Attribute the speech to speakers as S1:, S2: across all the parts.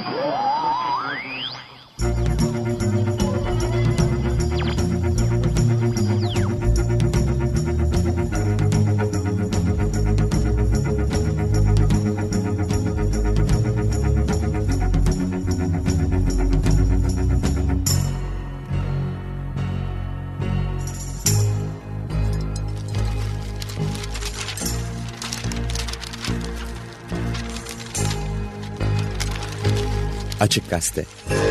S1: Açık Gazete.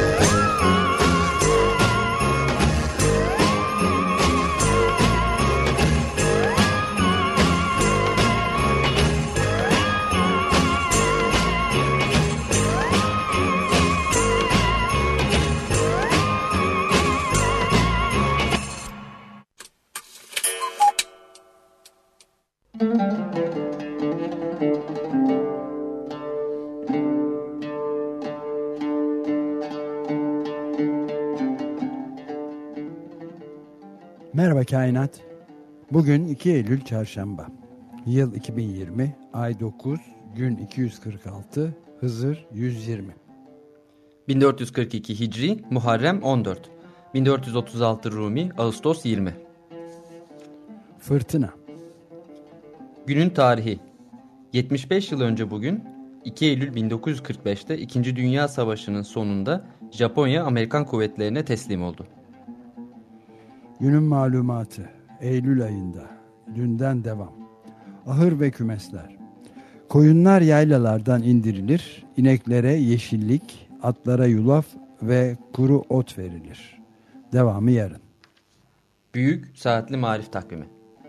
S2: Merhaba Kainat. Bugün 2 Eylül Çarşamba. Yıl 2020, ay 9, gün 246, Hızır 120.
S3: 1442 Hicri, Muharrem 14. 1436 Rumi, Ağustos 20.
S2: Fırtına.
S3: Günün tarihi. 75 yıl önce bugün 2 Eylül 1945'te 2. Dünya Savaşı'nın sonunda Japonya Amerikan kuvvetlerine teslim oldu.
S2: Günün malumatı. Eylül ayında. Dünden devam. Ahır ve kümesler. Koyunlar yaylalardan indirilir. İneklere yeşillik, atlara yulaf ve kuru ot verilir. Devamı yarın.
S3: Büyük Saatli Marif Takvimi.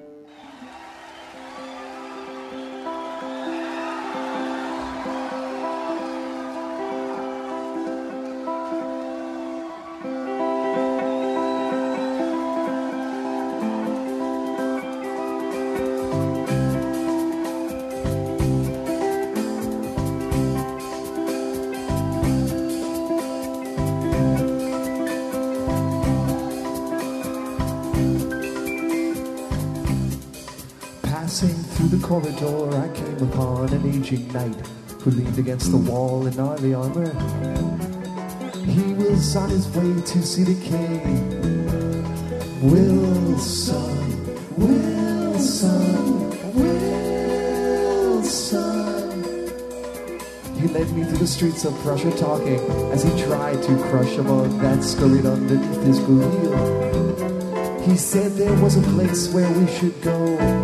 S4: Corridor, I came upon an aging knight who leaned against the wall in gnarly armor. He was on his way to see the king. Wilson, Wilson, Wilson. He led me through the streets of Prussia talking as he tried to crush a mug that scurried underneath his grill. He said there was a place where we should go.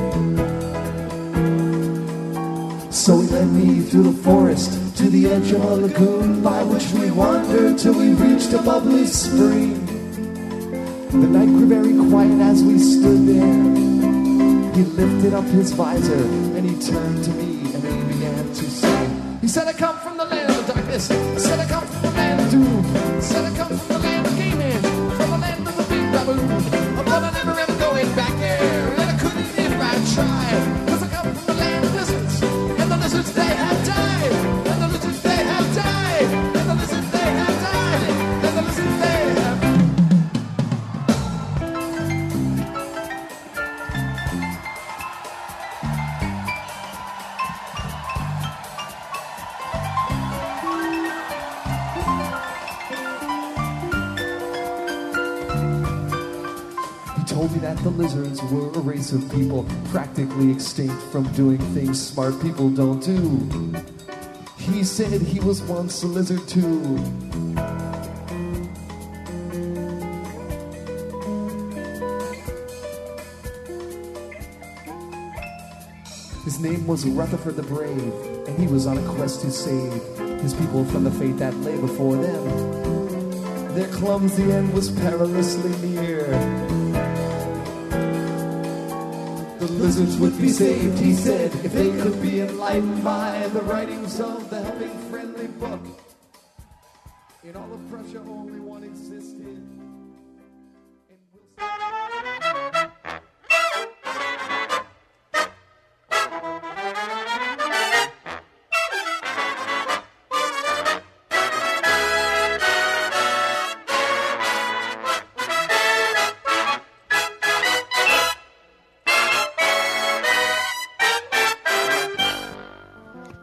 S4: So he led me through the forest to the edge of a lagoon by which we wandered till we reached a bubbly spring. The night grew very quiet as we stood there. He lifted up his visor and he turned to me and he began to sing. He said, I come from the land of darkness. He said, I come from the land of doom. He said, I come from the land of gay men, from the land of the big baboon. But I never ever going back there, and I couldn't if I tried. Cause I come from the land of lizards. The lizards they have died, and the lizards they have died, and the lizards they have died, and the lizards they have. He told me that the lizards were a race of people practically extinct from doing things smart people don't do. He said he was once a lizard too. His name was Rutherford the Brave, and he was on a quest to save his people from the fate that lay before them. Their clumsy end was perilously near. The lizards would be saved, he said, if they could be enlightened by the writings of the helping friendly book. In all of Prussia only one existed.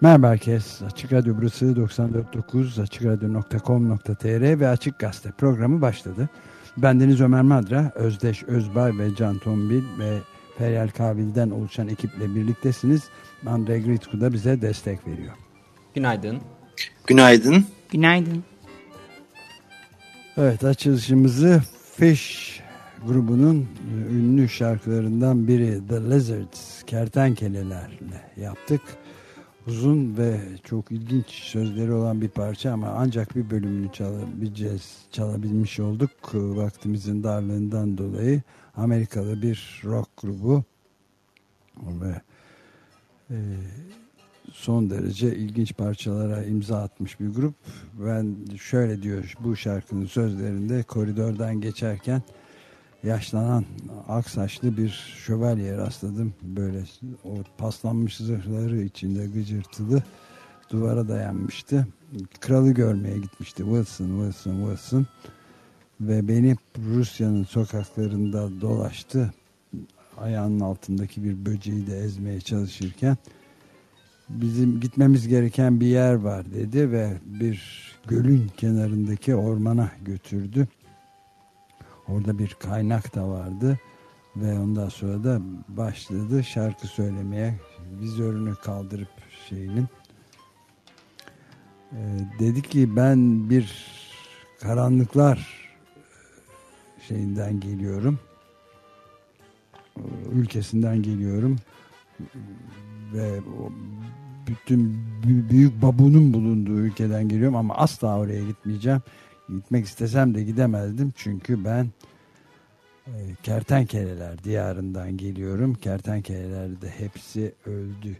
S2: Merhaba herkes. Açık Radyo burası 94.9 açıkradyo.com.tr ve Açık Gazete programı başladı. Bendeniz Ömer Madra, Özdeş Özbay ve Can Tombil ve Feryal Kabil'den oluşan ekiple birliktesiniz. Andre Gritku da bize destek veriyor.
S3: Günaydın.
S5: Günaydın.
S6: Günaydın.
S2: Evet, açılışımızı Fish grubunun ünlü şarkılarından biri The Lizards, Kertenkelelerle yaptık. Uzun ve çok ilginç sözleri olan bir parça ama ancak bir bölümünü çalabilmiş olduk vaktimizin darlığından dolayı. Amerikalı bir rock grubu ve son derece ilginç parçalara imza atmış bir grup. Ben şöyle diyor bu şarkının sözlerinde: koridordan geçerken yaşlanan ak saçlı bir şövalye rastladım. Böyle o paslanmış zırhları içinde gıcırtılı duvara dayanmıştı. Kralı görmeye gitmişti. Wilson. Ve beni Rusya'nın sokaklarında dolaştı. Ayağının altındaki bir böceği de ezmeye çalışırken bizim gitmemiz gereken bir yer var dedi ve bir gölün kenarındaki ormana götürdü. Orada bir kaynak da vardı ve ondan sonra da başladı şarkı söylemeye, vizörünü kaldırıp dedi ki ben bir karanlıklar şeyinden geliyorum, ülkesinden geliyorum ve bütün büyük babunun bulunduğu ülkeden geliyorum ama asla oraya gitmeyeceğim. Gitmek istesem de gidemezdim çünkü ben kertenkeleler diyarından geliyorum. Kertenkeleler de hepsi öldü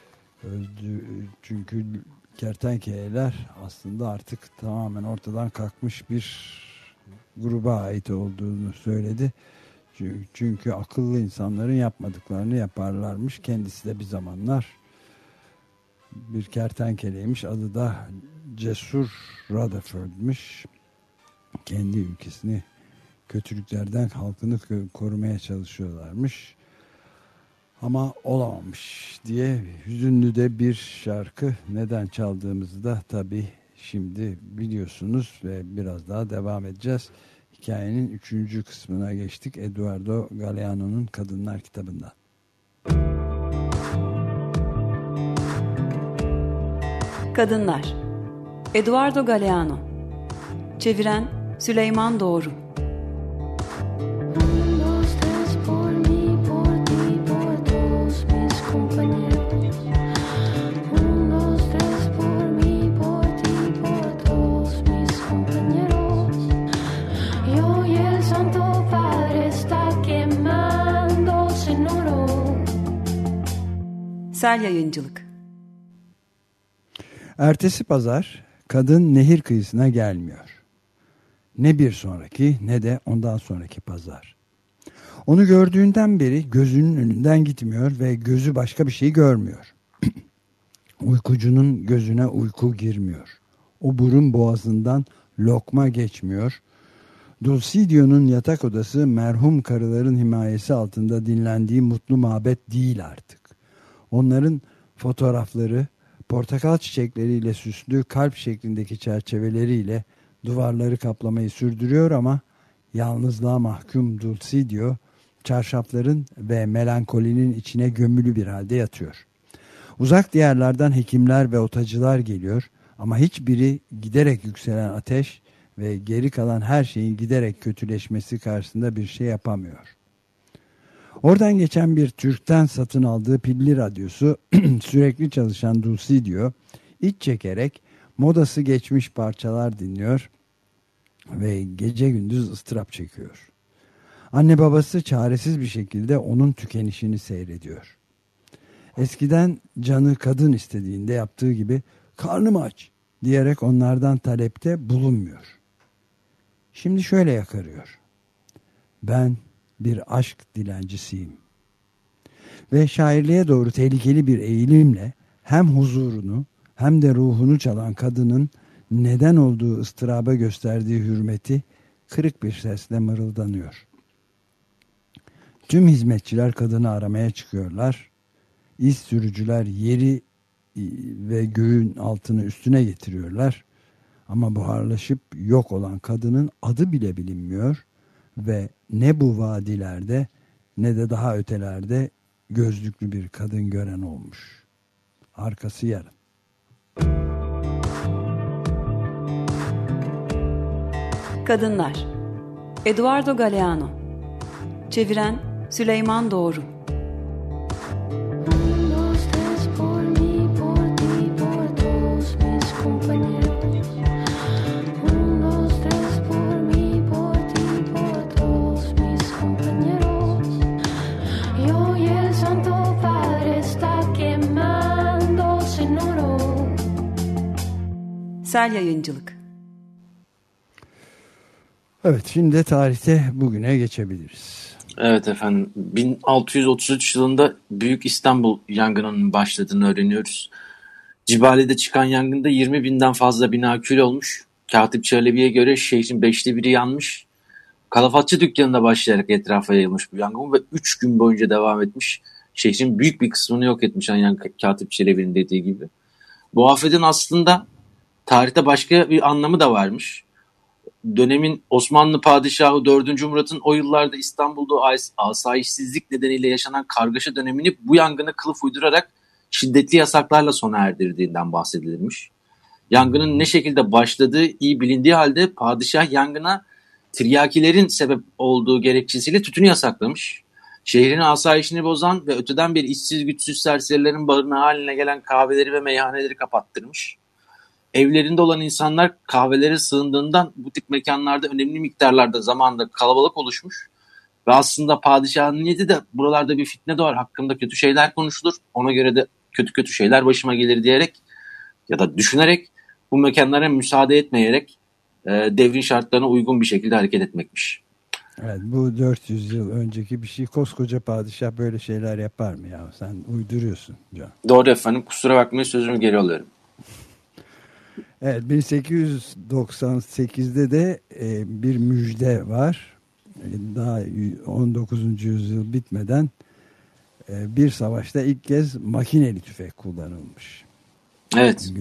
S2: çünkü kertenkeleler aslında artık tamamen ortadan kalkmış bir gruba ait olduğunu söyledi. Çünkü akıllı insanların yapmadıklarını yaparlarmış. Kendisi de bir zamanlar bir kertenkeleymiş. Adı da Cesur Rutherford'muş. Kendi ülkesini kötülüklerden halkını korumaya çalışıyorlarmış. Ama olamamış diye hüzünlü de bir şarkı. Neden çaldığımızı da tabii şimdi biliyorsunuz ve biraz daha devam edeceğiz. Hikayenin 3. kısmına geçtik. Eduardo Galeano'nun Kadınlar kitabından.
S6: Kadınlar. Eduardo Galeano. Çeviren Süleyman Doğru. Sel Yayıncılık.
S2: Ertesi pazar kadın nehir kıyısına gelmiyor. Ne bir sonraki ne de ondan sonraki pazar. Onu gördüğünden beri gözünün önünden gitmiyor ve gözü başka bir şey görmüyor. Uykucunun gözüne uyku girmiyor. O burun boğazından lokma geçmiyor. Dulcidio'nun yatak odası merhum karıların himayesi altında dinlendiği mutlu mabet değil artık. Onların fotoğrafları portakal çiçekleriyle süslü kalp şeklindeki çerçeveleriyle duvarları kaplamayı sürdürüyor ama yalnızlığa mahkum Dulcidio çarşafların ve melankolinin içine gömülü bir halde yatıyor. Uzak diyarlardan hekimler ve otacılar geliyor ama hiçbiri giderek yükselen ateş ve geri kalan her şeyin giderek kötüleşmesi karşısında bir şey yapamıyor. Oradan geçen bir Türk'ten satın aldığı pilli radyosu sürekli çalışan Dulcidio iç çekerek modası geçmiş parçalar dinliyor ve gece gündüz ıstırap çekiyor. Anne babası çaresiz bir şekilde onun tükenişini seyrediyor. Eskiden canı kadın istediğinde yaptığı gibi karnım aç diyerek onlardan talepte bulunmuyor. Şimdi şöyle yakarıyor: ben bir aşk dilencisiyim. Ve şairliğe doğru tehlikeli bir eğilimle hem huzurunu hem de ruhunu çalan kadının neden olduğu ıstıraba gösterdiği hürmeti kırık bir sesle mırıldanıyor. Tüm hizmetçiler kadını aramaya çıkıyorlar. İz sürücüler yeri ve göğün altını üstüne getiriyorlar. Ama buharlaşıp yok olan kadının adı bile bilinmiyor ve ne bu vadilerde ne de daha ötelerde gözlüklü bir kadın gören olmuş. Arkası yarın.
S6: Kadınlar. Eduardo Galeano. Çeviren Süleyman Doğru. Sel Yayıncılık.
S2: Evet, şimdi tarihte bugüne geçebiliriz.
S5: Evet efendim, 1633 yılında Büyük İstanbul yangınının başladığını öğreniyoruz. Cibali'de çıkan yangında 20.000'den fazla bina kül olmuş. Katip Çelebi'ye göre şehrin 1/5'i yanmış. Kalafatçı dükkanında başlayarak etrafa yayılmış bu yangın ve 3 gün boyunca devam etmiş. Şehrin büyük bir kısmını yok etmiş Katip Çelebi'nin dediği gibi. Bu afetin aslında tarihte başka bir anlamı da varmış. Dönemin Osmanlı Padişahı 4. Murat'ın o yıllarda İstanbul'da asayişsizlik nedeniyle yaşanan kargaşa dönemini bu yangına kılıf uydurarak şiddetli yasaklarla sona erdirdiğinden bahsedilmiş. Yangının ne şekilde başladığı iyi bilindiği halde padişah yangına tiryakilerin sebep olduğu gerekçesiyle tütünü yasaklamış. Şehrin asayişini bozan ve öteden bir işsiz güçsüz serserilerin barınağı haline gelen kahveleri ve meyhaneleri kapattırmış. Evlerinde olan insanlar kahvelere sığındığından bu tip mekanlarda önemli miktarlarda zamanda kalabalık oluşmuş. Ve aslında padişahın niyeti de buralarda bir fitne doğar, hakkında kötü şeyler konuşulur. Ona göre de kötü şeyler başıma gelir diyerek ya da düşünerek bu mekanlara müsaade etmeyerek devrin şartlarına uygun bir şekilde hareket etmekmiş.
S2: Evet, bu 400 yıl önceki bir şey. Koskoca padişah böyle şeyler yapar mı ya? Sen uyduruyorsun Can.
S5: Doğru efendim, kusura bakmayın, sözümü geri alıyorum.
S2: Evet, 1898'de de bir müjde var. Daha 19. yüzyıl bitmeden bir savaşta ilk kez makineli tüfek kullanılmış.
S5: Evet.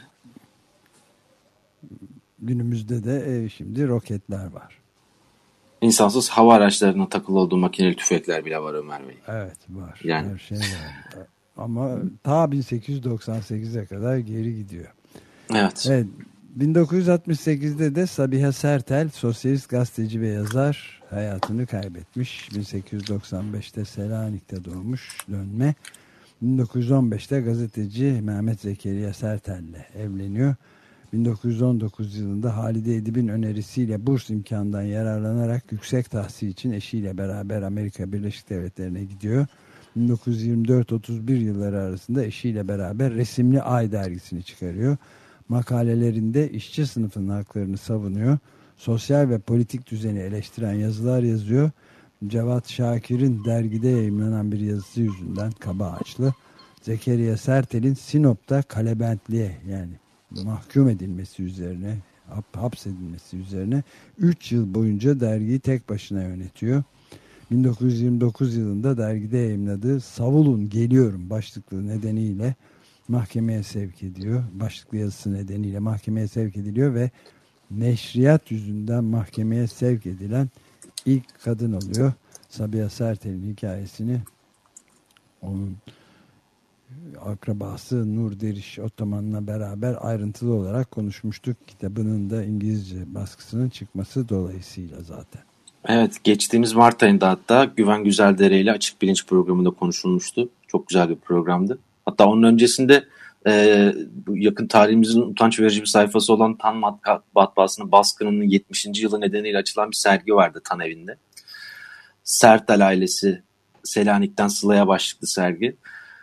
S2: Günümüzde de şimdi roketler var.
S5: İnsansız hava araçlarına takılı olduğu makineli tüfekler bile var Ömer Bey.
S2: Evet, var.
S5: Yani.
S2: Her şey var. Ama ta 1898'e kadar geri gidiyor.
S5: Evet.
S2: Evet. 1968'de de Sabiha Sertel, sosyalist gazeteci ve yazar, hayatını kaybetmiş. 1895'te Selanik'te doğmuş, dönme. 1915'te gazeteci Mehmet Zekeriya Sertel'le evleniyor. 1919 yılında Halide Edip'in önerisiyle burs imkanından yararlanarak yüksek tahsil için eşiyle beraber Amerika Birleşik Devletleri'ne gidiyor. 1924-31 yılları arasında eşiyle beraber Resimli Ay dergisini çıkarıyor. Makalelerinde işçi sınıfının haklarını savunuyor. Sosyal ve politik düzeni eleştiren yazılar yazıyor. Cevat Şakir'in dergide yayımlanan bir yazısı yüzünden kaba ağaçlı. Zekeriya Sertel'in Sinop'ta kalebentliğe, yani mahkum edilmesi üzerine, hapsedilmesi üzerine 3 yıl boyunca dergiyi tek başına yönetiyor. 1929 yılında dergide yayımladığı "Savulun Geliyorum" başlıklı nedeniyle mahkemeye sevk ediyor. Başlıklı yazısı nedeniyle mahkemeye sevk ediliyor ve neşriyat yüzünden mahkemeye sevk edilen ilk kadın oluyor. Sabiha Sertel'in hikayesini onun akrabası Nur Deriş Otoman'la beraber ayrıntılı olarak konuşmuştuk. Kitabının da İngilizce baskısının çıkması dolayısıyla zaten.
S5: Evet, geçtiğimiz Mart ayında hatta Güven Güzeldere ile Açık Bilinç programında konuşulmuştu. Çok güzel bir programdı. Hatta onun öncesinde bu yakın tarihimizin utanç verici bir sayfası olan Tan Matbaası'nın baskınının 70. yılı nedeniyle açılan bir sergi vardı Tan evinde. Sertel ailesi Selanik'ten Sıla'ya başlıklı sergi.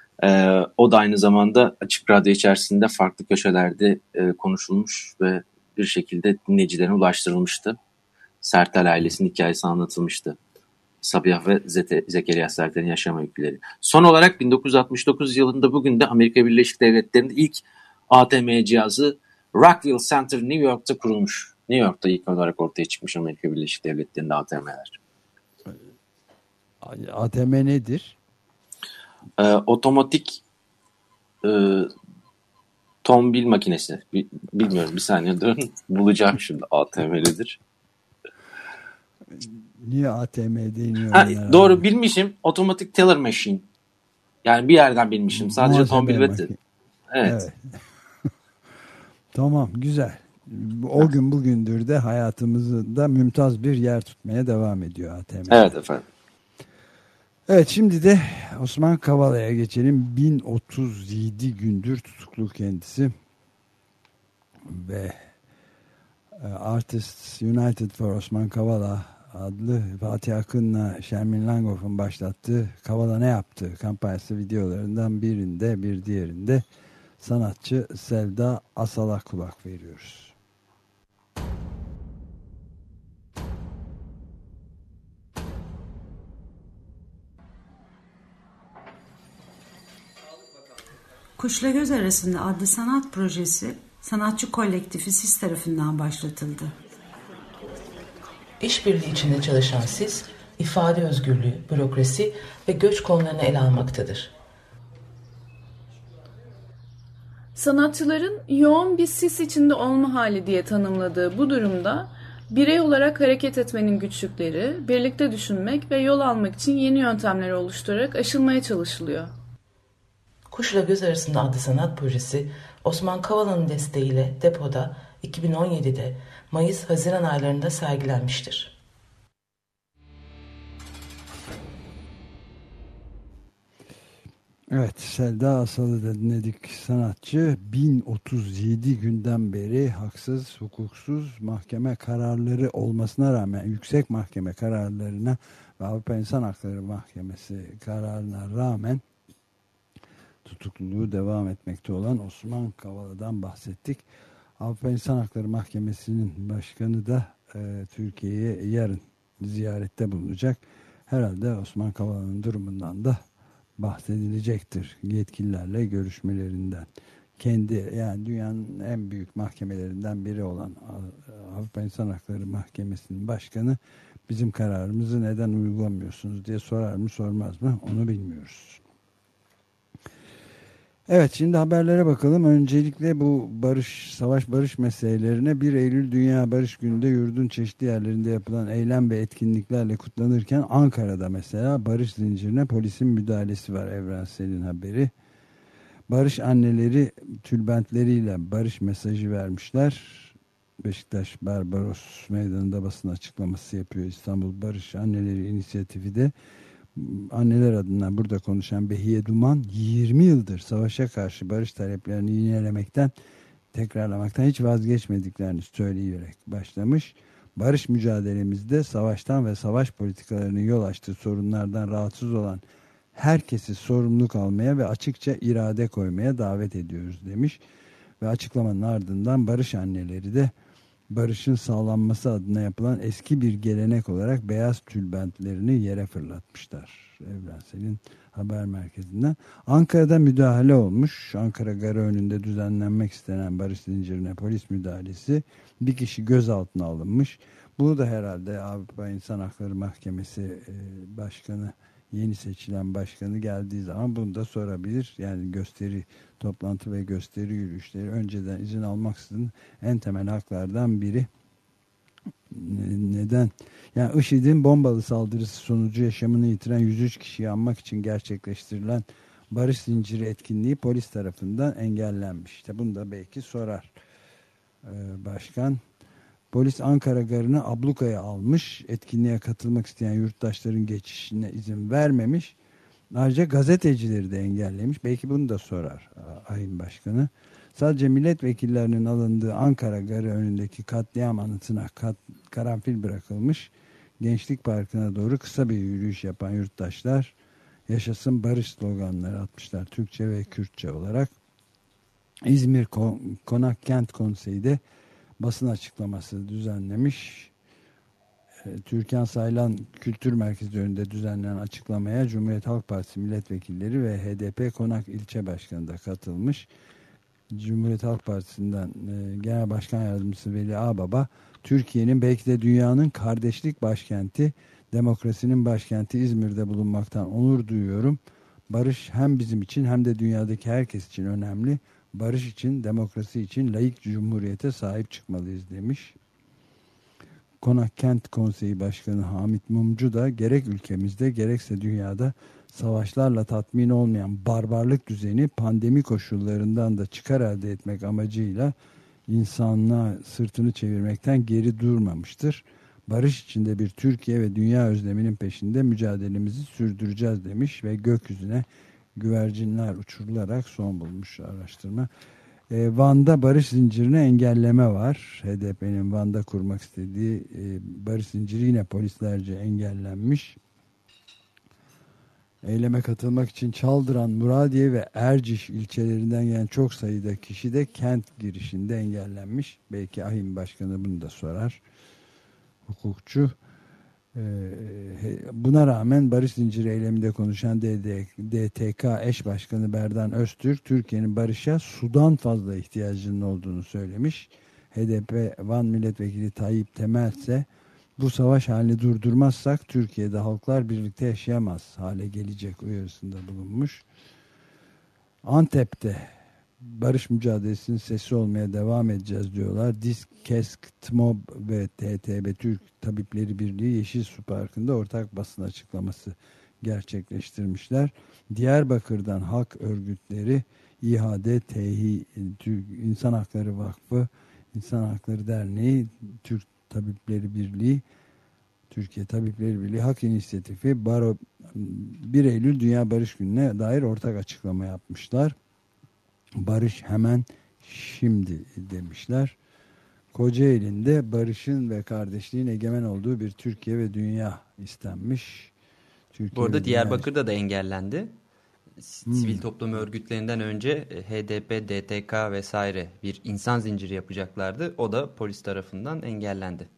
S5: O da aynı zamanda Açık Radyo içerisinde farklı köşelerde konuşulmuş ve bir şekilde dinleyicilerine ulaştırılmıştı. Sertel ailesinin hikayesi anlatılmıştı. Sabiha ve Zekeriya Sertel'in yaşam öyküleri. Son olarak 1969 yılında bugün de Amerika Birleşik Devletleri'nde ilk ATM cihazı Rockville Center New York'ta kurulmuş. New York'ta ilk olarak ortaya çıkmış Amerika Birleşik Devletleri'nde ATM'ler.
S2: ATM nedir?
S5: Otomatik Tombil makinesi. Bilmiyorum, bir saniye durun. Bulacağım şimdi, ATM'lidir.
S2: Niye ATM deniyor?
S5: Doğru bilmişim. Automatic Teller Machine. Yani bir yerden bilmişim. Sadece Tombil ve... Evet.
S2: Tamam, güzel. O gün bugündür de hayatımızda mümtaz bir yer tutmaya devam ediyor ATM.
S5: Evet efendim.
S2: Evet, şimdi de Osman Kavala'ya geçelim. 1037 gündür tutuklu kendisi ve Artists United for Osman Kavala adlı Fatih Akın'la Şermin Langhoff'un başlattığı Kavala ne yaptı kampanyası videolarından birinde, bir diğerinde sanatçı Selda Asal'a kulak veriyoruz.
S7: Kuşla Göz Arasında adlı sanat projesi sanatçı kolektifi SİS tarafından başlatıldı.
S8: İşbirliği içinde çalışan SİS, ifade özgürlüğü, bürokrasi ve göç konularını ele almaktadır.
S9: Sanatçıların yoğun bir sis içinde olma hali diye tanımladığı bu durumda birey olarak hareket etmenin güçlükleri, birlikte düşünmek ve yol almak için yeni yöntemler oluşturarak aşılmaya çalışılıyor.
S8: Kuşla Göz Arasında adlı sanat projesi Osman Kavala'nın desteğiyle depoda 2017'de Mayıs-Haziran aylarında sergilenmiştir.
S2: Evet, Selda Asal'ı da dinledik. Sanatçı 1037 günden beri haksız, hukuksuz mahkeme kararları olmasına rağmen, yüksek mahkeme kararlarına ve Avrupa İnsan Hakları Mahkemesi kararına rağmen tutukluluğu devam etmekte olan Osman Kavala'dan bahsettik. Avrupa İnsan Hakları Mahkemesi'nin başkanı da Türkiye'ye yarın ziyarette bulunacak. Herhalde Osman Kavala'nın durumundan da bahsedilecektir yetkililerle görüşmelerinden. Yani dünyanın en büyük mahkemelerinden biri olan Avrupa İnsan Hakları Mahkemesi'nin başkanı bizim kararımızı neden uygulamıyorsunuz diye sorar mı sormaz mı onu bilmiyoruz. Evet, şimdi haberlere bakalım. Öncelikle bu savaş barış meselelerine 1 Eylül Dünya Barış Günü'nde yurdun çeşitli yerlerinde yapılan eylem ve etkinliklerle kutlanırken Ankara'da mesela barış zincirine polisin müdahalesi var. Evrensel'in haberi. Barış anneleri tülbentleriyle barış mesajı vermişler. Beşiktaş Barbaros Meydanı'nda basın açıklaması yapıyor. İstanbul Barış Anneleri İnisiyatifi de anneler adına burada konuşan Behiye Duman 20 yıldır savaşa karşı barış taleplerini yinelemekten, tekrarlamaktan hiç vazgeçmediklerini söyleyerek başlamış. Barış mücadelemizde savaştan ve savaş politikalarının yol açtığı sorunlardan rahatsız olan herkesi sorumluluk almaya ve açıkça irade koymaya davet ediyoruz demiş. Ve açıklamanın ardından barış anneleri de barışın sağlanması adına yapılan eski bir gelenek olarak beyaz tülbentlerini yere fırlatmışlar. Evrensel'in haber merkezinden. Ankara'da müdahale olmuş. Ankara Garı önünde düzenlenmek istenen barış zincirine polis müdahalesi. Bir kişi gözaltına alınmış. Bu da herhalde Avrupa İnsan Hakları Mahkemesi başkanı, yeni seçilen başkanı geldiği zaman bunu da sorabilir. Yani toplantı ve gösteri yürüyüşleri önceden izin almaksızın en temel haklardan biri. Neden? Yani IŞİD'in bombalı saldırısı sonucu yaşamını yitiren 103 kişiyi anmak için gerçekleştirilen barış zinciri etkinliği polis tarafından engellenmiş. İşte bunu da belki sorar başkan. Polis Ankara Garı'nı ablukaya almış. Etkinliğe katılmak isteyen yurttaşların geçişine izin vermemiş. Ayrıca gazetecileri de engellemiş. Belki bunu da sorar AYİM Başkanı. Sadece milletvekillerinin alındığı Ankara Garı önündeki katliam anıtına karanfil bırakılmış. Gençlik Parkı'na doğru kısa bir yürüyüş yapan yurttaşlar yaşasın barış sloganları atmışlar. Türkçe ve Kürtçe olarak. İzmir Konak Kent Konseyi de basın açıklaması düzenlemiş. Türkan Saylan Kültür Merkezi önünde düzenlenen açıklamaya Cumhuriyet Halk Partisi milletvekilleri ve HDP Konak İlçe Başkanı da katılmış. Cumhuriyet Halk Partisi'nden Genel Başkan Yardımcısı Veli Ağbaba, Türkiye'nin belki de dünyanın kardeşlik başkenti, demokrasinin başkenti İzmir'de bulunmaktan onur duyuyorum. Barış hem bizim için hem de dünyadaki herkes için önemli. Barış için, demokrasi için laik cumhuriyete sahip çıkmalıyız demiş. Konak Kent Konseyi Başkanı Hamit Mumcu da gerek ülkemizde gerekse dünyada savaşlarla tatmin olmayan barbarlık düzeni pandemi koşullarından da çıkar elde etmek amacıyla insanlığa sırtını çevirmekten geri durmamıştır. Barış içinde bir Türkiye ve dünya özleminin peşinde mücadelemizi sürdüreceğiz demiş ve gökyüzüne güvercinler uçurularak son bulmuş araştırma. Van'da barış zincirini engelleme var. HDP'nin Van'da kurmak istediği barış zinciri yine polislerce engellenmiş. Eyleme katılmak için Çaldıran, Muradiye ve Erciş ilçelerinden gelen çok sayıda kişi de kent girişinde engellenmiş. Belki AİM Başkanı bunu da sorar. Hukukçu. Buna rağmen barış zinciri eyleminde konuşan DTK eş başkanı Berdan Öztürk, Türkiye'nin barışa sudan fazla ihtiyacının olduğunu söylemiş. HDP Van Milletvekili Tayyip Temel ise bu savaş halini durdurmazsak Türkiye'de halklar birlikte yaşayamaz hale gelecek uyarısında bulunmuş. Antep'te barış mücadelesinin sesi olmaya devam edeceğiz diyorlar. DİSK, KESK, TMOB ve TTB Türk Tabipleri Birliği Yeşil Su Parkı'nda ortak basın açıklaması gerçekleştirmişler. Diyarbakır'dan halk örgütleri İHAD, TEHİ, İnsan Hakları Vakfı, İnsan Hakları Derneği, Türk Tabipleri Birliği, Türkiye Tabipleri Birliği, Hak İnisiyatifi, Baro 1 Eylül Dünya Barış Günü'ne dair ortak açıklama yapmışlar. Barış hemen şimdi demişler. Kocaeli'nde barışın ve kardeşliğin egemen olduğu bir Türkiye ve dünya istenmiş.
S3: Bu arada Diyarbakır'da da engellendi. Sivil toplum örgütlerinden önce HDP, DTK vesaire bir insan zinciri yapacaklardı. O da polis tarafından engellendi.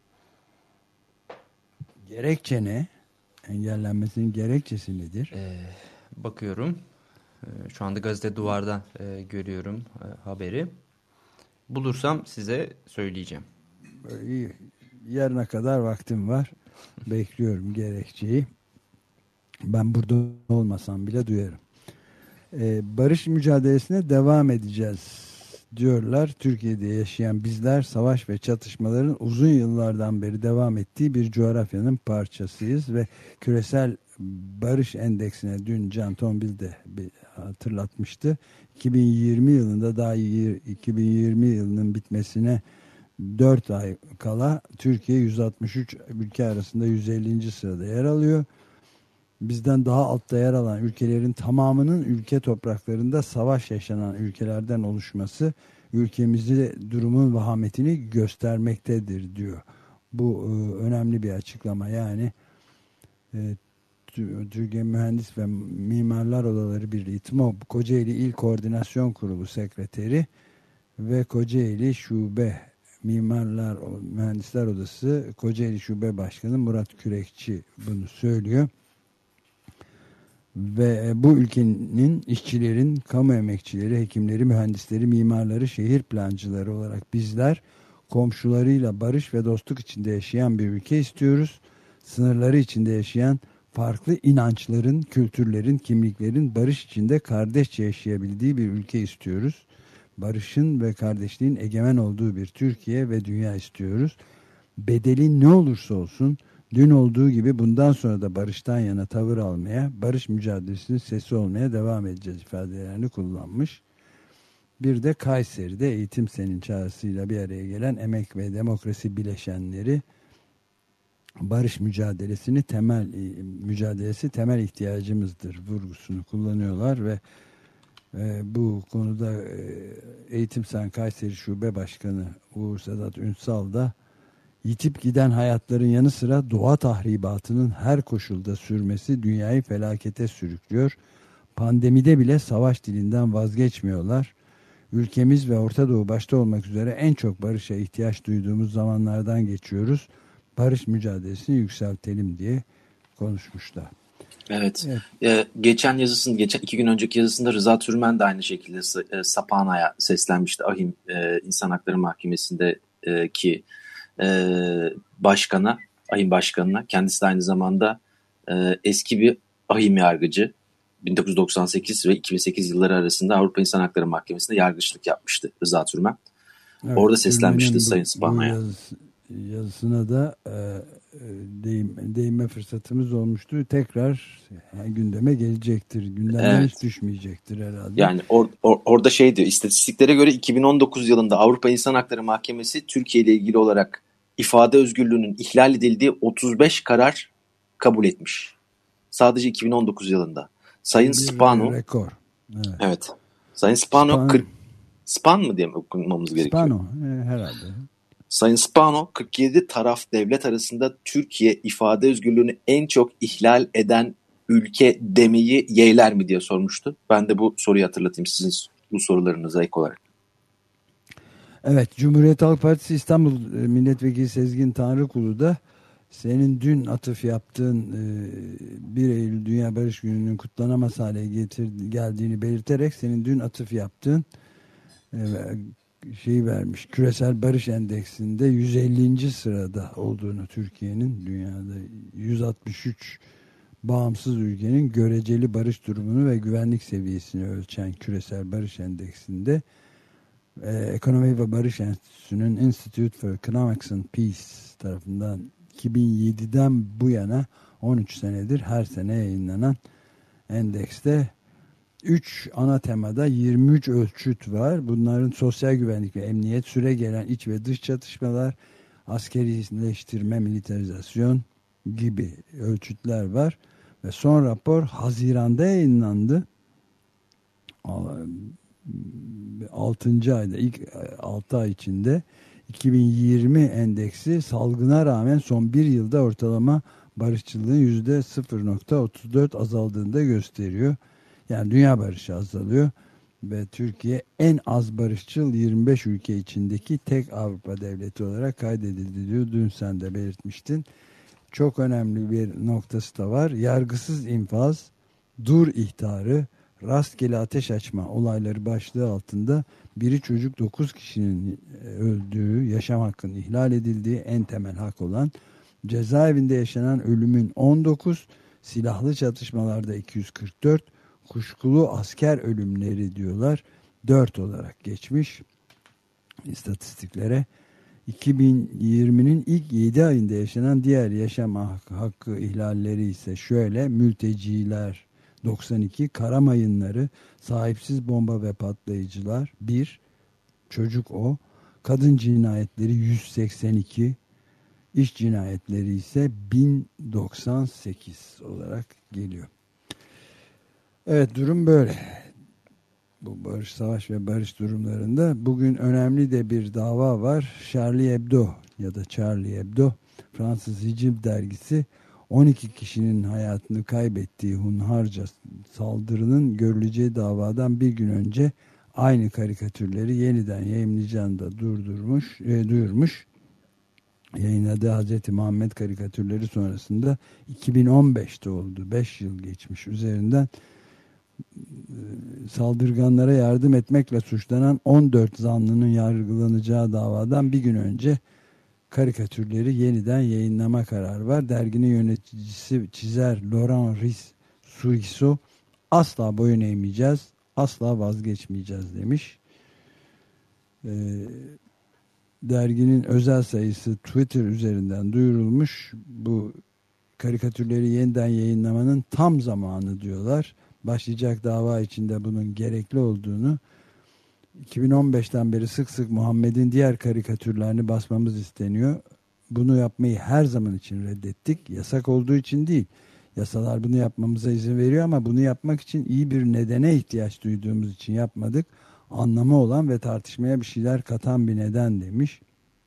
S2: Gerekçe ne? Engellenmesinin gerekçesi nedir?
S3: Bakıyorum. Şu anda Gazete Duvar'dan görüyorum haberi. Bulursam size söyleyeceğim.
S2: İyi. Yarına kadar vaktim var. Bekliyorum gerekçeyi. Ben burada olmasam bile duyarım. Barış mücadelesine devam edeceğiz diyorlar. Türkiye'de yaşayan bizler savaş ve çatışmaların uzun yıllardan beri devam ettiği bir coğrafyanın parçasıyız ve küresel barış endeksine dün Can Tombil de hatırlatmıştı. 2020 yılında daha 2020 yılının bitmesine 4 ay kala Türkiye 163 ülke arasında 150. sırada yer alıyor. Bizden daha altta yer alan ülkelerin tamamının ülke topraklarında savaş yaşanan ülkelerden oluşması ülkemizde durumun vahametini göstermektedir diyor. Bu önemli bir açıklama. Yani Türkiye Mühendis ve Mimarlar Odaları Birliği TMOB, Kocaeli İl Koordinasyon Kurulu Sekreteri ve Kocaeli Şube Mimarlar Mühendisler Odası Kocaeli Şube Başkanı Murat Kürekçi bunu söylüyor. Ve bu ülkenin işçilerin, kamu emekçileri, hekimleri, mühendisleri, mimarları, şehir plancıları olarak bizler komşularıyla barış ve dostluk içinde yaşayan bir ülke istiyoruz. Sınırları içinde yaşayan farklı inançların, kültürlerin, kimliklerin barış içinde kardeşçe yaşayabildiği bir ülke istiyoruz. Barışın ve kardeşliğin egemen olduğu bir Türkiye ve dünya istiyoruz. Bedeli ne olursa olsun dün olduğu gibi bundan sonra da barıştan yana tavır almaya, barış mücadelesinin sesi olmaya devam edeceğiz ifadelerini kullanmış. Bir de Kayseri'de Eğitim Sen'in çağrısıyla bir araya gelen emek ve demokrasi bileşenleri barış mücadelesi temel ihtiyacımızdır vurgusunu kullanıyorlar ve bu konuda Eğitim Sen Kayseri Şube Başkanı Uğur Sedat Ünsal da yitip giden hayatların yanı sıra doğa tahribatının her koşulda sürmesi dünyayı felakete sürüklüyor. Pandemide bile savaş dilinden vazgeçmiyorlar. Ülkemiz ve Orta Doğu başta olmak üzere en çok barışa ihtiyaç duyduğumuz zamanlardan geçiyoruz. Barış mücadelesini yükseltelim diye konuşmuşlar.
S5: Evet. Geçen 2 gün önceki yazısında Rıza Türmen de aynı şekilde Sapana'ya seslenmişti. AİM İnsan Hakları Mahkemesi'ndeki AİM başkanına. Kendisi de aynı zamanda eski bir AİM yargıcı. 1998 ve 2008 yılları arasında Avrupa İnsan Hakları Mahkemesi'nde yargıçlık yapmıştı Rıza Türmen.
S2: Evet,
S5: orada seslenmişti Sayın Spano'ya.
S2: Yazısına da değinme fırsatımız olmuştu. Tekrar gündeme gelecektir. Gündemden hiç düşmeyecektir herhalde.
S5: Yani orada şey diyor, istatistiklere göre 2019 yılında Avrupa İnsan Hakları Mahkemesi Türkiye ile ilgili olarak ifade özgürlüğünün ihlal edildiği 35 karar kabul etmiş. Sadece 2019 yılında. Sayın Spano.
S2: Rekor.
S5: Evet. Sayın Spano Span mı diye mi okunmamız gerekiyor?
S2: Spano herhalde.
S5: Sayın Spano 47 taraf devlet arasında Türkiye ifade özgürlüğünü en çok ihlal eden ülke demeyi yeğler mi diye sormuştu. Ben de bu soruyu hatırlatayım sizin bu sorularınıza ek olarak.
S2: Evet, Cumhuriyet Halk Partisi İstanbul Milletvekili Sezgin Tanrıkulu da senin dün atıf yaptığın 1 Eylül Dünya Barış Günü'nün kutlanamaz hale geldiğini belirterek senin dün atıf yaptığın şeyi vermiş. Küresel Barış Endeksinde 150. sırada olduğunu, Türkiye'nin dünyada 163 bağımsız ülkenin göreceli barış durumunu ve güvenlik seviyesini ölçen Küresel Barış Endeksinde Ekonomi ve Barış Enstitüsü'nün Institute for Economics and Peace tarafından 2007'den bu yana 13 senedir her sene yayınlanan endekste 3 ana temada 23 ölçüt var. Bunların sosyal güvenlik ve emniyet, süregelen iç ve dış çatışmalar, askerileştirme, militarizasyon gibi ölçütler var. Ve son rapor Haziran'da yayınlandı. 6. ayda, ilk 6 ay içinde 2020 endeksi salgına rağmen son bir yılda ortalama barışçılığın %0.34 azaldığını da gösteriyor. Yani dünya barışı azalıyor ve Türkiye en az barışçıl 25 ülke içindeki tek Avrupa devleti olarak kaydedildi diyor. Dün sen de belirtmiştin. Çok önemli bir noktası da var. Yargısız infaz, dur ihtarı, rastgele ateş açma olayları başlığı altında biri çocuk 9 kişinin öldüğü, yaşam hakkının ihlal edildiği en temel hak olan cezaevinde yaşanan ölümün 19, silahlı çatışmalarda 244, kuşkulu asker ölümleri diyorlar 4 olarak geçmiş istatistiklere. 2020'nin ilk 7 ayında yaşanan diğer yaşam hakkı ihlalleri ise şöyle: mülteciler 92, kara mayınları, sahipsiz bomba ve patlayıcılar 1, çocuk o, kadın cinayetleri 182, iş cinayetleri ise 1098 olarak geliyor. Evet, durum böyle. Bu barış, savaş ve barış durumlarında bugün önemli de bir dava var. Charlie Hebdo ya da Charlie Hebdo, Fransız Hicivs dergisi 12 kişinin hayatını kaybettiği hunharca saldırının görüleceği davadan bir gün önce aynı karikatürleri yeniden yayımlayacağını da duyurmuş. Yayınladığı Hazreti Muhammed karikatürleri sonrasında 2015'te oldu. 5 yıl geçmiş üzerinden. Saldırganlara yardım etmekle suçlanan 14 zanlının yargılanacağı davadan bir gün önce karikatürleri yeniden yayınlama kararı var. Derginin yöneticisi çizer Laurent Sourisseau, asla boyun eğmeyeceğiz, asla vazgeçmeyeceğiz demiş. Derginin özel sayısı Twitter üzerinden duyurulmuş. Bu karikatürleri yeniden yayınlamanın tam zamanı diyorlar. Başlayacak dava içinde bunun gerekli olduğunu, 2015'ten beri sık sık Muhammed'in diğer karikatürlerini basmamız isteniyor. Bunu yapmayı her zaman için reddettik. Yasak olduğu için değil. Yasalar bunu yapmamıza izin veriyor ama bunu yapmak için iyi bir nedene ihtiyaç duyduğumuz için yapmadık. Anlamı olan ve tartışmaya bir şeyler katan bir neden demiş.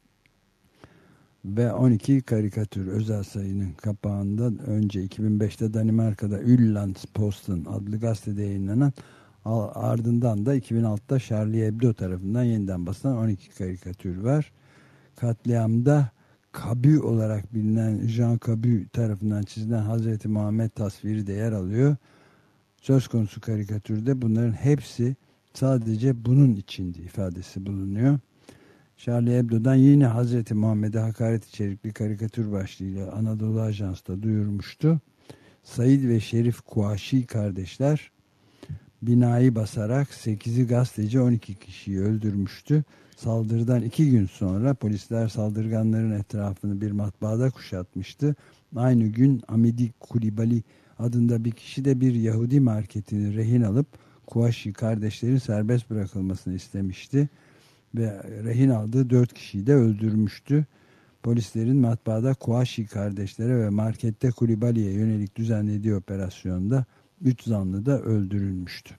S2: Ve 12 karikatür özel sayının kapağında önce 2005'te Danimarka'da Jyllands-Posten adlı gazetede yayınlanan, ardından da 2006'da Charlie Hebdo tarafından yeniden basılan 12 karikatür var. Katliamda Cabu olarak bilinen Jean Cabu tarafından çizilen Hazreti Muhammed tasviri de yer alıyor. Söz konusu karikatürde bunların hepsi sadece bunun içindi ifadesi bulunuyor. Charlie Hebdo'dan yine Hazreti Muhammed'e hakaret içerikli karikatür başlığıyla Anadolu Ajans'ta duyurmuştu. Said ve Şerif Kuaşi kardeşler binayı basarak 8'i gazeteci 12 kişiyi öldürmüştü. Saldırıdan 2 gün sonra polisler saldırganların etrafını bir matbaada kuşatmıştı. Aynı gün Amidi Kulibali adında bir kişi de bir Yahudi marketini rehin alıp Kuaşi kardeşlerin serbest bırakılmasını istemişti. Ve rehin aldığı 4 kişiyi de öldürmüştü. Polislerin matbaada Kuaşi kardeşlere ve markette Kulibali'ye yönelik düzenlediği operasyonda 3 zanlı da öldürülmüştü.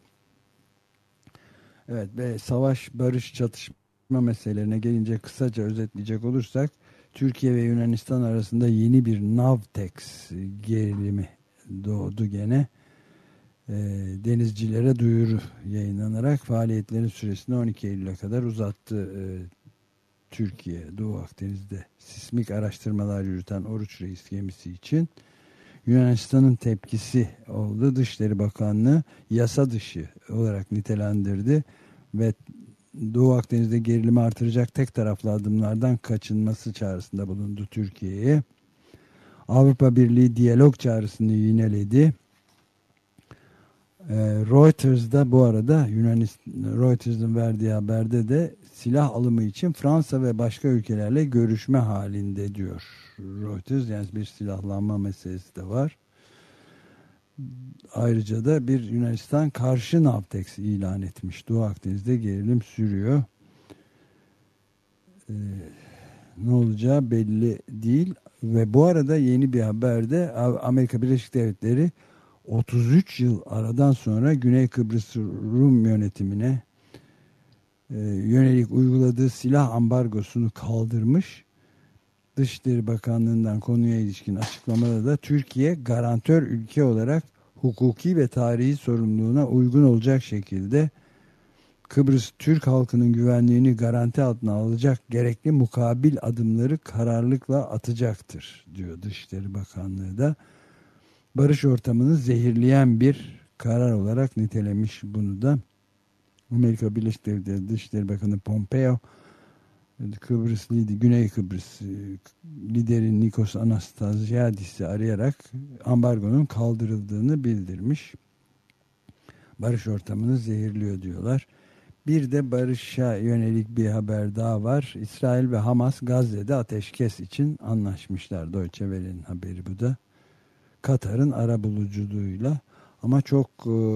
S2: Evet, ve savaş, barış, çatışma meselelerine gelince kısaca özetleyecek olursak Türkiye ve Yunanistan arasında yeni bir Navtex gerilimi doğdu gene. Denizcilere duyuru yayınlanarak faaliyetlerin süresini 12 Eylül'e kadar uzattı. Türkiye, Doğu Akdeniz'de sismik araştırmalar yürüten Oruç Reis gemisi için Yunanistan'ın tepkisi oldu. Dışişleri Bakanlığı yasa dışı olarak nitelendirdi ve Doğu Akdeniz'de gerilimi artıracak tek taraflı adımlardan kaçınması çağrısında bulundu Türkiye'ye. Avrupa Birliği diyalog çağrısını yineledi. Reuters'da bu arada Reuters'ın verdiği haberde de silah alımı için Fransa ve başka ülkelerle görüşme halinde diyor Reuters. Yani bir silahlanma meselesi de var. Ayrıca da bir Yunanistan karşı Navtex ilan etmiş. Doğu Akdeniz'de gerilim sürüyor. Ne olacağı belli değil. Ve bu arada yeni bir haberde Amerika Birleşik Devletleri 33 yıl aradan sonra Güney Kıbrıs Rum yönetimine yönelik uyguladığı silah ambargosunu kaldırmış. Dışişleri Bakanlığı'ndan konuya ilişkin açıklamada da Türkiye garantör ülke olarak hukuki ve tarihi sorumluluğuna uygun olacak şekilde Kıbrıs Türk halkının güvenliğini garanti altına alacak gerekli mukabil adımları kararlılıkla atacaktır diyor Dışişleri Bakanlığı da. Barış ortamını zehirleyen bir karar olarak nitelemiş bunu da. Amerika Birleşik Devletleri Dışişleri Bakanı Pompeo, Kıbrıs Güney Kıbrıs lideri Nikos Anastasiadis'i arayarak ambargonun kaldırıldığını bildirmiş. Barış ortamını zehirliyor diyorlar. Bir de barışa yönelik bir haber daha var. İsrail ve Hamas Gazze'de ateşkes için anlaşmışlar. Deutsche Welle'nin haberi bu da. Katar'ın arabuluculuğuyla ama çok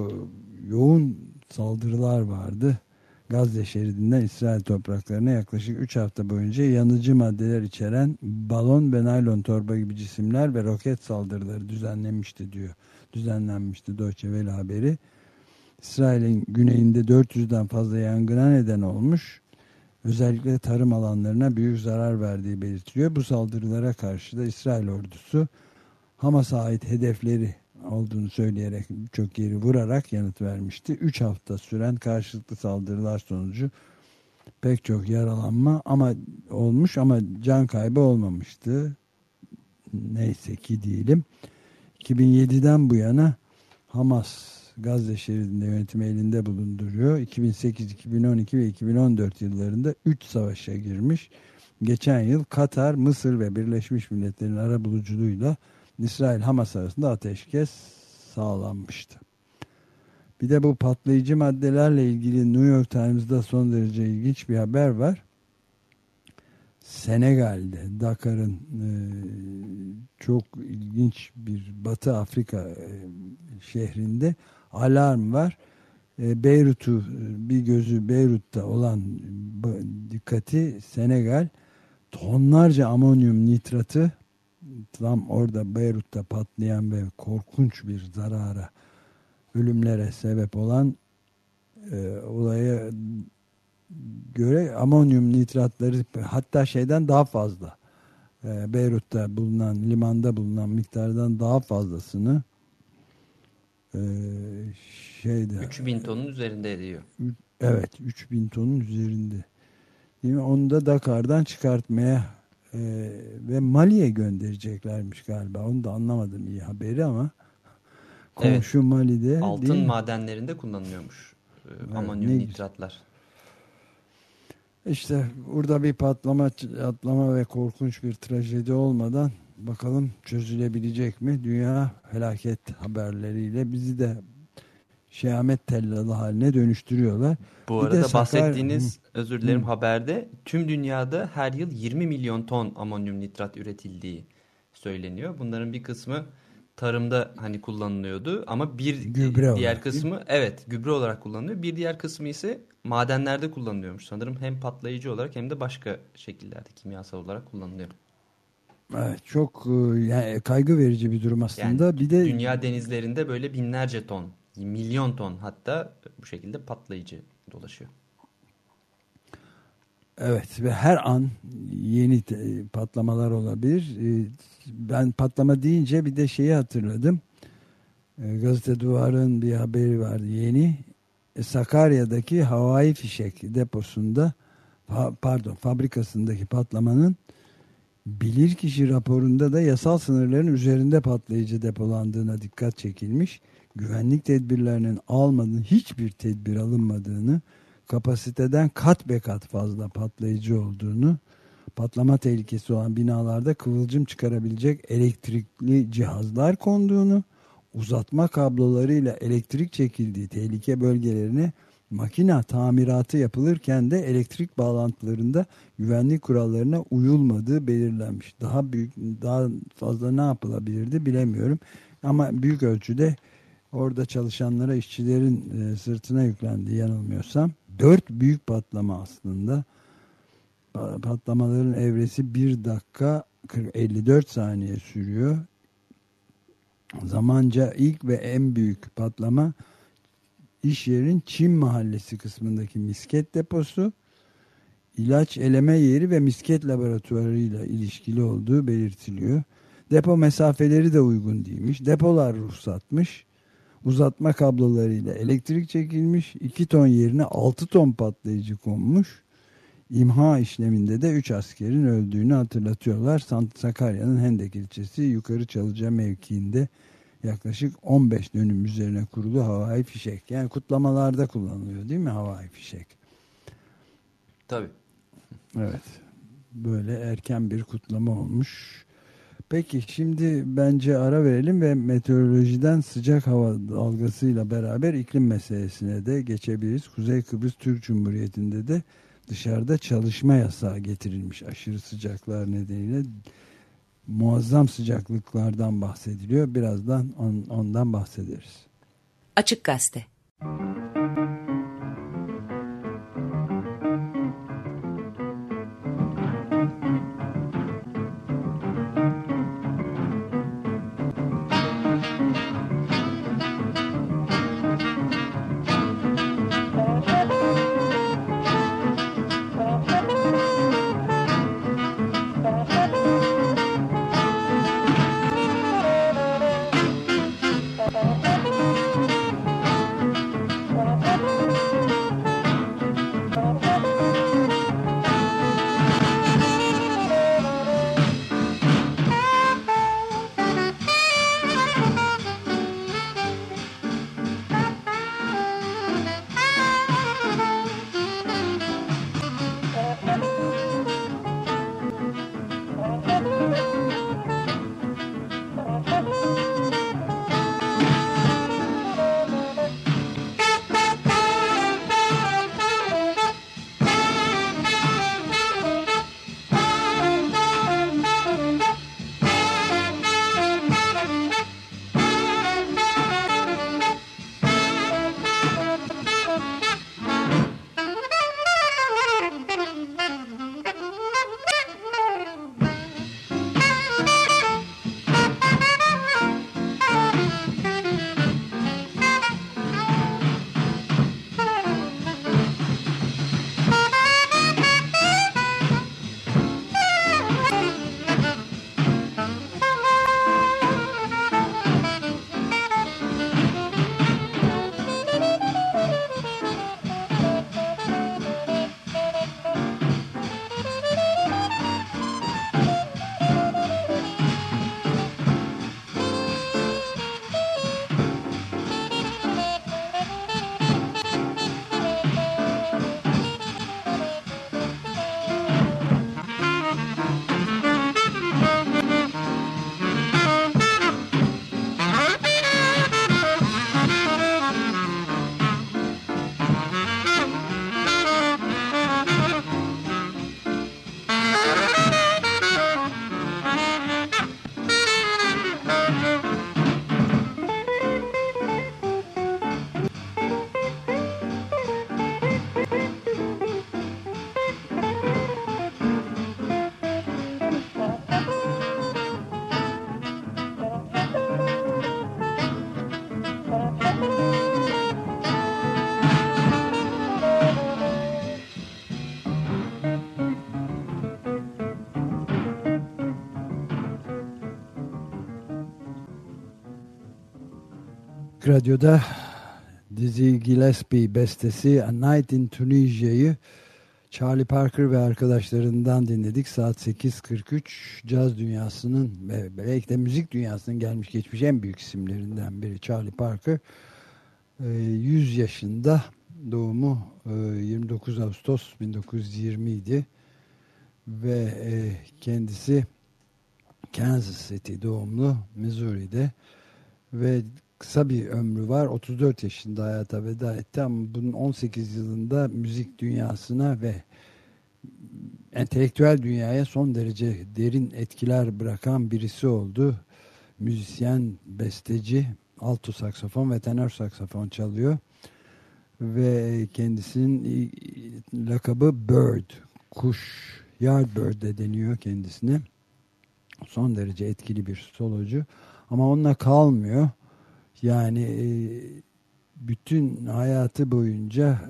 S2: yoğun saldırılar vardı. Gazze şeridinden İsrail topraklarına yaklaşık 3 hafta boyunca yanıcı maddeler içeren balon ve naylon torba gibi cisimler ve roket saldırıları düzenlenmişti Deutsche Welle haberi. İsrail'in güneyinde 400'den fazla yangına neden olmuş. Özellikle tarım alanlarına büyük zarar verdiği belirtiliyor. Bu saldırılara karşı da İsrail ordusu Hamas'a ait hedefleri olduğunu söyleyerek birçok yeri vurarak yanıt vermişti. 3 hafta süren karşılıklı saldırılar sonucu pek çok yaralanma olmuş ama can kaybı olmamıştı. Neyse ki diyelim. 2007'den bu yana Hamas Gazze şeridinde yönetimi elinde bulunduruyor. 2008, 2012 ve 2014 yıllarında 3 savaşa girmiş. Geçen yıl Katar, Mısır ve Birleşmiş Milletler'in arabuluculuğuyla İsrail-Hamas arasında ateşkes sağlanmıştı. Bir de bu patlayıcı maddelerle ilgili New York Times'da son derece ilginç bir haber var. Senegal'de, Dakar'ın çok ilginç bir Batı Afrika şehrinde alarm var. Bir gözü Beyrut'ta olan dikkati Senegal tonlarca amonyum nitratı tam orada Beyrut'ta patlayan ve korkunç bir zarara, ölümlere sebep olan olaya göre amonyum nitratları hatta şeyden daha fazla, Beyrut'ta bulunan, limanda bulunan miktardan daha fazlasını
S3: 3000 tonun üzerinde diyor.
S2: Evet, 3000 tonun üzerinde. Değil mi? Onu da Dakar'dan çıkartmaya ve Mali'ye göndereceklermiş galiba. Onu da anlamadım iyi haberi ama komşu evet, Mali'de
S3: altın madenlerinde kullanılıyormuş amonyum nitratlar.
S2: İşte burada bir patlama ve korkunç bir trajedi olmadan Bakalım çözülebilecek mi? Dünya felaket haberleriyle bizi de şehamet tellalı haline dönüştürüyorlar.
S3: Bu arada bahsettiğiniz, özür dilerim, haberde tüm dünyada her yıl 20 milyon ton amonyum nitrat üretildiği söyleniyor. Bunların bir kısmı tarımda hani kullanılıyordu ama diğer kısmı gübre olarak kullanılıyor. Bir diğer kısmı ise madenlerde kullanılıyormuş. Sanırım hem patlayıcı olarak hem de başka şekillerde kimyasal olarak kullanılıyor.
S2: Evet, çok yani kaygı verici bir durum aslında.
S3: Yani
S2: bir de
S3: dünya denizlerinde böyle binlerce ton, milyon ton hatta bu şekilde patlayıcı dolaşıyor.
S2: Evet ve her an yeni patlamalar olabilir. Ben patlama deyince bir de şeyi hatırladım. Gazete Duvar'ın bir haberi vardı yeni. Sakarya'daki havai fişek deposunda fabrikasındaki patlamanın bilirkişi raporunda da yasal sınırların üzerinde patlayıcı depolandığına dikkat çekilmiş. Güvenlik tedbirlerinin hiçbir tedbir alınmadığını, kapasiteden kat be kat fazla patlayıcı olduğunu, patlama tehlikesi olan binalarda kıvılcım çıkarabilecek elektrikli cihazlar konduğunu, uzatma kablolarıyla elektrik çekildiği tehlike bölgelerine makina tamiratı yapılırken de elektrik bağlantılarında güvenlik kurallarına uyulmadığı belirlenmiş. Daha fazla ne yapılabilirdi bilemiyorum. Ama büyük ölçüde orada çalışanlara, işçilerin sırtına yüklendi yanılmıyorsam. 4 büyük patlama aslında. Patlamaların evresi 1 dakika 54 saniye sürüyor. Zamanca ilk ve en büyük patlama iş yerinin Çin Mahallesi kısmındaki misket deposu, ilaç eleme yeri ve misket laboratuvarıyla ilişkili olduğu belirtiliyor. Depo mesafeleri de uygun değilmiş. Depolar ruhsatmış. Uzatma kablolarıyla elektrik çekilmiş. 2 ton yerine 6 ton patlayıcı konmuş. İmha işleminde de 3 askerin öldüğünü hatırlatıyorlar. Sakarya'nın Hendek ilçesi Yukarı Çalıca mevkiinde yaklaşık 15 dönüm üzerine kurulu havai fişek. Yani kutlamalarda kullanılıyor değil mi havai fişek?
S3: Tabii.
S2: Evet. Böyle erken bir kutlama olmuş. Peki şimdi bence ara verelim ve meteorolojiden sıcak hava dalgasıyla beraber iklim meselesine de geçebiliriz. Kuzey Kıbrıs Türk Cumhuriyeti'nde de dışarıda çalışma yasağı getirilmiş aşırı sıcaklar nedeniyle. Muazzam sıcaklıklardan bahsediliyor. Birazdan ondan bahsederiz.
S10: Açık Gazete.
S2: Açık Radyo'da Dizzy Gillespie bestesi A Night in Tunisia'yı Charlie Parker ve arkadaşlarından dinledik. Saat 8.43. Caz dünyasının ve belki de müzik dünyasının gelmiş geçmiş en büyük isimlerinden biri Charlie Parker. 100 yaşında, doğumu 29 Ağustos 1920 idi ve kendisi Kansas City doğumlu, Missouri'de ve kısa bir ömrü var. 34 yaşında hayata veda etti ama bunun 18 yılında müzik dünyasına ve entelektüel dünyaya son derece derin etkiler bırakan birisi oldu. Müzisyen, besteci, alto saksafon ve tenor saksafon çalıyor ve kendisinin lakabı Bird, kuş, Yardbird de deniyor kendisine. Son derece etkili bir solocu ama onunla kalmıyor. Yani bütün hayatı boyunca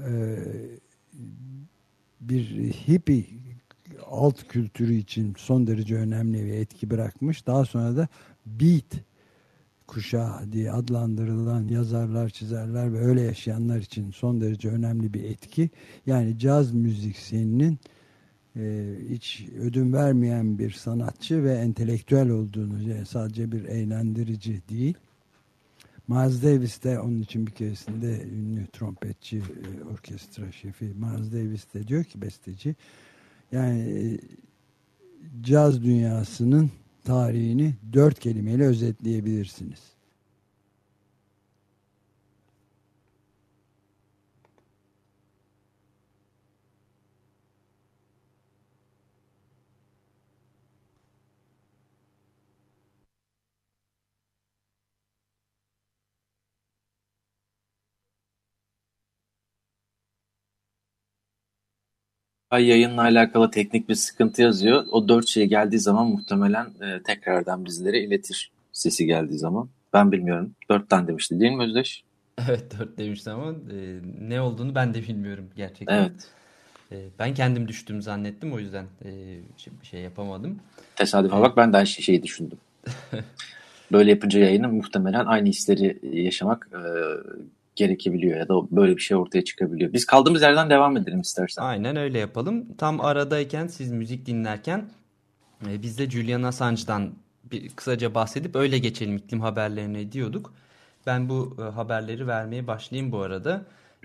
S2: bir hippie alt kültürü için son derece önemli bir etki bırakmış. Daha sonra da beat kuşağı diye adlandırılan yazarlar, çizerler ve öyle yaşayanlar için son derece önemli bir etki. Yani caz müzisyeninin hiç ödün vermeyen bir sanatçı ve entelektüel olduğunu, yani sadece bir eğlendirici değil. Miles Davis de onun için bir keresinde ünlü trompetçi, orkestra şefi Miles Davis de diyor ki, besteci, yani caz dünyasının tarihini 4 kelimeyle özetleyebilirsiniz.
S5: Yayınla alakalı teknik bir sıkıntı yazıyor. O 4 şey geldiği zaman muhtemelen tekrardan bizlere iletir, sesi geldiği zaman. Ben bilmiyorum. 4 tane demişti değil mi Özdeş?
S3: Evet, 4 demişti ama ne olduğunu ben de bilmiyorum gerçekten.
S5: Evet.
S3: Ben kendim düştüm zannettim, o yüzden bir şey yapamadım.
S5: Tesadüfe bak, ben de aynı şeyi düşündüm. Böyle yapınca yayını muhtemelen aynı hisleri yaşamak gerekebiliyor ya da böyle bir şey ortaya çıkabiliyor. Biz kaldığımız yerden devam edelim istersen.
S3: Aynen öyle yapalım. Tam aradayken, siz müzik dinlerken biz de Julian Assange'dan kısaca bahsedip öyle geçelim iklim haberlerine diyorduk. Ben bu haberleri vermeye başlayayım bu arada.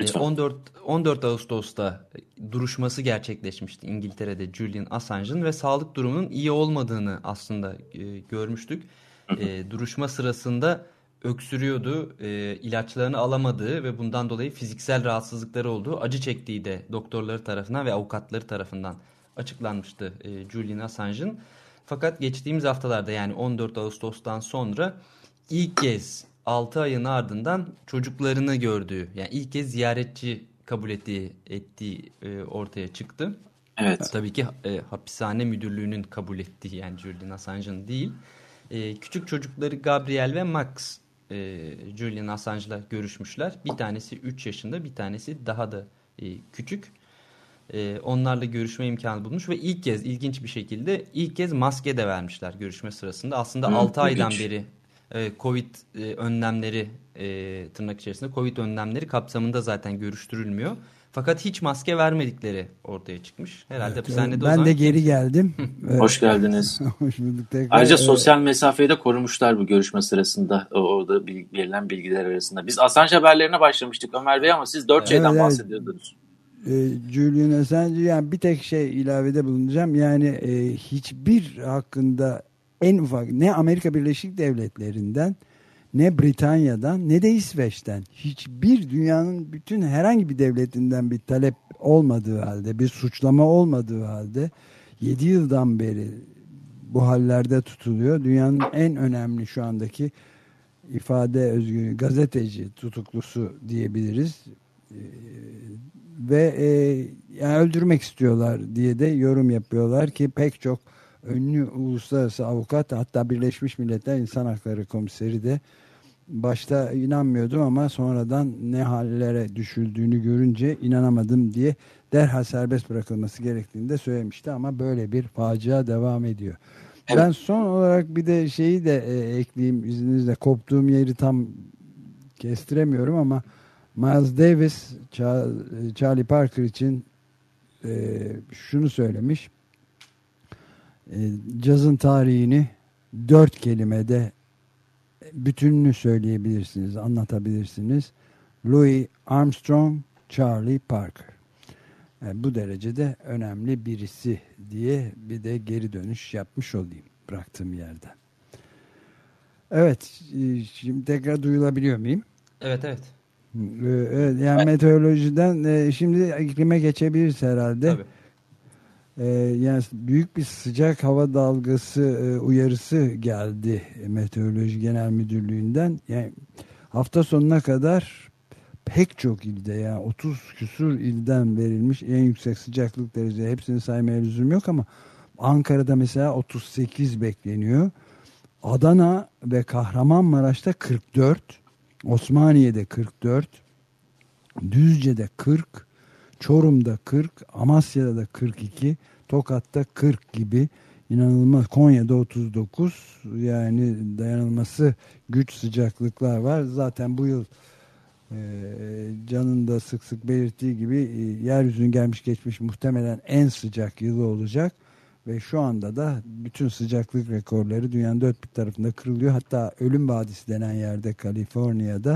S3: 14 Ağustos'ta duruşması gerçekleşmişti İngiltere'de Julian Assange'ın ve sağlık durumunun iyi olmadığını aslında görmüştük. Duruşma sırasında öksürüyordu, ilaçlarını alamadığı ve bundan dolayı fiziksel rahatsızlıkları olduğu, acı çektiği de doktorları tarafından ve avukatları tarafından açıklanmıştı Julian Assange'ın. Fakat geçtiğimiz haftalarda, yani 14 Ağustos'tan sonra ilk kez 6 ayın ardından çocuklarını gördüğü, yani ilk kez ziyaretçi kabul ettiği ortaya çıktı.
S5: Evet.
S3: Tabii ki hapishane müdürlüğünün kabul ettiği, yani Julian Assange'ın değil. Küçük çocukları Gabriel ve Max Julian Assange'la görüşmüşler. Bir tanesi 3 yaşında, bir tanesi daha da küçük. Onlarla görüşme imkanı bulmuş ve ilginç bir şekilde ilk kez maske de vermişler görüşme sırasında. Aslında 6 aydan beri Covid önlemleri, tırnak içerisinde Covid önlemleri kapsamında zaten görüştürülmüyor. Fakat hiç maske vermedikleri ortaya çıkmış. Herhalde hapishanede
S2: ben de geri geldim.
S5: Hoş geldiniz.
S2: Hoş bulduk tekrar.
S5: Ayrıca sosyal mesafeyi de korumuşlar bu görüşme sırasında. Orada verilen bilgiler arasında. Biz Assange haberlerine başlamıştık Ömer Bey ama siz 4 şeyden bahsediyordunuz.
S2: Julian Assange, yani bir tek şey ilavede bulunacağım. Yani hiçbir hakkında en ufak, ne Amerika Birleşik Devletleri'nden, ne Britanya'dan, ne de İsveç'ten, hiçbir dünyanın bütün herhangi bir devletinden bir talep olmadığı halde, bir suçlama olmadığı halde 7 yıldan beri bu hallerde tutuluyor. Dünyanın en önemli şu andaki ifade özgürlüğü, gazeteci tutuklusu diyebiliriz. Ve yani öldürmek istiyorlar diye de yorum yapıyorlar ki pek çok ünlü uluslararası avukat, hatta Birleşmiş Milletler İnsan Hakları Komiseri de başta inanmıyordum ama sonradan ne hallere düşüldüğünü görünce inanamadım diye derhal serbest bırakılması gerektiğini de söylemişti ama böyle bir facia devam ediyor. Evet. Ben son olarak bir de şeyi de ekleyeyim izninizle, koptuğum yeri tam kestiremiyorum ama Miles Davis Charlie Parker için şunu söylemiş. Cazın tarihini 4 kelimede bütününü söyleyebilirsiniz, anlatabilirsiniz. Louis Armstrong, Charlie Parker. Yani bu derecede önemli birisi diye bir de geri dönüş yapmış olayım bıraktığım yerden. Evet, şimdi tekrar duyulabiliyor muyum?
S3: Evet.
S2: Evet, yani meteorolojiden şimdi iklime geçebiliriz herhalde.
S3: Tabii.
S2: Yani büyük bir sıcak hava dalgası uyarısı geldi Meteoroloji Genel Müdürlüğü'nden. Yani hafta sonuna kadar pek çok ilde, yani 30 küsur ilden verilmiş en yüksek sıcaklık derece, hepsini saymaya lüzum yok ama Ankara'da mesela 38 bekleniyor. Adana ve Kahramanmaraş'ta 44, Osmaniye'de 44, Düzce'de 40, Çorum'da 40, Amasya'da da 42, Tokat'ta 40 gibi inanılmaz. Konya'da 39, yani dayanılması güç sıcaklıklar var. Zaten bu yıl Can'ın da sık sık belirttiği gibi yeryüzünün gelmiş geçmiş muhtemelen en sıcak yılı olacak. Ve şu anda da bütün sıcaklık rekorları dünyanın dört bir tarafında kırılıyor. Hatta Ölüm Vadisi denen yerde, Kaliforniya'da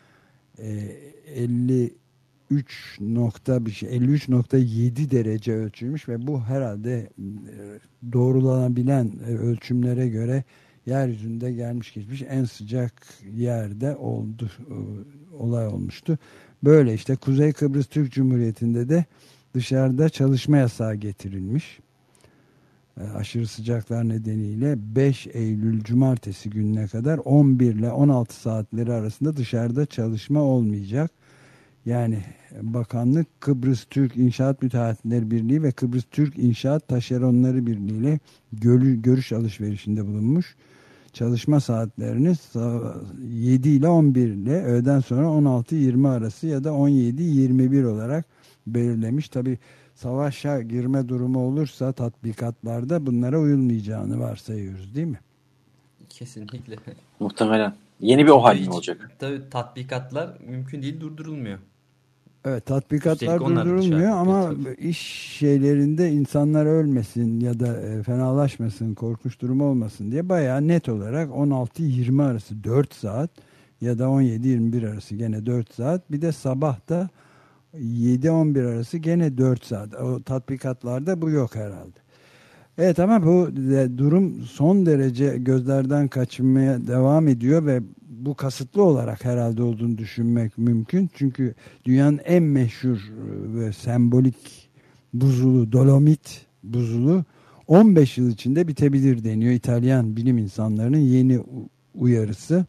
S2: 53.7 derece ölçülmüş ve bu herhalde doğrulanabilen ölçümlere göre yeryüzünde gelmiş geçmiş en sıcak yerde olay olmuştu. Böyle işte Kuzey Kıbrıs Türk Cumhuriyeti'nde de dışarıda çalışma yasağı getirilmiş. Aşırı sıcaklar nedeniyle 5 Eylül Cumartesi gününe kadar 11 ile 16 saatleri arasında dışarıda çalışma olmayacak. Yani bakanlık Kıbrıs Türk İnşaat Müteahhitleri Birliği ve Kıbrıs Türk İnşaat Taşeronları Birliği ile görüş alışverişinde bulunmuş. Çalışma saatlerini 7 ile 11 ile öğleden sonra 16-20 arası ya da 17-21 olarak belirlemiş. Tabii savaşa girme durumu olursa tatbikatlarda bunlara uyulmayacağını varsayıyoruz, değil mi?
S3: Kesinlikle.
S5: Muhtemelen. Yeni bir OHAL mi olacak?
S3: Tabii tatbikatlar mümkün değil, durdurulmuyor.
S2: Evet, tatbikatlar durdurulmuyor ama iş şeylerinde insanlar ölmesin ya da fenalaşmasın, korkunç durum olmasın diye bayağı net olarak 16-20 arası 4 saat ya da 17-21 arası gene 4 saat, bir de sabah da 7-11 arası gene 4 saat. O tatbikatlarda bu yok herhalde. Evet, ama bu durum son derece gözlerden kaçmaya devam ediyor ve bu kasıtlı olarak herhalde olduğunu düşünmek mümkün. Çünkü dünyanın en meşhur ve sembolik buzulu, Dolomit buzulu 15 yıl içinde bitebilir deniyor. İtalyan bilim insanlarının yeni uyarısı.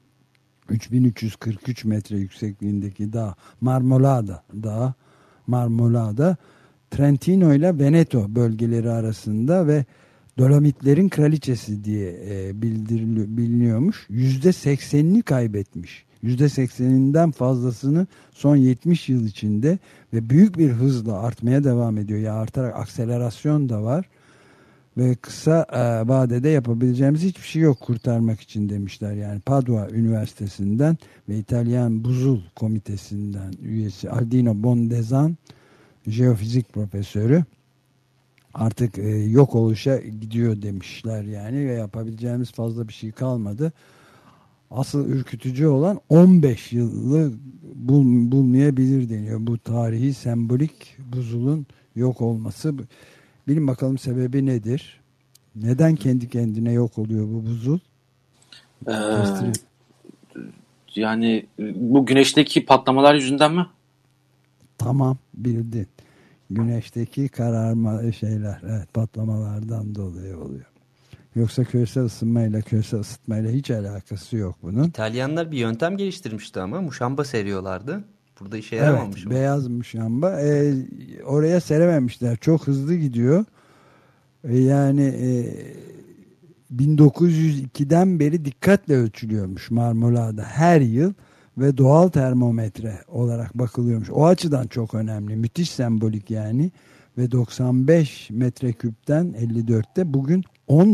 S2: 3343 metre yüksekliğindeki dağ Marmolada Trentino ile Veneto bölgeleri arasında ve Dolomitlerin kraliçesi diye biliniyormuş. %80'ini kaybetmiş. %80'inden fazlasını son 70 yıl içinde ve büyük bir hızla artmaya devam ediyor. Ya artarak, akselerasyon da var. Ve kısa vadede yapabileceğimiz hiçbir şey yok kurtarmak için demişler. Yani Padua Üniversitesi'nden ve İtalyan Buzul Komitesi'nden üyesi Aldino Bondezan, jeofizik profesörü, artık yok oluşa gidiyor demişler yani ve yapabileceğimiz fazla bir şey kalmadı. Asıl ürkütücü olan 15 yılı bulmayabilir deniyor. Bu tarihi sembolik buzulun yok olması. Bilin bakalım sebebi nedir? Neden kendi kendine yok oluyor bu buzul?
S5: Yani bu güneşteki patlamalar yüzünden mi?
S2: Tamam, bildin. Güneşteki kararma şeyler, evet, patlamalardan dolayı oluyor. Yoksa küresel ısınmayla, küresel ısıtmayla hiç alakası yok bunun.
S3: İtalyanlar bir yöntem geliştirmişti ama muşamba seriyorlardı. Burada işe yaramamış mı?
S2: Evet, beyaz muşamba. Oraya serememişler. Çok hızlı gidiyor. Yani 1902'den beri dikkatle ölçülüyormuş Marmolada her yıl ve doğal termometre olarak bakılıyormuş. O açıdan çok önemli. Müthiş sembolik yani. Ve 95 metreküpten 54'te bugün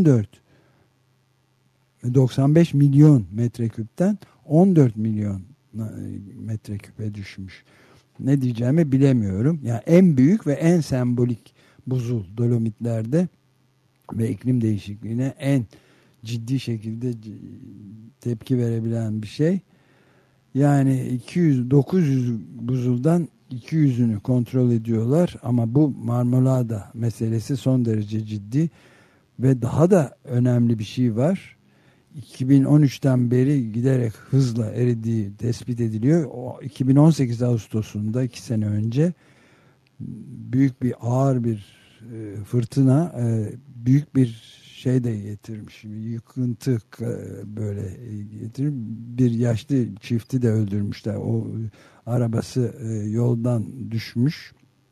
S2: 95 milyon metreküpten 14 milyon metreküpe düşmüş. Ne diyeceğimi bilemiyorum. Yani en büyük ve en sembolik buzul Dolomitlerde ve iklim değişikliğine en ciddi şekilde tepki verebilen bir şey. Yani 900 buzuldan 200'ünü kontrol ediyorlar ama bu Marmolada meselesi son derece ciddi ve daha da önemli bir şey var. 2013'ten beri giderek hızla eridiği tespit ediliyor. O 2018 Ağustos'unda 2 sene önce büyük bir ağır bir fırtına büyük bir şey de getirmiş. Yıkıntı böyle getirip bir yaşlı çifti de öldürmüşler. O arabası yoldan düşmüş.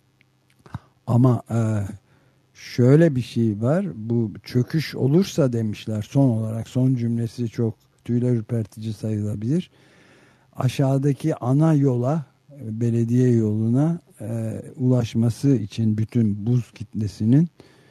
S2: Ama şöyle bir şey var. Bu çöküş olursa demişler son olarak son cümlesi çok tüyler ürpertici sayılabilir. Aşağıdaki ana yola belediye yoluna ulaşması için bütün buz kitlesinin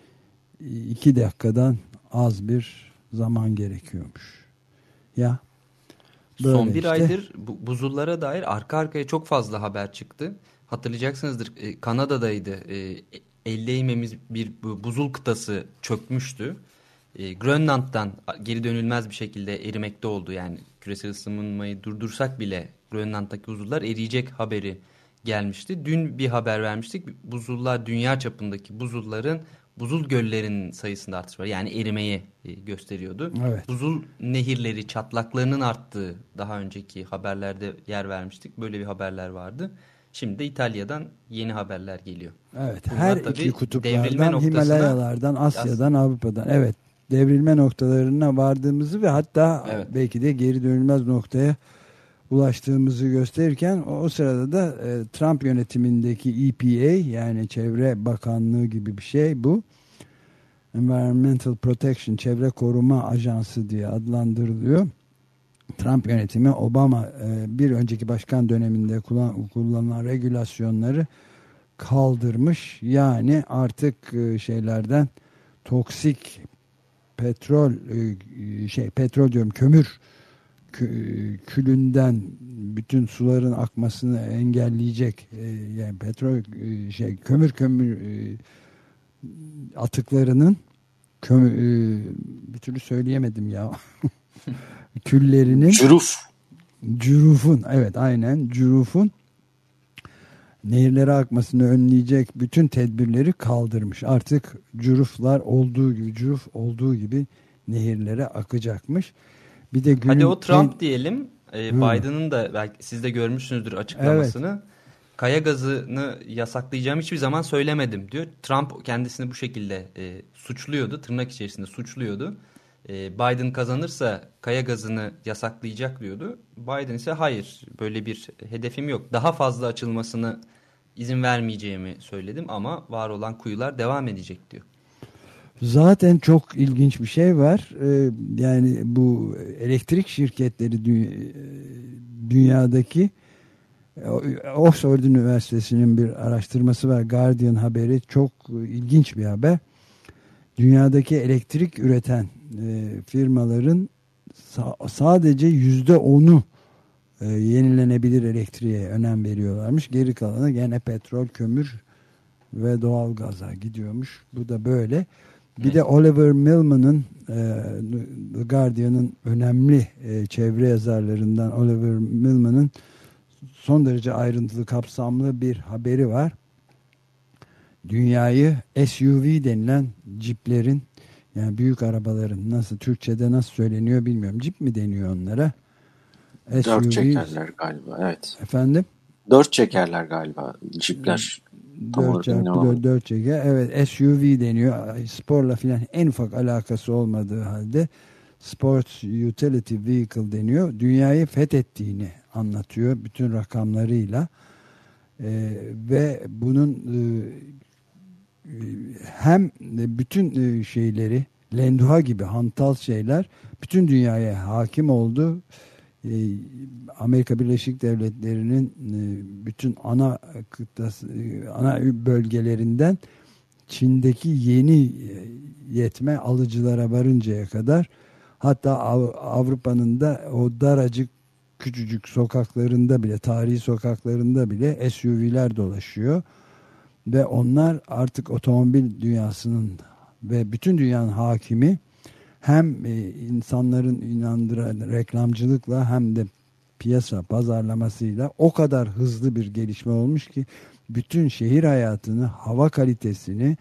S2: 2 dakikadan az bir zaman gerekiyormuş. Ya
S3: son bir aydır buzullara dair arka arkaya çok fazla haber çıktı. Hatırlayacaksınızdır, Kanada'daydı. 50 eğimimiz bir buzul kıtası çökmüştü. Grönland'dan geri dönülmez bir şekilde erimekte oldu. Yani küresel ısınmayı durdursak bile Grönland'daki buzullar eriyecek haberi gelmişti. Dün bir haber vermiştik. Buzullar, dünya çapındaki buzulların, buzul göllerinin sayısında artış var. Yani erimeyi gösteriyordu.
S2: Evet.
S3: Buzul nehirleri, çatlaklarının arttığı daha önceki haberlerde yer vermiştik. Böyle bir haberler vardı. Şimdi de İtalya'dan yeni haberler geliyor.
S2: Evet.
S3: Bunlar
S2: her iki kutuplardan,
S3: noktasına,
S2: Himalayalardan, Asya'dan, Avrupa'dan. Evet. Devrilme noktalarına vardığımızı ve hatta belki de geri dönülmez noktaya ulaştığımızı gösterirken o sırada da Trump yönetimindeki EPA, yani Çevre Bakanlığı gibi bir şey bu. Environmental Protection, Çevre Koruma Ajansı diye adlandırılıyor. Trump yönetimi Obama bir önceki başkan döneminde kullanılan regülasyonları kaldırmış. Yani artık şeylerden toksik petrol diyorum, kömür külünden bütün suların akmasını engelleyecek yani kömür atıklarının bir türlü söyleyemedim ya küllerinin cürufun evet aynen cürufun nehirlere akmasını önleyecek bütün tedbirleri kaldırmış. Artık cüruf olduğu gibi nehirlere akacakmış. Bir de
S3: hadi o Trump diyelim. Biden'ın da belki siz de görmüşsünüzdür açıklamasını. Evet. Kaya gazını yasaklayacağım hiçbir zaman söylemedim diyor. Trump kendisini bu şekilde suçluyordu. Tırnak içerisinde suçluyordu. Biden kazanırsa kaya gazını yasaklayacak diyordu. Biden ise hayır, böyle bir hedefim yok. Daha fazla açılmasını izin vermeyeceğimi söyledim ama var olan kuyular devam edecek diyor.
S2: Zaten çok ilginç bir şey var. Yani bu elektrik şirketleri dünyadaki Oxford Üniversitesi'nin bir araştırması var. Guardian haberi, çok ilginç bir haber. Dünyadaki elektrik üreten firmaların sadece %10'u yenilenebilir elektriğe önem veriyorlarmış. Geri kalanı gene petrol, kömür ve doğal gaza gidiyormuş. Bu da böyle. Bir de Oliver Millman'ın The Guardian'ın önemli çevre yazarlarından Oliver Millman'ın son derece ayrıntılı, kapsamlı bir haberi var. Dünyayı SUV denilen ciplerin, yani büyük arabaların, nasıl Türkçe'de nasıl söyleniyor bilmiyorum. Cip mi deniyor onlara?
S5: 4 çekerler galiba, evet.
S2: Efendim?
S5: 4 çekerler galiba cipler.
S2: 4 çeker. Evet, SUV deniyor. Sporla filan en ufak alakası olmadığı halde Sports Utility Vehicle deniyor. Dünyayı fethettiğini anlatıyor bütün rakamlarıyla. Ve bunun hem bütün şeyleri, lenduha gibi hantal şeyler bütün dünyaya hakim oldu. Amerika Birleşik Devletleri'nin bütün ana bölgelerinden Çin'deki yeni yetme alıcılara varıncaya kadar, hatta Avrupa'nın da o daracık küçücük sokaklarında bile, tarihi sokaklarında bile SUV'ler dolaşıyor. Ve onlar artık otomobil dünyasının ve bütün dünyanın hakimi. Hem insanların inandıran reklamcılıkla hem de piyasa pazarlamasıyla o kadar hızlı bir gelişme olmuş ki bütün şehir hayatını, hava kalitesini,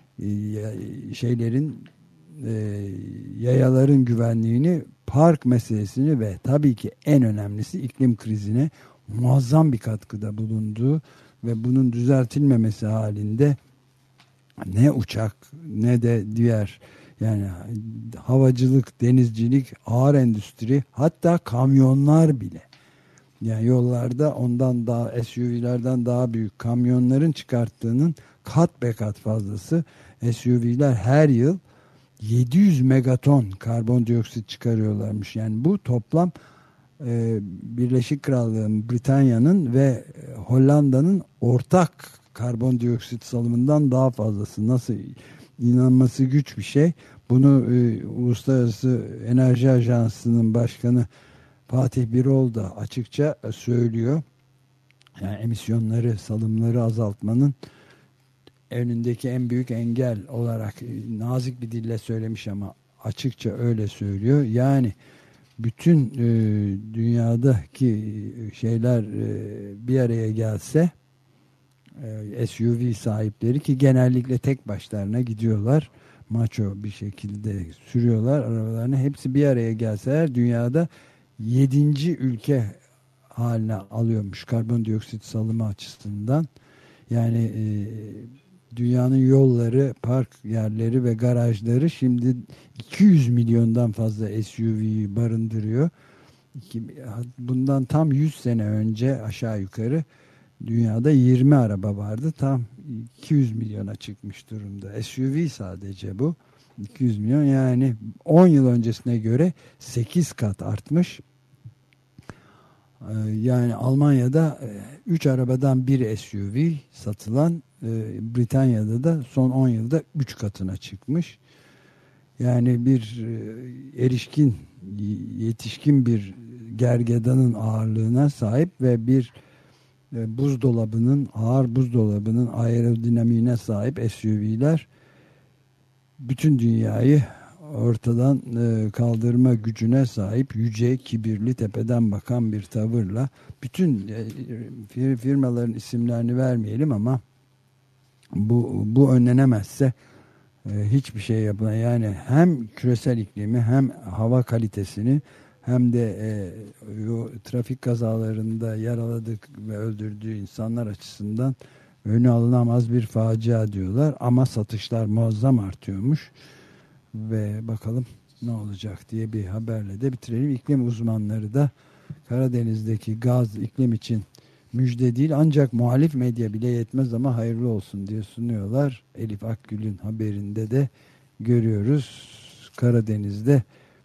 S2: yayaların güvenliğini, park meselesini ve tabii ki en önemlisi iklim krizine muazzam bir katkıda bulunduğu ve bunun düzeltilmemesi halinde ne uçak ne de diğer, yani havacılık, denizcilik, ağır endüstri, hatta kamyonlar bile, yani yollarda ondan daha, SUV'lerden daha büyük kamyonların çıkarttığının kat be kat fazlası. SUV'ler her yıl 700 megaton karbondioksit çıkarıyorlarmış. Yani bu toplam Birleşik Krallığın, Britanya'nın ve Hollanda'nın ortak karbondioksit salımından daha fazlası. Nasıl, inanması güç bir şey. Bunu Uluslararası Enerji Ajansı'nın başkanı Fatih Birol da açıkça söylüyor. Yani emisyonları, salımları azaltmanın önündeki en büyük engel olarak nazik bir dille söylemiş ama açıkça öyle söylüyor. Yani bütün dünyadaki şeyler bir araya gelse, SUV sahipleri, ki genellikle tek başlarına gidiyorlar, maço bir şekilde sürüyorlar arabalarını, hepsi bir araya gelseler dünyada 7. ülke haline alıyormuş karbondioksit salımı açısından. Yani dünyanın yolları, park yerleri ve garajları şimdi 200 milyondan fazla SUV'yi barındırıyor. Bundan tam 100 sene önce aşağı yukarı dünyada 20 araba vardı. Tam 200 milyona çıkmış durumda. SUV sadece bu. 200 milyon, yani 10 yıl öncesine göre 8 kat artmış. Yani Almanya'da 3 arabadan bir SUV satılan, Britanya'da da son 10 yılda 3 katına çıkmış. Yani bir yetişkin bir gergedanın ağırlığına sahip ve bir ağır buzdolabının aerodinamiğine sahip SUV'ler bütün dünyayı ortadan kaldırma gücüne sahip, yüce, kibirli, tepeden bakan bir tavırla. Bütün firmaların isimlerini vermeyelim ama bu önlenemezse hiçbir şey yapılan, yani hem küresel iklimi hem hava kalitesini hem de trafik kazalarında yaraladık ve öldürdüğü insanlar açısından önü alınamaz bir facia diyorlar. Ama satışlar muazzam artıyormuş. Ve bakalım ne olacak diye bir haberle de bitirelim. İklim uzmanları da Karadeniz'deki gaz iklim için müjde değil, ancak muhalif medya bile yetmez ama hayırlı olsun diye sunuyorlar. Elif Akgül'ün haberinde de görüyoruz. Karadeniz'de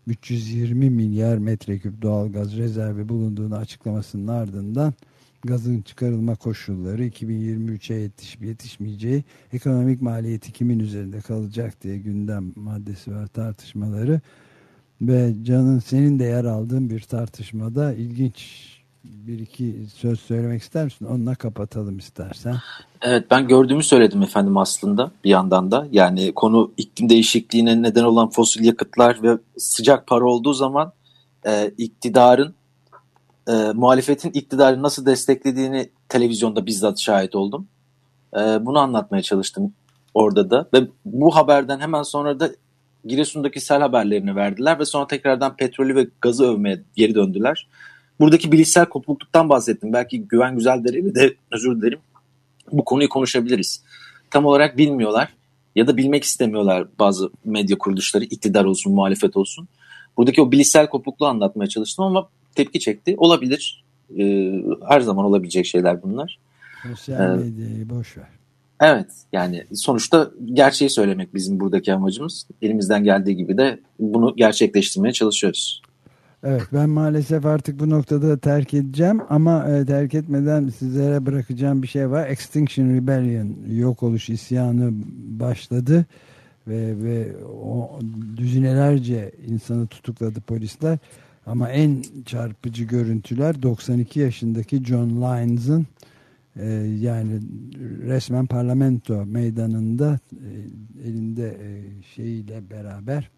S2: 320 milyar metreküp doğalgaz rezervi bulunduğunu açıklamasının ardından gazın çıkarılma koşulları, 2023'e yetişmeyeceği, ekonomik maliyeti kimin üzerinde kalacak diye gündem maddesi var, tartışmaları. Ve Can'ın, senin de yer aldığın bir tartışmada ilginç bir iki söz söylemek ister misin? Onunla kapatalım istersen.
S5: Evet, ben gördüğümü söyledim efendim aslında bir yandan da. Yani konu iklim değişikliğine neden olan fosil yakıtlar ve sıcak para olduğu zaman iktidarın, muhalefetin iktidarı nasıl desteklediğini televizyonda bizzat şahit oldum. Bunu anlatmaya çalıştım orada da. Ve bu haberden hemen sonra da Giresun'daki sel haberlerini verdiler ve sonra tekrardan petrolü ve gazı övmeye geri döndüler. Buradaki bilişsel kopukluktan bahsettim. Belki Güven Güzeldere'yle de, özür dilerim, bu konuyu konuşabiliriz. Tam olarak bilmiyorlar ya da bilmek istemiyorlar bazı medya kuruluşları, iktidar olsun, muhalefet olsun. Buradaki o bilişsel kopukluğu anlatmaya çalıştım ama tepki çekti. Olabilir. Her zaman olabilecek şeyler bunlar.
S2: Sosyal medyayı boş ver.
S5: Evet, yani sonuçta gerçeği söylemek bizim buradaki amacımız. Elimizden geldiği gibi de bunu gerçekleştirmeye çalışıyoruz.
S2: Evet, ben maalesef artık bu noktada terk edeceğim ama terk etmeden sizlere bırakacağım bir şey var. Extinction Rebellion, yok oluş isyanı başladı ve o düzinelerce insanı tutukladı polisler. Ama en çarpıcı görüntüler 92 yaşındaki John Lyons'ın yani resmen parlamento meydanında elinde şeyiyle beraber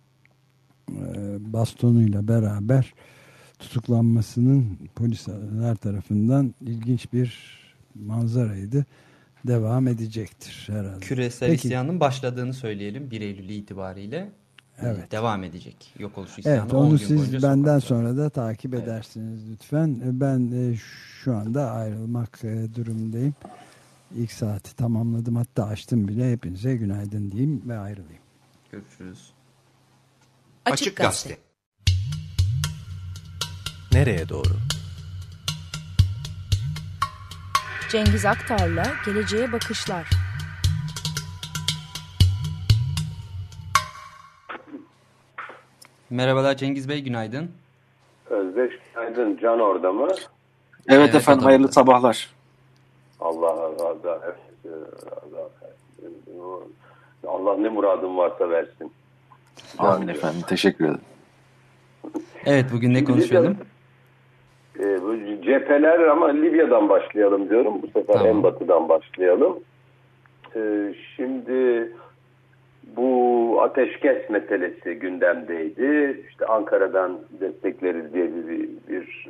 S2: bastonuyla beraber tutuklanmasının polisler tarafından ilginç bir manzaraydı. Devam edecektir herhalde.
S3: Küresel isyanın başladığını söyleyelim 1 Eylül itibariyle.
S2: Evet.
S3: Devam edecek. Yok oluş isyanı.
S2: Evet, onu siz benden sonra da takip edersiniz lütfen. Ben şu anda ayrılmak durumundayım. İlk saati tamamladım, hatta açtım bile. Hepinize günaydın diyeyim ve ayrılayım.
S3: Görüşürüz.
S1: Açık Gazete.
S10: Nereye doğru?
S11: Cengiz Aktar'la Geleceğe Bakışlar.
S3: Merhabalar Cengiz Bey, günaydın.
S12: Özdeş, günaydın. Can orada mı?
S5: Evet efendim, hayırlı sabahlar.
S12: Allah ne muradın varsa versin.
S5: Amin efendim, teşekkür ederim.
S3: Evet, bugün ne konuşalım?
S12: Cepheler, ama Libya'dan başlayalım diyorum. Bu sefer tamam. En batıdan başlayalım. Şimdi bu ateşkes meselesi gündemdeydi. İşte Ankara'dan destekleriz diye bir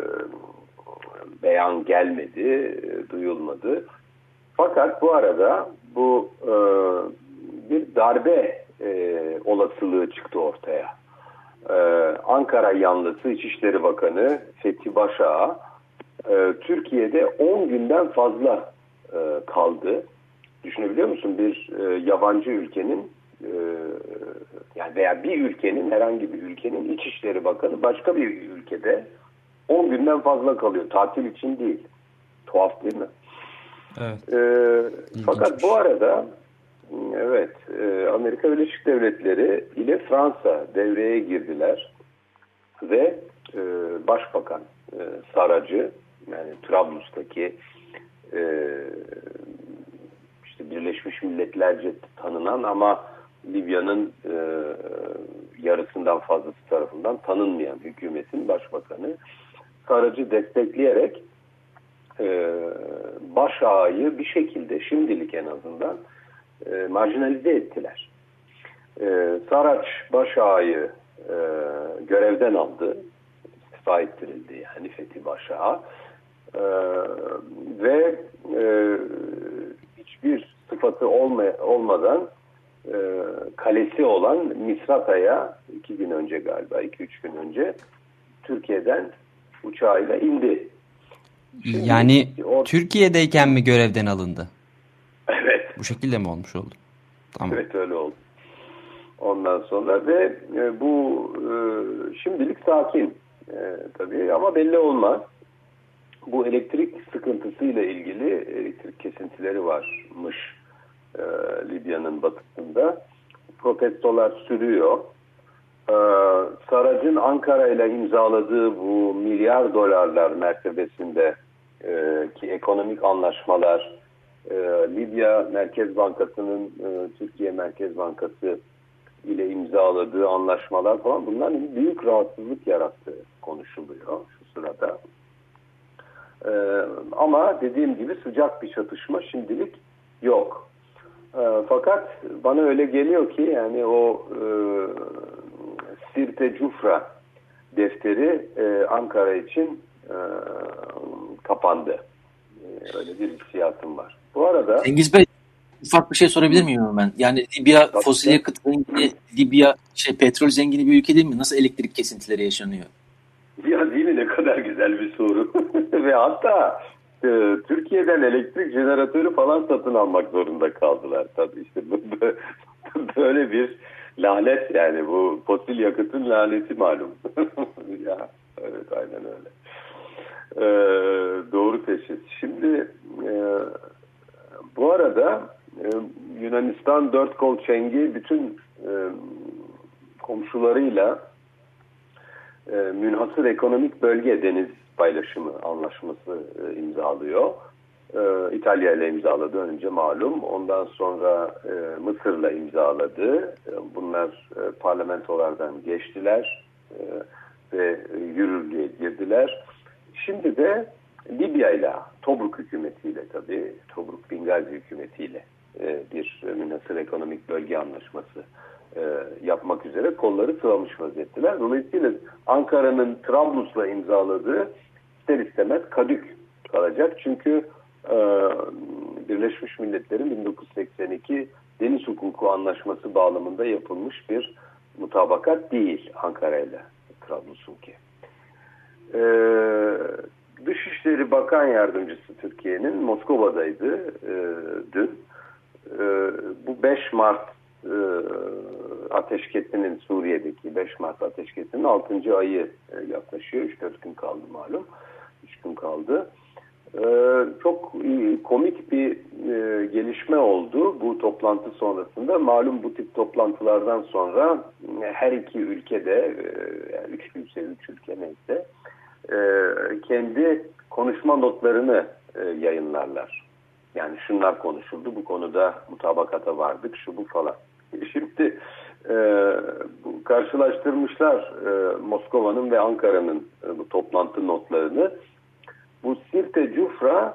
S12: beyan gelmedi, duyulmadı. Fakat bu arada bu bir darbe olasılığı çıktı ortaya. Ankara yanlısı İçişleri Bakanı Fethi Başağa Türkiye'de 10 günden fazla kaldı. Düşünebiliyor musun? Bir yabancı ülkenin yani veya bir ülkenin, herhangi bir ülkenin İçişleri Bakanı başka bir ülkede 10 günden fazla kalıyor. Tatil için değil. Tuhaf değil mi?
S3: Evet.
S12: Fakat bu arada Amerika Birleşik Devletleri ile Fransa devreye girdiler ve Başbakan Saracı, yani Trablus'taki işte Birleşmiş Milletlerce tanınan ama Libya'nın yarısından fazlası tarafından tanınmayan hükümetin başbakanı Saracı destekleyerek Başağa'yı bir şekilde, şimdilik en azından marjinalize ettiler. Saraç Başağa'yı görevden aldı, istifa ettirildi yani Fethi Başağa ve hiçbir sıfatı olmadan kalesi olan Misrata'ya 2 gün önce, galiba 2-3 gün önce Türkiye'den uçağıyla indi.
S3: Şimdi yani Türkiye'deyken mi görevden alındı?
S12: Evet.
S3: Bu şekilde mi olmuş oldu? Tamam.
S12: Evet, öyle oldu. Ondan sonra ve bu şimdilik sakin tabii, ama belli olmaz. Bu elektrik sıkıntısıyla ilgili elektrik kesintileri varmış Libya'nın batısında. Protestolar sürüyor. Sarac'ın Ankara ile imzaladığı bu milyar dolarlar mertebesinde ki ekonomik anlaşmalar, Libya Merkez Bankası'nın Türkiye Merkez Bankası ile imzaladığı anlaşmalar falan, bunların büyük rahatsızlık yarattığı konuşuluyor şu sırada. Ama dediğim gibi sıcak bir çatışma şimdilik yok. Fakat bana öyle geliyor ki yani o Sirte Cufra defteri Ankara için kapandı. Öyle bir hissiyatım var. Bu arada
S5: Cengiz Bey, ufak bir şey sorabilir miyim ben? Yani Libya fosil yakıt zengini, Libya petrol zengini bir ülke değil mi? Nasıl elektrik kesintileri yaşanıyor?
S12: Ya değil mi? Ne kadar güzel bir soru. Ve hatta Türkiye'den elektrik jeneratörü falan satın almak zorunda kaldılar. Tabii işte böyle bir lanet, yani bu fosil yakıtın laneti malum. Ya evet, aynen öyle. Doğru teşhis. Şimdi bu arada Yunanistan dört kol çengi bütün komşularıyla münhasır ekonomik bölge deniz paylaşımı anlaşması imzalıyor. İtalya ile imzaladı önce malum. Ondan sonra Mısır'la imzaladı. Bunlar parlamentolardan geçtiler. ve yürürlüğe girdiler. Şimdi de Libya'yla, Tobruk hükümetiyle tabii, Tobruk Bingazi hükümetiyle bir münhasır ekonomik bölge anlaşması yapmak üzere kolları sıvamış vaziyetteler. Dolayısıyla Ankara'nın Trablus'la imzaladığı ister istemez kadük kalacak. Çünkü Birleşmiş Milletler'in 1982 Deniz Hukuku Anlaşması bağlamında yapılmış bir mutabakat değil Ankara'yla Trablus'unki. Dışişleri Bakan Yardımcısı Türkiye'nin Moskova'daydı dün. Bu 5 Mart ateşkesinin, Suriye'deki 5 Mart ateşkesinin 6. ayı yaklaşıyor. 3-4 gün kaldı malum. 3 gün kaldı. Çok komik bir gelişme oldu bu toplantı sonrasında. Malum bu tip toplantılardan sonra her iki ülkede, yani 3 ülke neyse, kendi konuşma notlarını yayınlarlar. Yani şunlar konuşuldu, bu konuda mutabakata vardık, şu bu falan. Şimdi bu karşılaştırmışlar Moskova'nın ve Ankara'nın bu toplantı notlarını. Bu Sirte Cufra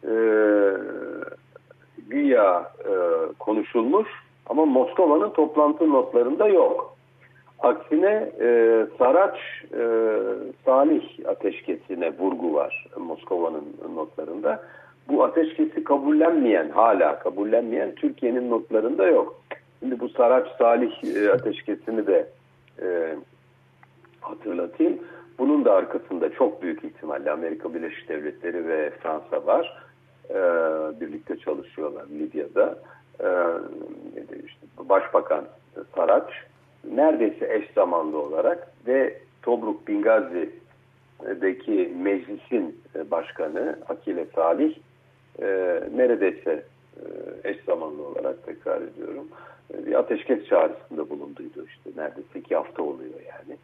S12: güya konuşulmuş ama Moskova'nın toplantı notlarında yok. Aksine Saraç Salih ateşkesine vurgu var Moskova'nın notlarında. Bu ateşkesi hala kabullenmeyen Türkiye'nin notlarında yok. Şimdi bu Saraç Salih ateşkesini de hatırlatayım. Bunun da arkasında çok büyük ihtimalle Amerika Birleşik Devletleri ve Fransa var. Birlikte çalışıyorlar Libya'da. İşte Başbakan Saraç neredeyse eş zamanlı olarak ve Tobruk Bingazi'deki meclisin başkanı Akile Salih neredeyse eş zamanlı olarak, tekrar ediyorum, bir ateşkes çağrısında bulunduydu. İşte neredeyse 2 hafta oluyor yani.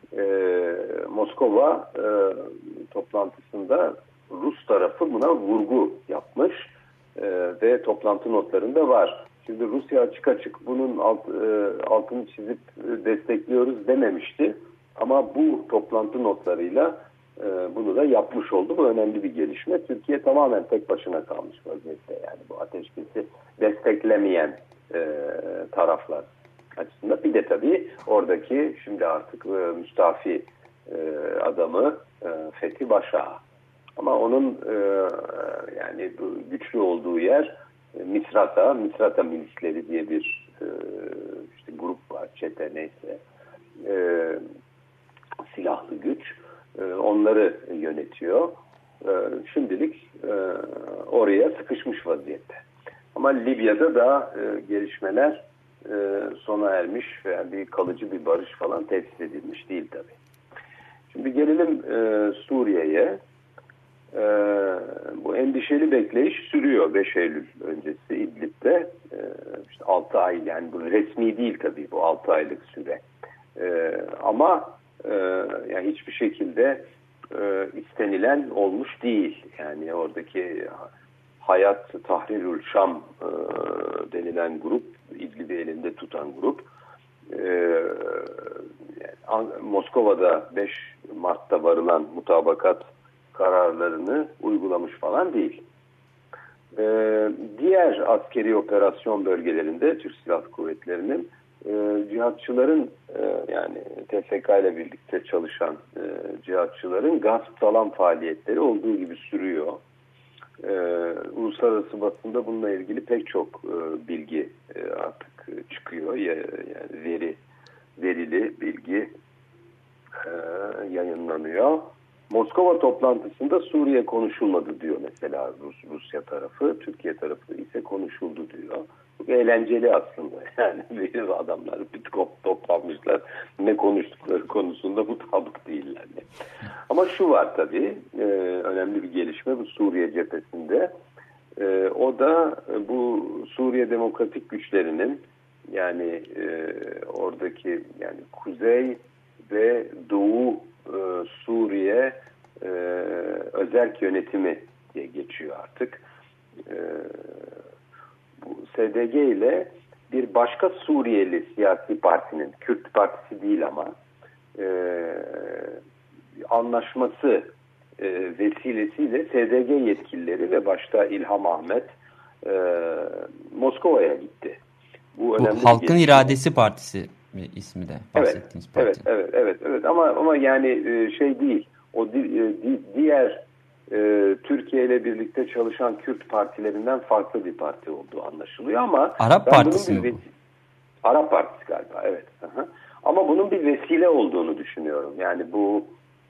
S12: Moskova toplantısında Rus tarafı buna vurgu yapmış ve toplantı notlarında var. Şimdi Rusya açık açık bunun altını çizip destekliyoruz dememişti. Ama bu toplantı notlarıyla bunu da yapmış oldu. Bu önemli bir gelişme. Türkiye tamamen tek başına kalmış vaziyette. Yani bu ateşkesi desteklemeyen taraflar açısından. Bir de tabii oradaki şimdi artık müstafi adamı Fethi Başağı. Ama onun yani güçlü olduğu yer Misrata milisleri diye bir işte grup var, çete neyse, silahlı güç. Onları yönetiyor. Şimdilik oraya sıkışmış vaziyette. Ama Libya'da da gelişmeler sona ermiş veya bir kalıcı bir barış falan tesis edilmiş değil tabii. Şimdi gelelim Suriye'ye. Bu endişeli bekleyiş sürüyor 5 Eylül öncesi İdlib'de. İşte 6 ay, yani bu resmi değil tabii, bu 6 aylık süre. Ama yani hiçbir şekilde istenilen olmuş değil. Yani oradaki Hayat Tahrirül Şam denilen grup, İdlib'i elinde tutan grup, yani Moskova'da 5 Mart'ta varılan mutabakat kararlarını uygulamış falan değil. Diğer askeri operasyon bölgelerinde Türk Silahlı Kuvvetleri'nin cihatçıların, yani TSK ile birlikte çalışan cihatçıların gasp talan faaliyetleri olduğu gibi sürüyor. Uluslararası basında bununla ilgili pek çok bilgi artık çıkıyor. Yani verili bilgi yayınlanıyor. Moskova toplantısında Suriye konuşulmadı diyor mesela Rusya tarafı. Türkiye tarafı ise konuşuldu diyor. Çok eğlenceli aslında. Yani adamlar bir toplanmışlar. Ne konuştukları konusunda mutabık değiller. Ama şu var tabii. Önemli bir gelişme bu Suriye cephesinde. O da bu Suriye Demokratik Güçlerinin, yani oradaki, yani Kuzey ve Doğu Suriye özerk yönetimi diye geçiyor artık. Bu SDG ile bir başka Suriyeli siyasi partinin, Kürt Partisi değil ama anlaşması vesilesiyle SDG yetkilileri ve başta İlham Ahmet Moskova'ya gitti.
S3: Bu Halkın İradesi Partisi ismi de bahsettiğiniz parti.
S12: Evet ama yani şey değil. O diğer Türkiye ile birlikte çalışan Kürt partilerinden farklı bir parti olduğu anlaşılıyor ama
S3: Arap Partisi mi bu?
S12: Arap Partisi galiba, evet. Aha. Ama bunun bir vesile olduğunu düşünüyorum. Yani bu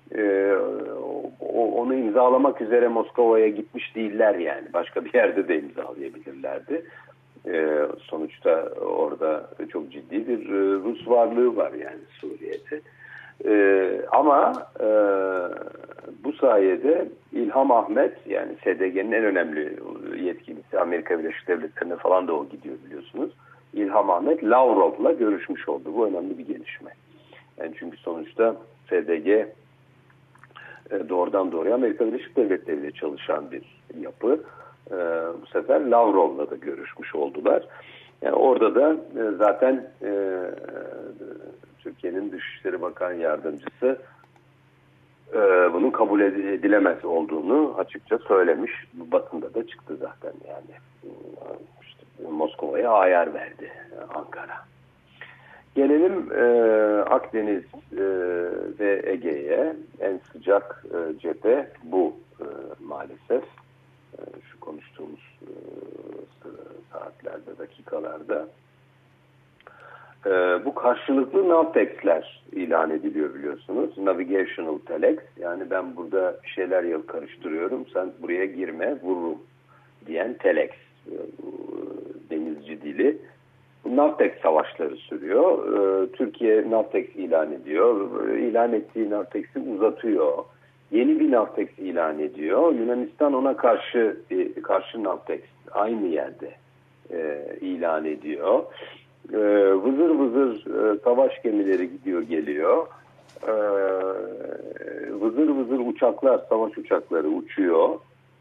S12: onu imzalamak üzere Moskova'ya gitmiş değiller yani. Başka bir yerde de imzalayabilirlerdi. Sonuçta orada çok ciddi bir Rus varlığı var yani Suriye'de. Ama bu sayede İlham Ahmet, yani SDG'nin en önemli yetkilisi, Amerika Birleşik Devletleri'ne falan da o gidiyor biliyorsunuz. İlham Ahmet Lavrov'la görüşmüş oldu. Bu önemli bir gelişme. Yani çünkü sonuçta SDG doğrudan doğruya Amerika Birleşik Devletleri ile çalışan bir yapı. Bu sefer Lavrov'la da görüşmüş oldular. Yani orada da zaten Türkiye'nin Dışişleri Bakan Yardımcısı bunun kabul edilemez olduğunu açıkça söylemiş. Basında da çıktı zaten yani. İşte Moskova'ya ayar verdi Ankara. Gelelim Akdeniz ve Ege'ye. En sıcak cephe bu maalesef. Şu konuştuğumuz saatlerde, dakikalarda. Bu karşılıklı NAVTEX'ler ilan ediliyor biliyorsunuz. Navigational Telex. Yani ben burada bir şeyler karıştırıyorum. Sen buraya girme, vururum diyen Telex. Denizci dili. Bu NAVTEX savaşları sürüyor. Türkiye NAVTEX ilan ediyor. İlan ettiği NAVTEX'i uzatıyor. Yeni bir NAVTEX ilan ediyor. Yunanistan ona karşı NAVTEX aynı yerde ilan ediyor. Vızır vızır savaş gemileri gidiyor geliyor. Vızır vızır uçaklar, savaş uçakları uçuyor.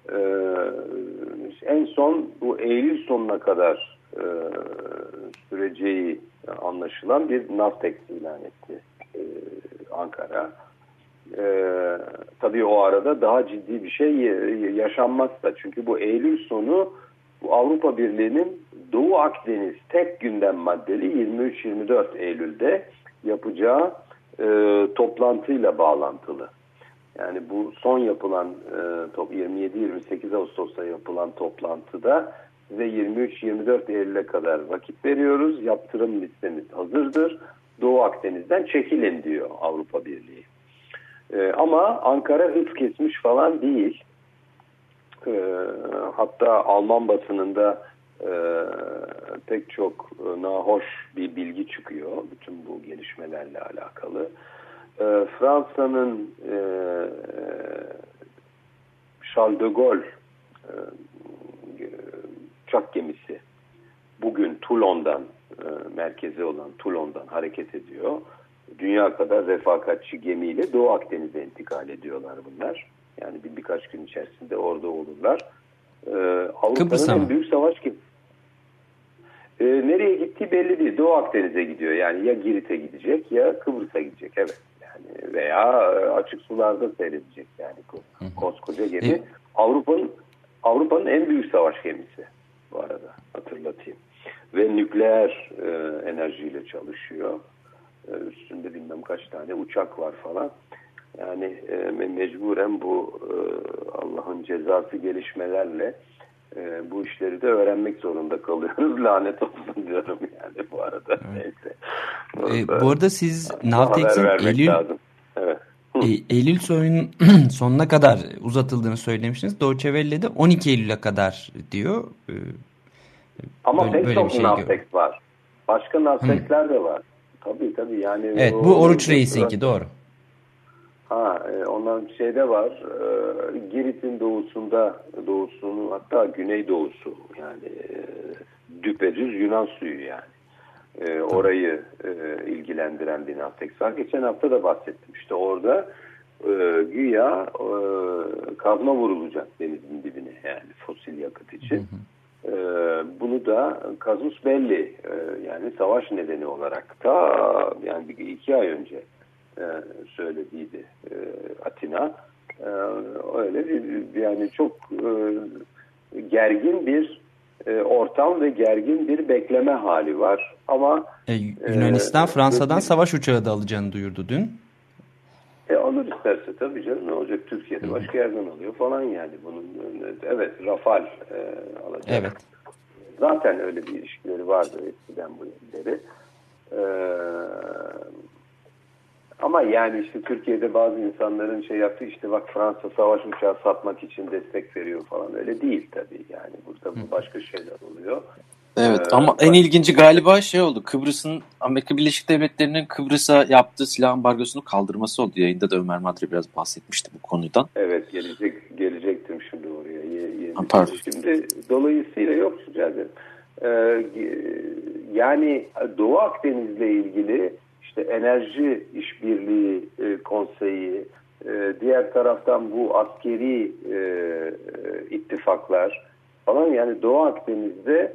S12: En son bu Eylül sonuna kadar süreceği anlaşılan bir NAVTEX ilan etti Ankara. Tabii o arada daha ciddi bir şey yaşanmazsa, çünkü bu Eylül sonu bu Avrupa Birliği'nin Doğu Akdeniz tek gündem maddeli 23-24 Eylül'de yapacağı toplantıyla bağlantılı. Yani bu son yapılan 27-28 Ağustos'ta yapılan toplantıda size 23-24 Eylül'e kadar vakit veriyoruz. Yaptırım listemiz hazırdır. Doğu Akdeniz'den çekilin diyor Avrupa Birliği. Ama Ankara hız kesmiş falan değil. Hatta Alman basınında pek çok nahoş bir bilgi çıkıyor bütün bu gelişmelerle alakalı. Fransa'nın Charles de Gaulle uçak gemisi bugün Toulon'dan, merkezi olan Toulon'dan hareket ediyor. Dünya kadar refakatçi gemiyle Doğu Akdeniz'e intikal ediyorlar bunlar. Yani birkaç gün içerisinde orada olurlar. Avrupa'nın en büyük savaş gemisi. Nereye gittiği belli değil. Doğu Akdeniz'e gidiyor. Yani ya Girit'e gidecek ya Kıbrıs'a gidecek. Evet. Yani veya açık sularda seyredecek. Yani koskoca gemi. Avrupa'nın en büyük savaş gemisi bu arada. Hatırlatayım. Ve nükleer enerjiyle çalışıyor. Üstünde bilmem kaç tane uçak var falan. Yani mecburen bu Allah'ın cezası gelişmelerle bu işleri de öğrenmek zorunda kalıyoruz. Lanet olsun diyorum yani bu arada. Neyse.
S3: Bu arada siz NAVTEX'in Eylül sonuna kadar uzatıldığını söylemiştiniz. Deutsche Welle'de 12 Eylül'e kadar diyor.
S12: Ama pek çok NAVTEX var. Başka NAVTEX'ler de var. Tabii yani.
S3: Evet, bu Oruç Reis'inki doğru.
S12: Ondan şeyde var. Girit'in doğusunu hatta güneydoğusu yani düpedüz Yunan suyu yani. Orayı ilgilendiren bir NAVTEX var. Geçen hafta da bahsettim. İşte orada güya kazma vurulacak denizin dibine yani fosil yakıt için. Bunu da casus belli yani savaş nedeni olarak da yani 2 ay önce söylediydi Atina. Öyle bir yani çok gergin bir ortam ve gergin bir bekleme hali var. Ama
S3: Yunanistan Fransa'dan savaş uçağı da alacağını duyurdu dün.
S12: Alır isterse tabii canım, ne olacak, Türkiye'de başka yerden alıyor falan yani. Bunun evet, Rafal alacak.
S3: Evet.
S12: Zaten öyle bir ilişkileri vardı eskiden bu ilişkileri. Ama yani işte Türkiye'de bazı insanların şey yaptığı, işte bak Fransa savaş uçağı satmak için destek veriyor falan, öyle değil tabii yani, burada başka şeyler oluyor.
S5: Evet ama en ilginci galiba şey oldu, Kıbrıs'ın, Amerika Birleşik Devletleri'nin Kıbrıs'a yaptığı silah ambargosunu kaldırması oldu. Yayında da Ömer Madre biraz bahsetmişti bu konudan.
S12: Evet, gelecektim şimdi oraya. Şimdi dolayısıyla yok zaten. Yani Doğu Akdeniz'le ilgili işte enerji işbirliği konseyi, diğer taraftan bu askeri ittifaklar falan, yani Doğu Akdeniz'de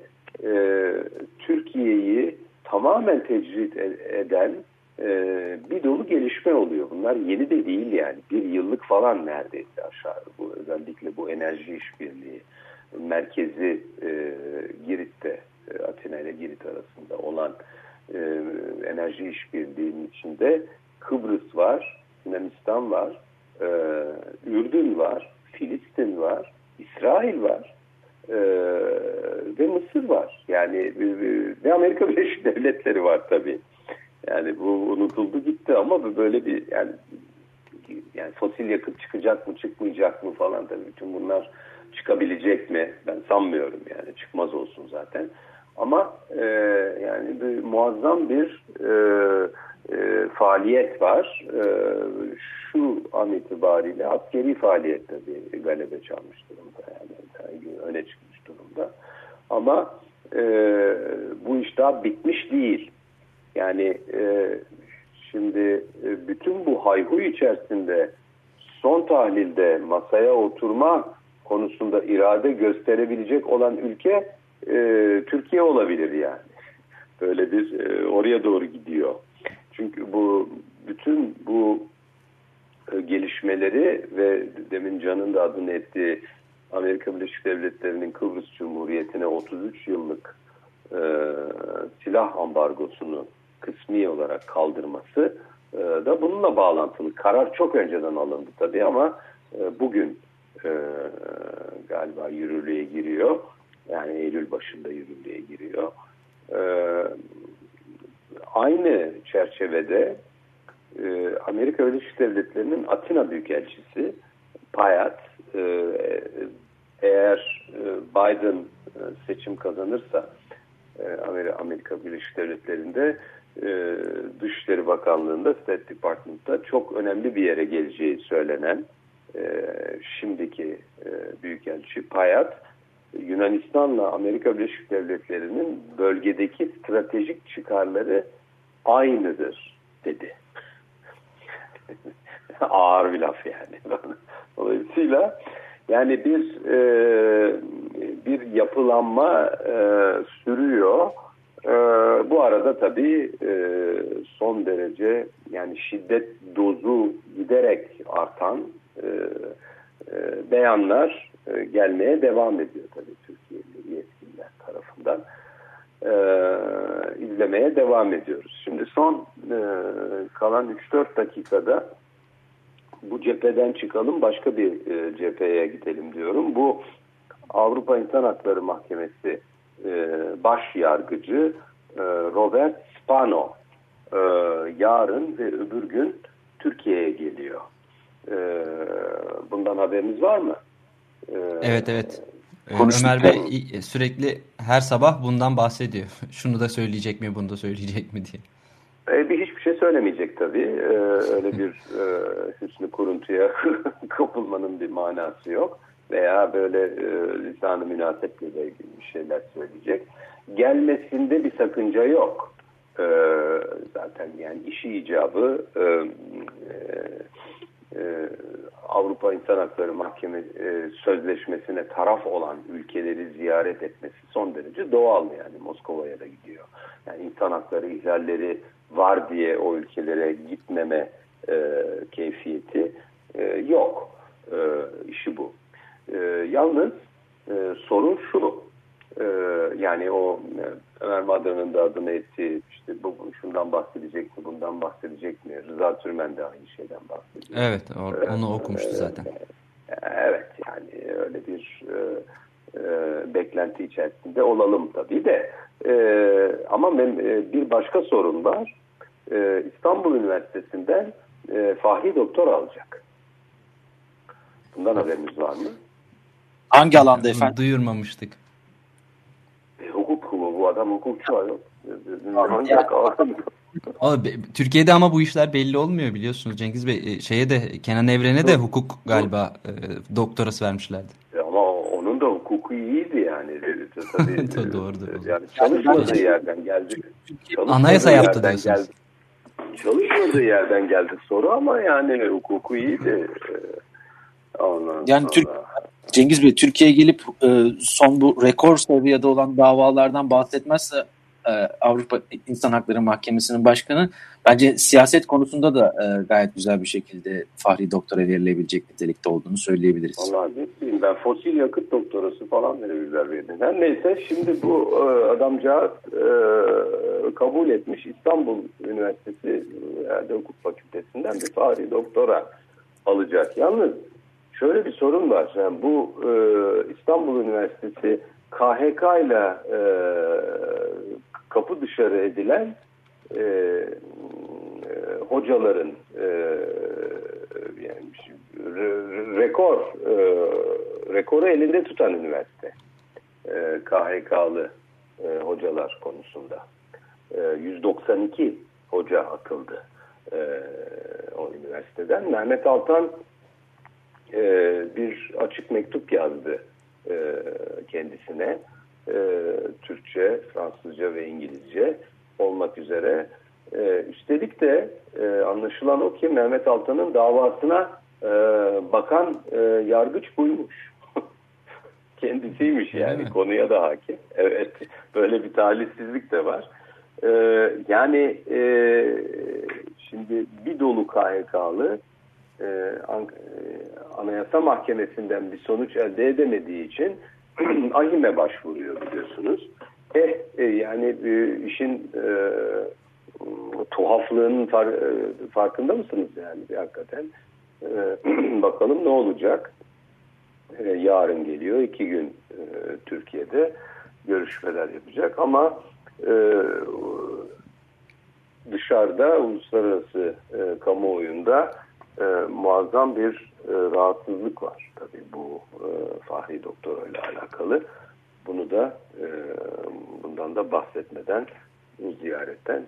S12: Türkiye'yi tamamen tecrit eden bir dolu gelişme oluyor. Bunlar yeni de değil yani. Bir yıllık falan neredeyse aşağı. Bu, özellikle bu enerji işbirliği merkezi Girit'te, Atina ile Girit arasında olan enerji işbirliğinin içinde Kıbrıs var, Yunanistan var, Ürdün var, Filistin var, İsrail var ve Mısır var. Yani ve Amerika Birleşik Devletleri var tabii. Yani bu unutuldu gitti ama böyle bir yani fosil yakıt çıkacak mı çıkmayacak mı falan, tabii bütün bunlar çıkabilecek mi? Ben sanmıyorum yani, çıkmaz olsun zaten. Ama yani muazzam bir faaliyet var. Şu an itibariyle askeri faaliyet tabii galebe çalmış durumda, yani öne çıkmış durumda. Ama bu iş daha bitmiş değil. Yani şimdi bütün bu hayhuy içerisinde son tahlilde masaya oturma konusunda irade gösterebilecek olan ülke Türkiye olabilir yani. Böyle bir oraya doğru gidiyor. Çünkü bu bütün bu gelişmeleri ve demin Can'ın da adını ettiği Amerika Birleşik Devletleri'nin Kıbrıs Cumhuriyeti'ne 33 yıllık silah ambargosunu kısmi olarak kaldırması da bununla bağlantılı. Karar çok önceden alındı tabii ama bugün galiba yürürlüğe giriyor. Yani Eylül başında yürürlüğe giriyor. Aynı çerçevede Amerika Birleşik Devletleri'nin Atina Büyükelçisi Payat, eğer Biden seçim kazanırsa Amerika Birleşik Devletleri'nde Dışişleri Bakanlığı'nda, State Department'ta çok önemli bir yere geleceği söylenen şimdiki Büyükelçi Payat, Yunanistan'la Amerika Birleşik Devletleri'nin bölgedeki stratejik çıkarları aynıdır dedi. Ağır bir laf yani. Dolayısıyla yani bir yapılanma sürüyor. Bu arada tabii son derece yani şiddet dozu giderek artan beyanlar gelmeye devam ediyor tabii Türkiye'li yetkililer tarafından. İzlemeye devam ediyoruz. Şimdi son kalan 3-4 dakikada bu cepheden çıkalım, başka bir cepheye gidelim diyorum. Bu Avrupa İnsan Hakları Mahkemesi baş yargıcı Robert Spano yarın ve öbür gün Türkiye'ye geliyor. Bundan haberiniz var mı?
S3: Evet. Ömer Bey sürekli her sabah bundan bahsediyor. Şunu da söyleyecek mi, bunu da söyleyecek mi diye.
S12: Hiçbir şey söylemeyecek tabii. Öyle bir hüsnü kuruntuya kapılmanın bir manası yok. Veya böyle lisan-ı münaseple ilgili bir şeyler söyleyecek. Gelmesinde bir sakınca yok. Zaten yani işi icabı Avrupa İnsan Hakları Mahkemesi sözleşmesine taraf olan ülkeleri ziyaret etmesi son derece doğal, yani Moskova'ya da gidiyor. Yani insan hakları ihlalleri var diye o ülkelere gitmeme keyfiyeti yok. İşi bu. Yalnız sorun şu. Yani o Ömer Madra'nın da adını ettiği işte bu şundan bahsedecek mi, bundan bahsedecek mi? Rıza Türmen de aynı şeyden bahsediyor.
S3: Evet, onu okumuştu zaten.
S12: Evet, yani öyle bir beklenti içerisinde olalım tabii de. Ama bir başka sorun var. İstanbul Üniversitesi'nden Fahri Doktor alacak. Bundan haberiniz var mı?
S5: Hangi alanda efendim?
S3: Duyurmamıştık.
S12: Hukuk mu? Bu adam hukukçu var.
S3: Türkiye'de ama bu işler belli olmuyor biliyorsunuz Cengiz Bey. Kenan Evren'e de hukuk galiba doktorası vermişlerdi.
S12: Ama onun da hukuku iyiydi yani. Tabii,
S3: doğrudur.
S12: Yani çalışmadığı yerden geldi.
S3: Anayasa yaptı diyorsunuz.
S12: Çalışmadığı yerden geldi soru ama yani hukuku iyiydi.
S5: Yani Cengiz Bey Türkiye'ye gelip son bu rekor seviyede olan davalardan bahsetmezse Avrupa İnsan Hakları Mahkemesi'nin başkanı bence siyaset konusunda da gayet güzel bir şekilde Fahri Doktor'a verilebilecek nitelikte olduğunu söyleyebiliriz.
S12: Vallahi ne bileyim ben, fosil yakıt doktorası falan verebilirler birinden. Neyse şimdi bu adamcağız kabul etmiş İstanbul Üniversitesi Hukuk Fakültesinden bir Fahri Doktor'a alacak. Yalnız şöyle bir sorun var. Yani bu İstanbul Üniversitesi KHK ile kapı dışarı edilen hocaların yani rekoru elinde tutan üniversite. KHK'lı hocalar konusunda. 192 hoca atıldı o üniversiteden. Mehmet Altan bir açık mektup yazdı kendisine. Türkçe, Fransızca ve İngilizce olmak üzere. Üstelik de anlaşılan o ki Mehmet Altan'ın davasına bakan yargıç buymuş. Kendisiymiş yani, konuya da hakim. Evet, böyle bir talihsizlik de var. Yani şimdi bir dolu KHK'lı Anayasa Mahkemesi'nden bir sonuç elde edemediği için AİHM'e başvuruyor biliyorsunuz. Yani işin tuhaflığının farkında mısınız yani hakikaten? Bakalım ne olacak? Yarın geliyor, 2 gün Türkiye'de görüşmeler yapacak ama dışarıda uluslararası kamuoyunda muazzam bir rahatsızlık var tabii bu Fahri Doktor ile alakalı. Bunu da bundan da bahsetmeden bu ziyaretten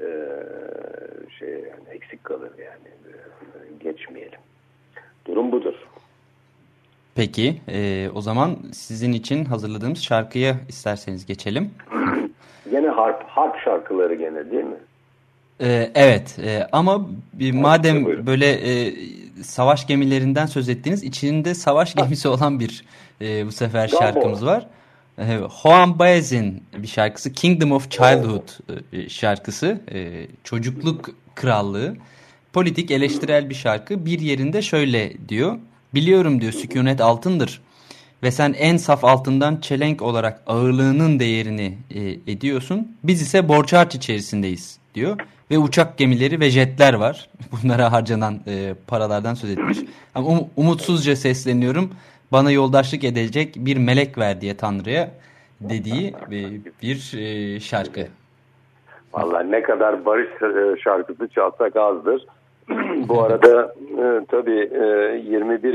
S12: yani eksik kalır yani geçmeyelim. Durum budur.
S3: Peki o zaman sizin için hazırladığımız şarkıya isterseniz geçelim.
S12: Gene harp şarkıları gene değil mi?
S3: Evet ama madem böyle savaş gemilerinden söz ettiğiniz, içinde savaş gemisi olan bir bu sefer şarkımız var. Juan Baez'in bir şarkısı, Kingdom of Childhood şarkısı, çocukluk krallığı, politik eleştirel bir şarkı. Bir yerinde şöyle diyor: biliyorum diyor, sükunet altındır ve sen en saf altından çelenk olarak ağırlığının değerini ediyorsun. Biz ise borç harç içerisindeyiz diyor. Ve uçak gemileri ve jetler var. Bunlara harcanan paralardan söz etmiş. Ama umutsuzca sesleniyorum. Bana yoldaşlık edecek bir melek ver diye Tanrı'ya dediği bir şarkı.
S12: Vallahi ne kadar barış şarkısı çalsak azdır. Bu arada tabii 21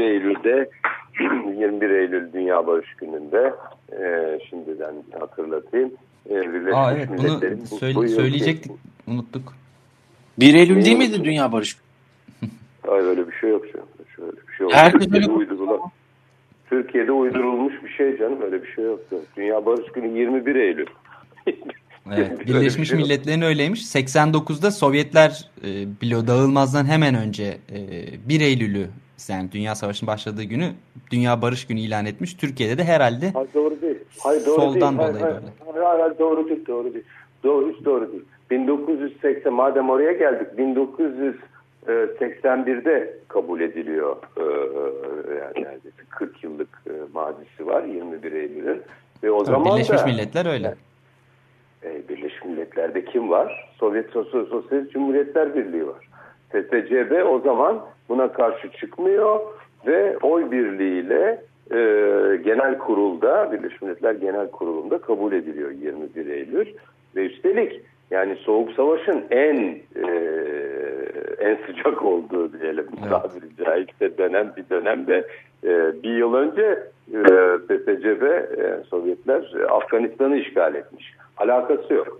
S12: Eylül Dünya Barış Günü'nde şimdiden hatırlatayım.
S3: Evet, bunu söyleyecektik, unuttuk.
S5: 1 Eylül değil miydi Dünya Barış Günü?
S12: Hayır, öyle bir şey yok. Şöyle bir şey yok. Türkiye'de uydurulmuş bir şey canım, öyle bir şey yoktu. Dünya Barış Günü 21 Eylül.
S3: Evet, Birleşmiş Milletler'in öyleymiş. 89'da Sovyetler bloğu dağılmazdan hemen önce 1 Eylül'ü, yani Dünya Savaşı'nın başladığı günü Dünya Barış Günü ilan etmiş. Türkiye'de de herhalde
S12: hayır, doğru değil.
S3: Soldan dolayı böyle.
S12: Hayır, doğru değil. Doğru değil. 1980, madem oraya geldik, 81'de kabul ediliyor. Yani neredeyse 40 yıllık mazisi var 21 Eylül'ün. Ve o zaman
S3: Birleşmiş Milletler öyle.
S12: Birleşmiş Milletler'de kim var? Sosyalist Cumhuriyetler Birliği var. TTCB o zaman buna karşı çıkmıyor ve oy birliğiyle Genel Kurul'da, Birleşmiş Milletler Genel Kurulu'nda kabul ediliyor 21 Eylül. Ve üstelik yani Soğuk Savaş'ın en sıcak olduğu diyelim tabiri caizse bir dönemde bir yıl önce TTCB Sovyetler Afganistan'ı işgal etmiş. Alakası yok.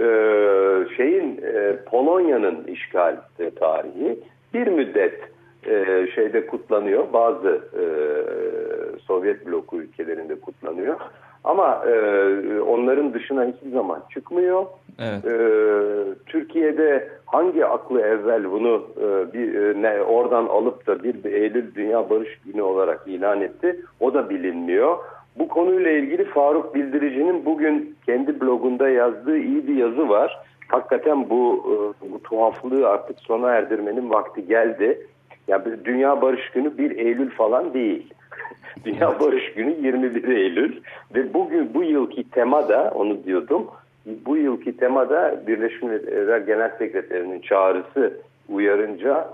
S12: Polonya'nın işgal tarihi bir müddet şeyde kutlanıyor. Bazı Sovyet bloku ülkelerinde kutlanıyor. Ama onların dışına hiçbir zaman çıkmıyor. Evet. Türkiye'de hangi aklı evvel bunu oradan alıp da 1 Eylül Dünya Barış Günü olarak ilan etti? O da bilinmiyor. Bu konuyla ilgili Faruk Bildirici'nin bugün kendi blogunda yazdığı iyi bir yazı var. Hakikaten bu tuhaflığı artık sona erdirmenin vakti geldi. Ya Dünya Barış Günü 1 Eylül falan değil. Dünya Barış Günü 21 Eylül ve bugün bu yılki temada onu diyordum. Bu yılki temada Birleşmiş Milletler Genel Sekreterinin çağrısı uyarınca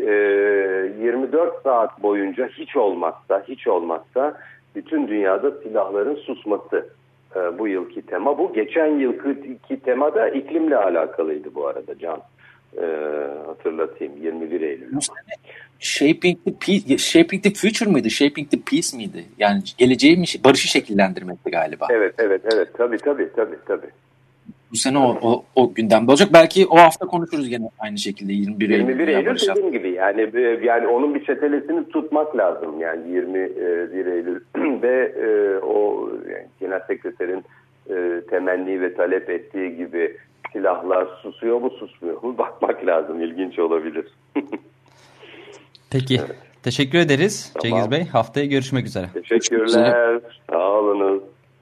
S12: 24 saat boyunca hiç olmazsa bütün dünyada silahların susması bu yılki tema. Bu geçen yılki tema da iklimle alakalıydı bu arada Can. Hatırlatayım 21 Eylül.
S5: Shaping the Future mıydı? Shaping the Peace miydi? Yani geleceği barışı şekillendirmekti galiba.
S12: Evet. Tabii.
S5: Bu sene o gündemde olacak. Belki o hafta konuşuruz gene aynı şekilde 21
S12: Eylül dediğim gibi yani onun bir çetelesini tutmak lazım. Yani 21 Eylül ve o yani Genel Sekreterin temenni ve talep ettiği gibi silahlar susuyor mu susmuyor mu bakmak lazım. İlginç olabilir.
S3: Peki. Evet. Teşekkür ederiz Cengiz Bey. Haftaya görüşmek üzere.
S12: Teşekkürler. Sağ olunuz.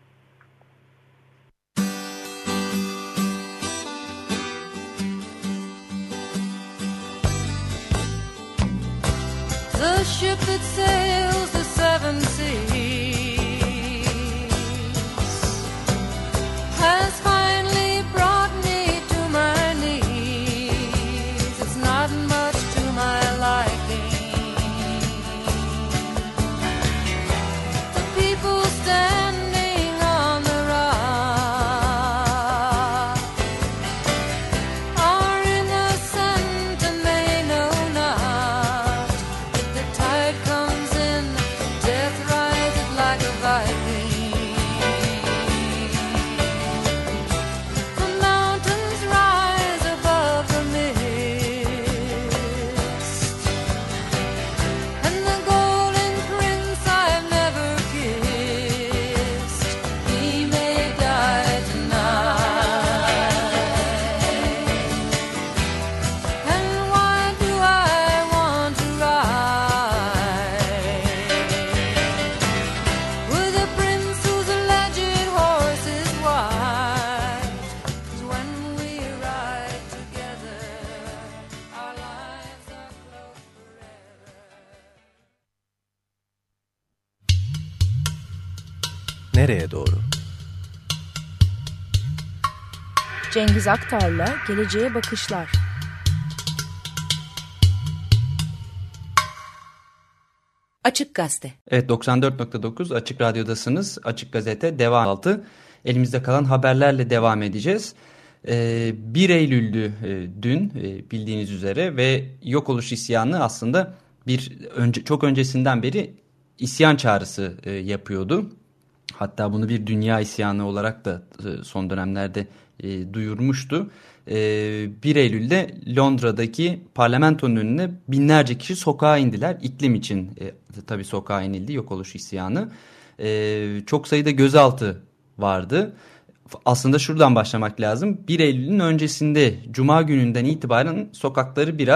S10: The ship that sails the seven seas has finally brought me to my knees. It's not much to my liking. The people standing on the rock are innocent and they know not. The tide comes in, death rides it like a Viking. The mountains rise above the mist, and the golden prince I've never kissed, he may die tonight. And why do I want to ride with a prince whose alleged horse is white? 'Cause when we ride together, our lives are close forever.
S13: Nereye doğru?
S11: Cengiz Aktar'la Geleceğe Bakışlar.
S1: Açık Gazete.
S3: Evet, 94.9 Açık Radyo'dasınız. Açık Gazete devam altı. Elimizde kalan haberlerle devam edeceğiz. 1 Eylül'dü dün bildiğiniz üzere ve yok oluş isyanı aslında çok öncesinden beri isyan çağrısı yapıyordu. Hatta bunu bir dünya isyanı olarak da son dönemlerde duyurmuştu. 1 Eylül'de Londra'daki parlamentonun önüne binlerce kişi sokağa indiler. İklim için tabii sokağa inildi, yok oluş isyanı. Çok sayıda gözaltı vardı. Aslında şuradan başlamak lazım. 1 Eylül'ün öncesinde Cuma gününden itibaren sokakları biraz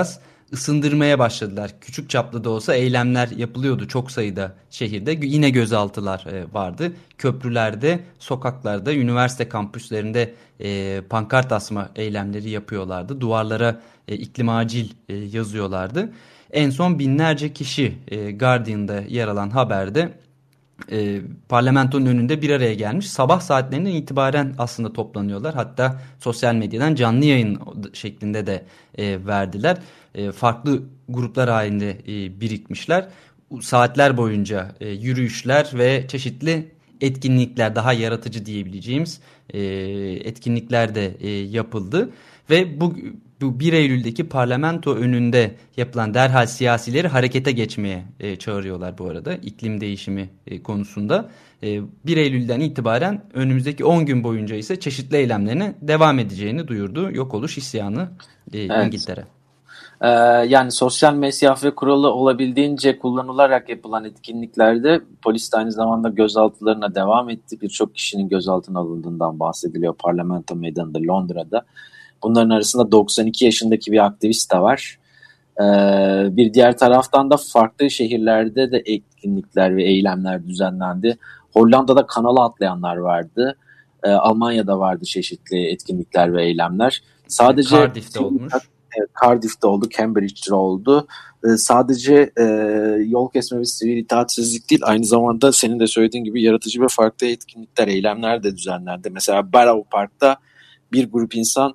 S3: ısındırmaya başladılar. Küçük çaplı da olsa eylemler yapılıyordu çok sayıda şehirde. Yine gözaltılar vardı. Köprülerde, sokaklarda, üniversite kampüslerinde pankart asma eylemleri yapıyorlardı. Duvarlara iklim acil yazıyorlardı. En son binlerce kişi Guardian'da yer alan haberde parlamentonun önünde bir araya gelmiş. Sabah saatlerinden itibaren aslında toplanıyorlar. Hatta sosyal medyadan canlı yayın şeklinde de verdiler. Farklı gruplar halinde birikmişler. Saatler boyunca yürüyüşler ve çeşitli etkinlikler, daha yaratıcı diyebileceğimiz etkinlikler de yapıldı. Ve bu 1 Eylül'deki parlamento önünde yapılan derhal siyasileri harekete geçmeye çağırıyorlar bu arada iklim değişimi konusunda. 1 Eylül'den itibaren önümüzdeki 10 gün boyunca ise çeşitli eylemlerine devam edeceğini duyurdu yok oluş isyanı İngiltere.
S5: Yani sosyal mesafe kuralı olabildiğince kullanılarak yapılan etkinliklerde polis de aynı zamanda gözaltılarına devam etti. Birçok kişinin gözaltına alındığından bahsediliyor parlamento meydanında Londra'da. Bunların arasında 92 yaşındaki bir aktivist de var. Bir diğer taraftan da farklı şehirlerde de etkinlikler ve eylemler düzenlendi. Hollanda'da kanala atlayanlar vardı. Almanya'da vardı çeşitli etkinlikler ve eylemler. Sadece
S3: Cardiff'te olmuş.
S5: Cardiff'te oldu, Cambridge'de oldu. Sadece yol kesme ve sivil itaatsizlik değil, aynı zamanda senin de söylediğin gibi yaratıcı ve farklı etkinlikler, eylemler de düzenlendi. Mesela Barrow Park'ta bir grup insan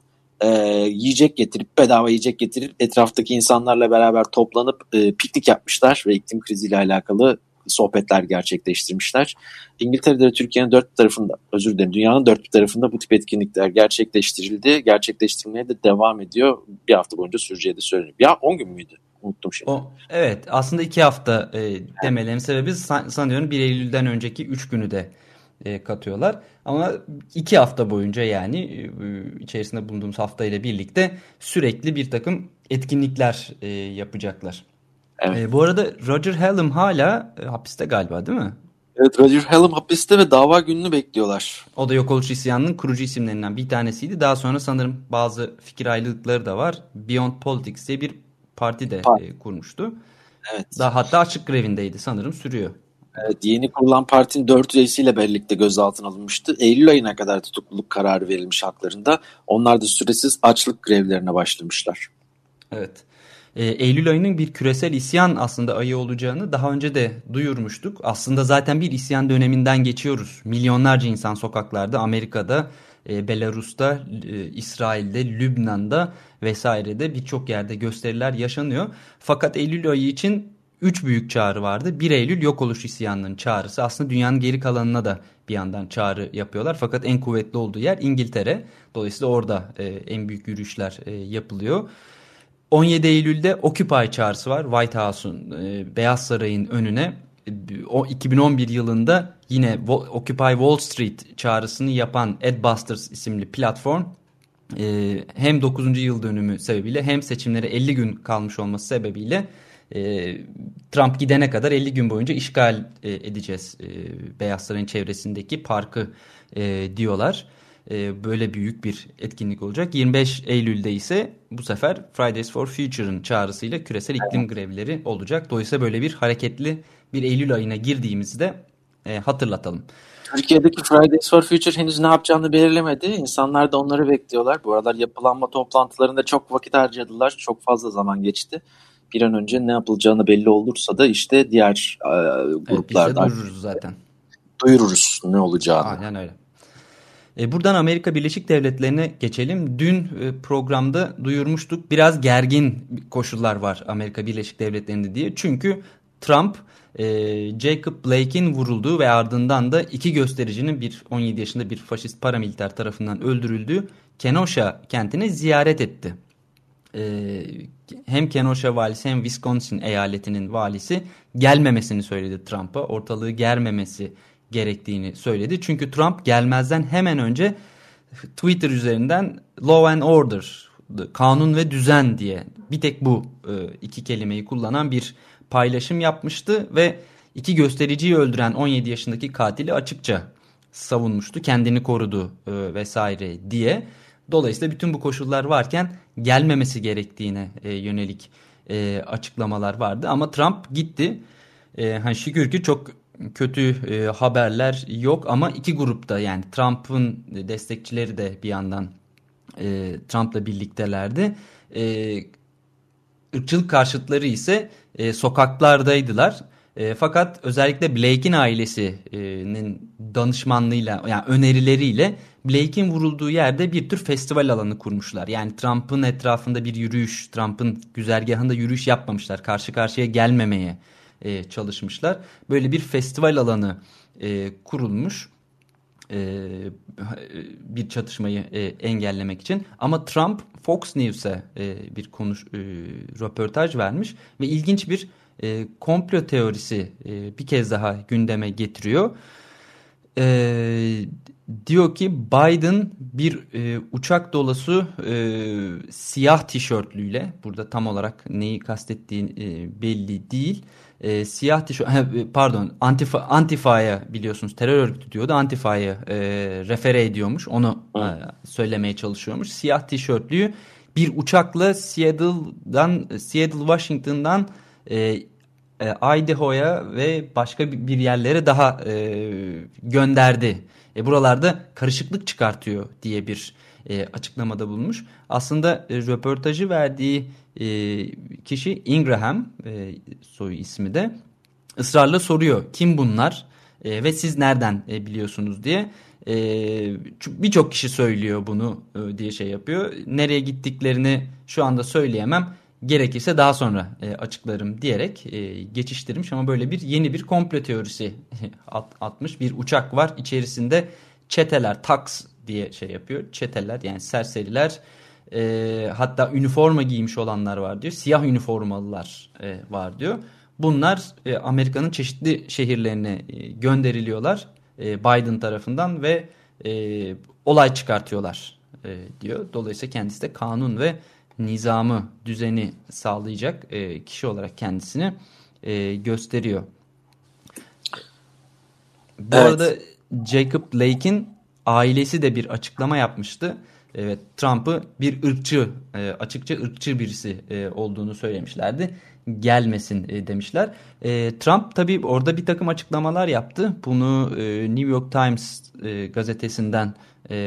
S5: bedava yiyecek getirip etraftaki insanlarla beraber toplanıp piknik yapmışlar ve iklim kriziyle alakalı sohbetler gerçekleştirmişler. İngiltere'de ve Türkiye'nin dünyanın dört bir tarafında bu tip etkinlikler gerçekleştirildi. Gerçekleştirmeye de devam ediyor. Bir hafta boyunca süreceği de söyleniyor. Ya 10 gün müydü? Unuttum şimdi.
S3: Evet, aslında 2 hafta demelerinin sebebi sanıyorum 1 Eylül'den önceki 3 günü de katıyorlar. Ama 2 hafta boyunca, yani içerisinde bulunduğumuz haftayla birlikte sürekli bir takım etkinlikler yapacaklar.
S5: Evet.
S3: Bu arada Roger Hallam hala hapiste galiba, değil mi?
S5: Evet, Roger Hallam hapiste ve dava gününü bekliyorlar.
S3: O da Yok Oluş İsyanı'nın kurucu isimlerinden bir tanesiydi. Daha sonra sanırım bazı fikir ayrılıkları da var. Beyond Politics diye bir parti de kurmuştu.
S5: Evet.
S3: Hatta açık grevindeydi sanırım, sürüyor.
S5: Evet, yeni kurulan partinin 4 üyesiyle birlikte gözaltına alınmıştı. Eylül ayına kadar tutukluluk kararı verilmiş haklarında. Onlar da süresiz açlık grevlerine başlamışlar.
S3: Evet. Eylül ayının bir küresel isyan aslında ayı olacağını daha önce de duyurmuştuk. Aslında zaten bir isyan döneminden geçiyoruz. Milyonlarca insan sokaklarda, Amerika'da, Belarus'ta, İsrail'de, Lübnan'da vesairede birçok yerde gösteriler yaşanıyor. Fakat Eylül ayı için 3 büyük çağrı vardı. 1 Eylül yok oluş isyanının çağrısı. Aslında dünyanın geri kalanına da bir yandan çağrı yapıyorlar. Fakat en kuvvetli olduğu yer İngiltere. Dolayısıyla orada en büyük yürüyüşler yapılıyor. 17 Eylül'de Occupy çağrısı var. White House'un, Beyaz Saray'ın önüne. 2011 yılında yine Occupy Wall Street çağrısını yapan Adbusters isimli platform hem 9. yıl dönümü sebebiyle hem seçimlere 50 gün kalmış olması sebebiyle Trump gidene kadar 50 gün boyunca işgal edeceğiz Beyaz Saray'ın çevresindeki parkı diyorlar. Böyle büyük bir etkinlik olacak. 25 Eylül'de ise bu sefer Fridays for Future'ın çağrısıyla küresel iklim grevleri olacak. Dolayısıyla böyle bir hareketli bir Eylül ayına girdiğimizi de hatırlatalım.
S5: Türkiye'deki Fridays for Future henüz ne yapacağını belirlemedi. İnsanlar da onları bekliyorlar. Bu aralar yapılanma toplantılarında çok vakit harcadılar. Çok fazla zaman geçti. Bir an önce ne yapılacağını belli olursa da işte diğer gruplardan
S3: biz de duyururuz zaten.
S5: Duyururuz ne olacağını.
S3: Aynen öyle. Buradan Amerika Birleşik Devletleri'ne geçelim. Dün programda duyurmuştuk. Biraz gergin koşullar var Amerika Birleşik Devletleri'nde diye. Çünkü Trump, Jacob Blake'in vurulduğu ve ardından da 2 göstericinin 17 yaşında bir faşist paramiliter tarafından öldürüldüğü Kenosha kentine ziyaret etti. Hem Kenosha valisi hem Wisconsin eyaletinin valisi gelmemesini söyledi Trump'a. Ortalığı germemesi gerektiğini söyledi. Çünkü Trump gelmezden hemen önce Twitter üzerinden law and order, kanun ve düzen diye bir tek bu 2 kelimeyi kullanan bir paylaşım yapmıştı ve 2 göstericiyi öldüren 17 yaşındaki katili açıkça savunmuştu. Kendini korudu vesaire diye. Dolayısıyla bütün bu koşullar varken gelmemesi gerektiğine yönelik açıklamalar vardı. Ama Trump gitti. Hani şükür ki çok kötü haberler yok ama iki grupta, yani Trump'ın destekçileri de bir yandan Trump'la birliktelerdi. Irkçılık karşıtları ise sokaklardaydılar. Fakat özellikle Blake'in ailesinin danışmanlığıyla, yani önerileriyle Blake'in vurulduğu yerde bir tür festival alanı kurmuşlar. Yani Trump'ın etrafında bir yürüyüş, Trump'ın güzergahında yürüyüş yapmamışlar. Karşı karşıya gelmemeye çalışmışlar. Böyle bir festival alanı kurulmuş. Bir çatışmayı engellemek için. Ama Trump Fox News'e bir röportaj vermiş ve ilginç bir komplo teorisi bir kez daha gündeme getiriyor. Diyor ki Biden bir uçak dolusu siyah tişörtlüyle, burada tam olarak neyi kastettiği belli değil. Siyah tişört, pardon, Antifa'ya, biliyorsunuz terör örgütü diyordu, Antifa'ya refere ediyormuş, onu söylemeye çalışıyormuş. Siyah tişörtlüyü bir uçakla Seattle Washington'dan Idaho'ya ve başka bir yerlere daha gönderdi. Buralarda karışıklık çıkartıyor diye bir açıklamada bulunmuş. Aslında röportajı verdiği kişi Ingraham, soy ismi de, ısrarla soruyor kim bunlar ve siz nereden biliyorsunuz diye. Birçok kişi söylüyor bunu diye şey yapıyor. Nereye gittiklerini şu anda söyleyemem, gerekirse daha sonra açıklarım diyerek geçiştirmiş. Ama böyle yeni bir komplo teorisi atmış. Bir uçak var, içerisinde çeteler, thugs diye şey yapıyor. Çeteler, yani serseriler, hatta üniforma giymiş olanlar var diyor. Siyah üniformalılar var diyor. Bunlar Amerika'nın çeşitli şehirlerine gönderiliyorlar Biden tarafından ve olay çıkartıyorlar diyor. Dolayısıyla kendisi de kanun ve nizamı, düzeni sağlayacak kişi olarak kendisini gösteriyor. Bu arada Jacob Blake'in ailesi de bir açıklama yapmıştı. Evet, Trump'ı bir ırkçı, açıkça ırkçı birisi olduğunu söylemişlerdi. Gelmesin demişler. Trump tabii orada bir takım açıklamalar yaptı. Bunu New York Times gazetesinden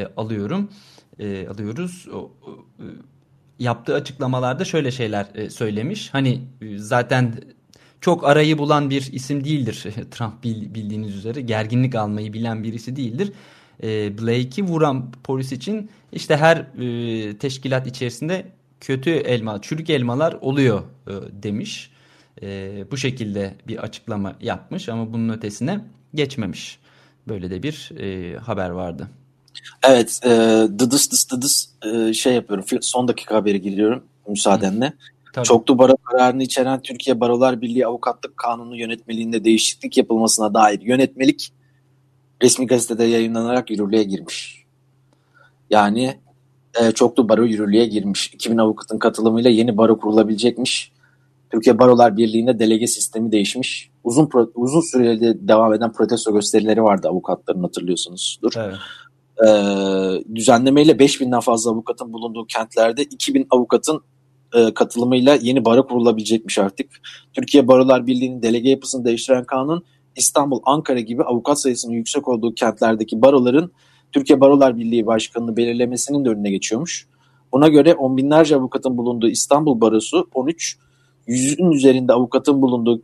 S3: alıyoruz. Yaptığı açıklamalarda şöyle şeyler söylemiş. Hani zaten çok arayı bulan bir isim değildir Trump, bildiğiniz üzere. Gerginlik almayı bilen birisi değildir. Blake'i vuran polis için işte her teşkilat içerisinde çürük elmalar oluyor demiş. Bu şekilde bir açıklama yapmış ama bunun ötesine geçmemiş. Böyle de bir haber vardı.
S14: Evet, dıdıs şey yapıyorum. Son dakika haberi giriyorum müsaadenle.
S3: Tabii.
S14: Çoklu baro kararını içeren Türkiye Barolar Birliği Avukatlık Kanunu yönetmeliğinde değişiklik yapılmasına dair yönetmelik resmi gazetede yayınlanarak yürürlüğe girmiş. Yani çoklu baro yürürlüğe girmiş. 2000 avukatın katılımıyla yeni baro kurulabilecekmiş. Türkiye Barolar Birliği'nde delege sistemi değişmiş. Uzun süreli devam eden protesto gösterileri vardı avukatların, hatırlıyorsunuzdur.
S3: Evet.
S14: Düzenlemeyle 5000'den fazla avukatın bulunduğu kentlerde 2000 avukatın katılımıyla yeni baro kurulabilecekmiş artık. Türkiye Barolar Birliği'nin delege yapısını değiştiren kanun, İstanbul, Ankara gibi avukat sayısının yüksek olduğu kentlerdeki baroların Türkiye Barolar Birliği Başkanı'nı belirlemesinin de önüne geçiyormuş. Buna göre on binlerce avukatın bulunduğu İstanbul Barosu 13, 100'ün üzerinde avukatın bulunduğu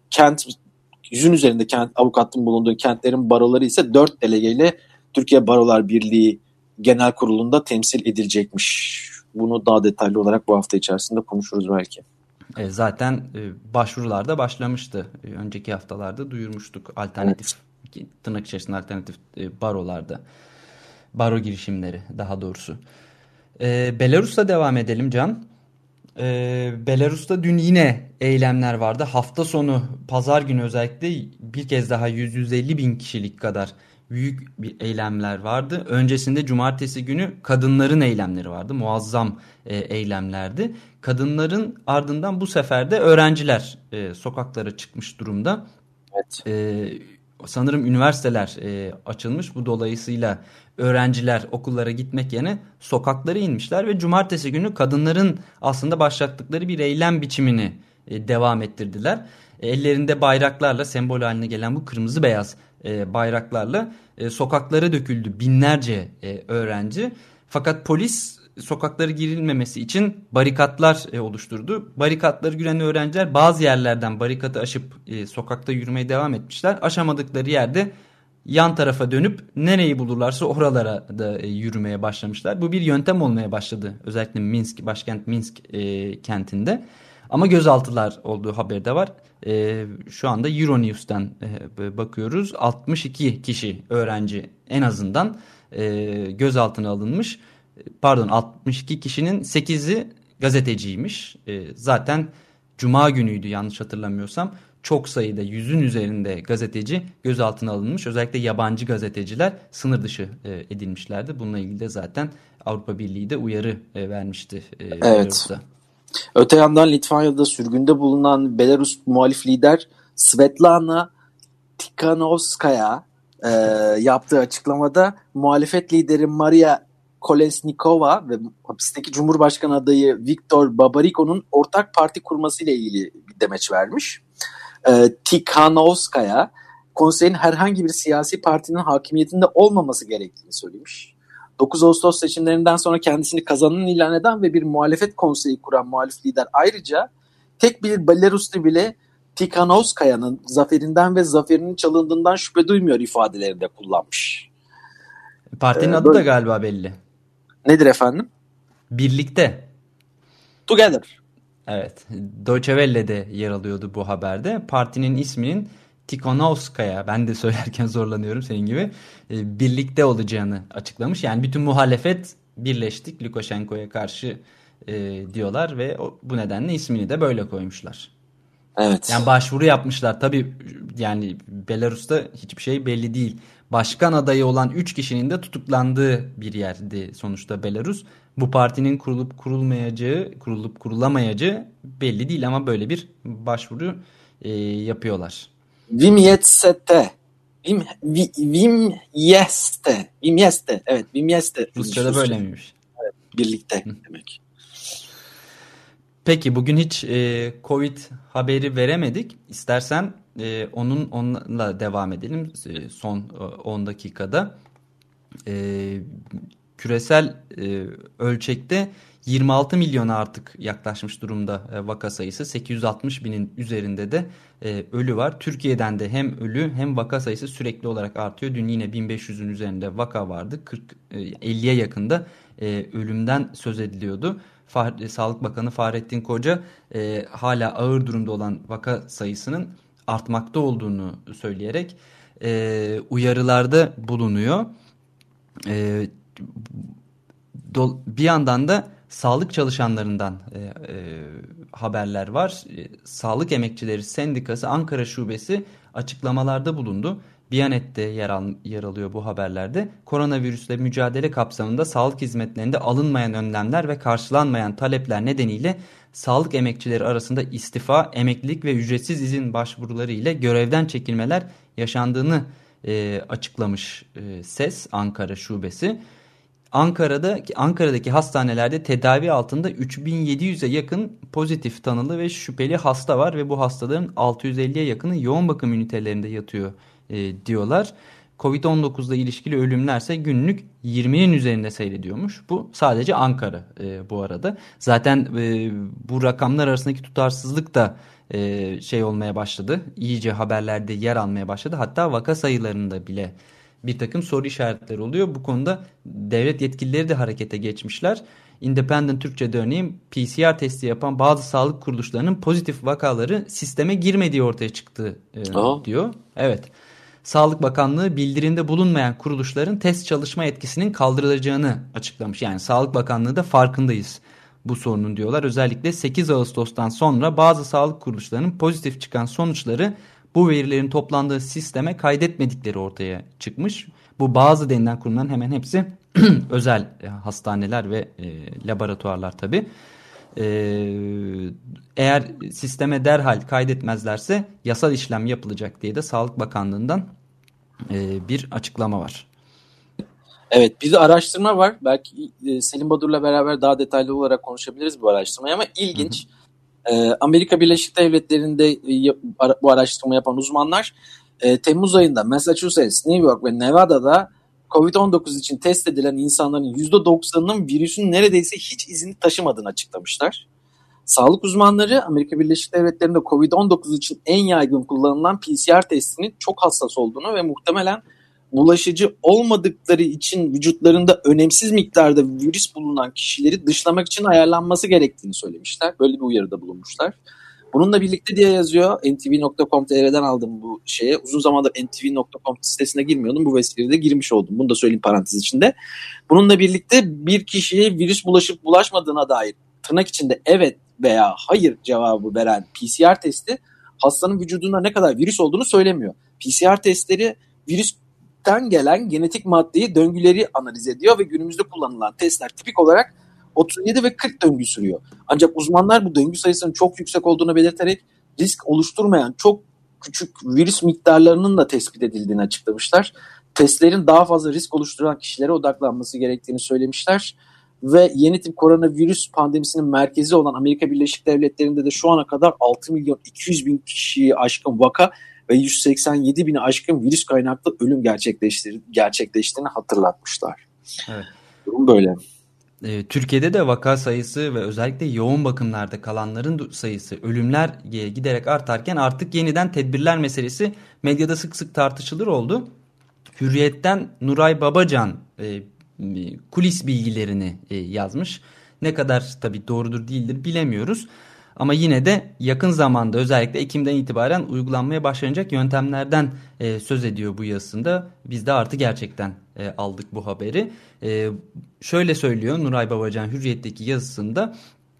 S14: avukatın bulunduğu kentlerin baroları ise 4 delegeyle Türkiye Barolar Birliği Genel Kurulu'nda temsil edilecekmiş. Bunu daha detaylı olarak bu hafta içerisinde konuşuruz belki.
S3: Zaten başvurular da başlamıştı. Önceki haftalarda duyurmuştuk alternatif, tırnak içerisinde alternatif barolarda. Baro girişimleri daha doğrusu. Belarus'ta devam edelim Can. Belarus'ta dün yine eylemler vardı. Hafta sonu pazar günü özellikle bir kez daha 100-150 bin kişilik kadar büyük bir eylemler vardı. Öncesinde cumartesi günü kadınların eylemleri vardı. Muazzam eylemlerdi. Kadınların ardından bu sefer de öğrenciler sokaklara çıkmış durumda.
S14: Evet.
S3: Sanırım üniversiteler açılmış. Bu dolayısıyla öğrenciler okullara gitmek yerine sokaklara inmişler ve cumartesi günü kadınların aslında başlattıkları bir eylem biçimini devam ettirdiler. Ellerinde bayraklarla, sembol haline gelen bu kırmızı beyaz bayraklarla sokaklara döküldü binlerce öğrenci. Fakat polis sokaklara girilmemesi için barikatlar oluşturdu. Barikatları gören öğrenciler bazı yerlerden barikatı aşıp sokakta yürümeye devam etmişler. Aşamadıkları yerde yan tarafa dönüp nereyi bulurlarsa oralara da yürümeye başlamışlar. Bu bir yöntem olmaya başladı. Özellikle Minsk, başkent Minsk kentinde. Ama gözaltılar olduğu haberi de var. Şu anda Euronews'ten bakıyoruz. 62 kişi öğrenci en azından gözaltına alınmış. Pardon, 62 kişinin 8'i gazeteciymiş. Zaten Cuma günüydü yanlış hatırlamıyorsam. Çok sayıda 100'ün üzerinde gazeteci gözaltına alınmış. Özellikle yabancı gazeteciler sınır dışı edilmişlerdi. Bununla ilgili de zaten Avrupa Birliği de uyarı vermişti.
S14: Evet.
S3: Belarus'a.
S14: Öte yandan Litvanya'da sürgünde bulunan Belarus muhalif lider Svetlana Tikhanovskaya yaptığı açıklamada muhalefet lideri Maria Kolesnikova ve hapisteki Cumhurbaşkanı adayı Viktor Babariko'nun ortak parti kurmasıyla ilgili bir demeç vermiş. Tikhanovskaya konseyin herhangi bir siyasi partinin hakimiyetinde olmaması gerektiğini söylemiş. 9 Ağustos seçimlerinden sonra kendisini kazanan ilan eden ve bir muhalefet konseyi kuran muhalif lider ayrıca tek bir Belaruslu bile Tikhanovskaya'nın zaferinden ve zaferinin çalındığından şüphe duymuyor ifadelerini de kullanmış.
S3: Partinin adı da galiba belli.
S14: Nedir efendim?
S3: Birlikte.
S14: Together.
S3: Evet. Deutsche Welle'de yer alıyordu bu haberde. Partinin isminin Tikhanovskaya, ben de söylerken zorlanıyorum senin gibi, birlikte olacağını açıklamış. Yani bütün muhalefet birleştik Lukashenko'ya karşı diyorlar ve bu nedenle ismini de böyle koymuşlar.
S14: Evet.
S3: Yani başvuru yapmışlar. Tabii yani Belarus'ta hiçbir şey belli değil. Başkan adayı olan 3 kişinin de tutuklandığı bir yerdi sonuçta Belarus. Bu partinin kurulup kurulamayacağı belli değil ama böyle bir başvuru yapıyorlar.
S14: Vimyeste. Evet, Vimyeste.
S3: Rusça'da böyle miymiş?
S14: Evet, birlikte demek.
S3: Peki bugün hiç Covid haberi veremedik. İstersen onunla devam edelim son 10 dakikada. Küresel ölçekte 26 milyona artık yaklaşmış durumda vaka sayısı. 860 binin üzerinde de ölü var. Türkiye'den de hem ölü hem vaka sayısı sürekli olarak artıyor. Dün yine 1500'ün üzerinde vaka vardı. 50'ye yakında ölümden söz ediliyordu. Sağlık Bakanı Fahrettin Koca hala ağır durumda olan vaka sayısının artmakta olduğunu söyleyerek uyarılarda bulunuyor. Bir yandan da sağlık çalışanlarından haberler var. Sağlık Emekçileri Sendikası Ankara Şubesi açıklamalarda bulundu. Biyanet'te yer alıyor bu haberlerde. Koronavirüsle mücadele kapsamında sağlık hizmetlerinde alınmayan önlemler ve karşılanmayan talepler nedeniyle sağlık emekçileri arasında istifa, emeklilik ve ücretsiz izin başvuruları ile görevden çekilmeler yaşandığını açıklamış SES Ankara Şubesi. Ankara'daki hastanelerde tedavi altında 3700'e yakın pozitif tanılı ve şüpheli hasta var ve bu hastaların 650'ye yakını yoğun bakım ünitelerinde yatıyor diyorlar. Covid-19'la ilişkili ölümlerse günlük 20'nin üzerinde seyrediyormuş. Bu sadece Ankara bu arada. Zaten bu rakamlar arasındaki tutarsızlık da olmaya başladı. İyice haberlerde yer almaya başladı. Hatta vaka sayılarında bile bir takım soru işaretleri oluyor. Bu konuda devlet yetkilileri de harekete geçmişler. Independent Türkçe'de örneğin PCR testi yapan bazı sağlık kuruluşlarının pozitif vakaları sisteme girmediği ortaya çıktı diyor. Evet. Sağlık Bakanlığı bildirimde bulunmayan kuruluşların test çalışma etkisinin kaldırılacağını açıklamış. Yani Sağlık Bakanlığı da farkındayız bu sorunun diyorlar. Özellikle 8 Ağustos'tan sonra bazı sağlık kuruluşlarının pozitif çıkan sonuçları bu verilerin toplandığı sisteme kaydetmedikleri ortaya çıkmış. Bu bazı denilen kurumların hemen hepsi özel hastaneler ve laboratuvarlar tabii. Eğer sisteme derhal kaydetmezlerse yasal işlem yapılacak diye de Sağlık Bakanlığı'ndan bir açıklama var.
S14: Evet, bir de araştırma var. Belki Selim Badur'la beraber daha detaylı olarak konuşabiliriz bu araştırmayı ama ilginç. Amerika Birleşik Devletleri'nde bu araştırma yapan uzmanlar Temmuz ayında Massachusetts, New York ve Nevada'da COVID-19 için test edilen insanların %90'ının virüsün neredeyse hiç izini taşımadığını açıklamışlar. Sağlık uzmanları Amerika Birleşik Devletleri'nde COVID-19 için en yaygın kullanılan PCR testinin çok hassas olduğunu ve muhtemelen bulaşıcı olmadıkları için vücutlarında önemsiz miktarda virüs bulunan kişileri dışlamak için ayarlanması gerektiğini söylemişler. Böyle bir uyarıda bulunmuşlar. Bununla birlikte diye yazıyor. ntv.com.tr'den aldım bu şeye. Uzun zamandır ntv.com sitesine girmiyordum. Bu vesileyle de girmiş oldum. Bunu da söyleyeyim parantez içinde. Bununla birlikte bir kişiye virüs bulaşıp bulaşmadığına dair tırnak içinde evet veya hayır cevabı veren PCR testi hastanın vücudunda ne kadar virüs olduğunu söylemiyor. PCR testleri virüsten gelen genetik maddeyi, döngüleri analiz ediyor ve günümüzde kullanılan testler tipik olarak 37 ve 40 döngü sürüyor. Ancak uzmanlar bu döngü sayısının çok yüksek olduğunu belirterek risk oluşturmayan çok küçük virüs miktarlarının da tespit edildiğini açıklamışlar. Testlerin daha fazla risk oluşturan kişilere odaklanması gerektiğini söylemişler. Ve yeni tip koronavirüs pandemisinin merkezi olan Amerika Birleşik Devletleri'nde de şu ana kadar 6.200.000 kişiyi aşkın vaka ve 187.000'i aşkın virüs kaynaklı ölüm gerçekleştiğini hatırlatmışlar.
S3: Evet.
S14: Durum böyle.
S3: Türkiye'de de vaka sayısı ve özellikle yoğun bakımlarda kalanların sayısı, ölümler giderek artarken artık yeniden tedbirler meselesi medyada sık sık tartışılır oldu. Hürriyet'ten Nuray Babacan kulis bilgilerini yazmış. Ne kadar tabii doğrudur değildir bilemiyoruz. Ama yine de yakın zamanda özellikle Ekim'den itibaren uygulanmaya başlanacak yöntemlerden söz ediyor bu yazısında. Biz de artı gerçekten aldık bu haberi. Şöyle söylüyor Nuray Babacan Hürriyet'teki yazısında,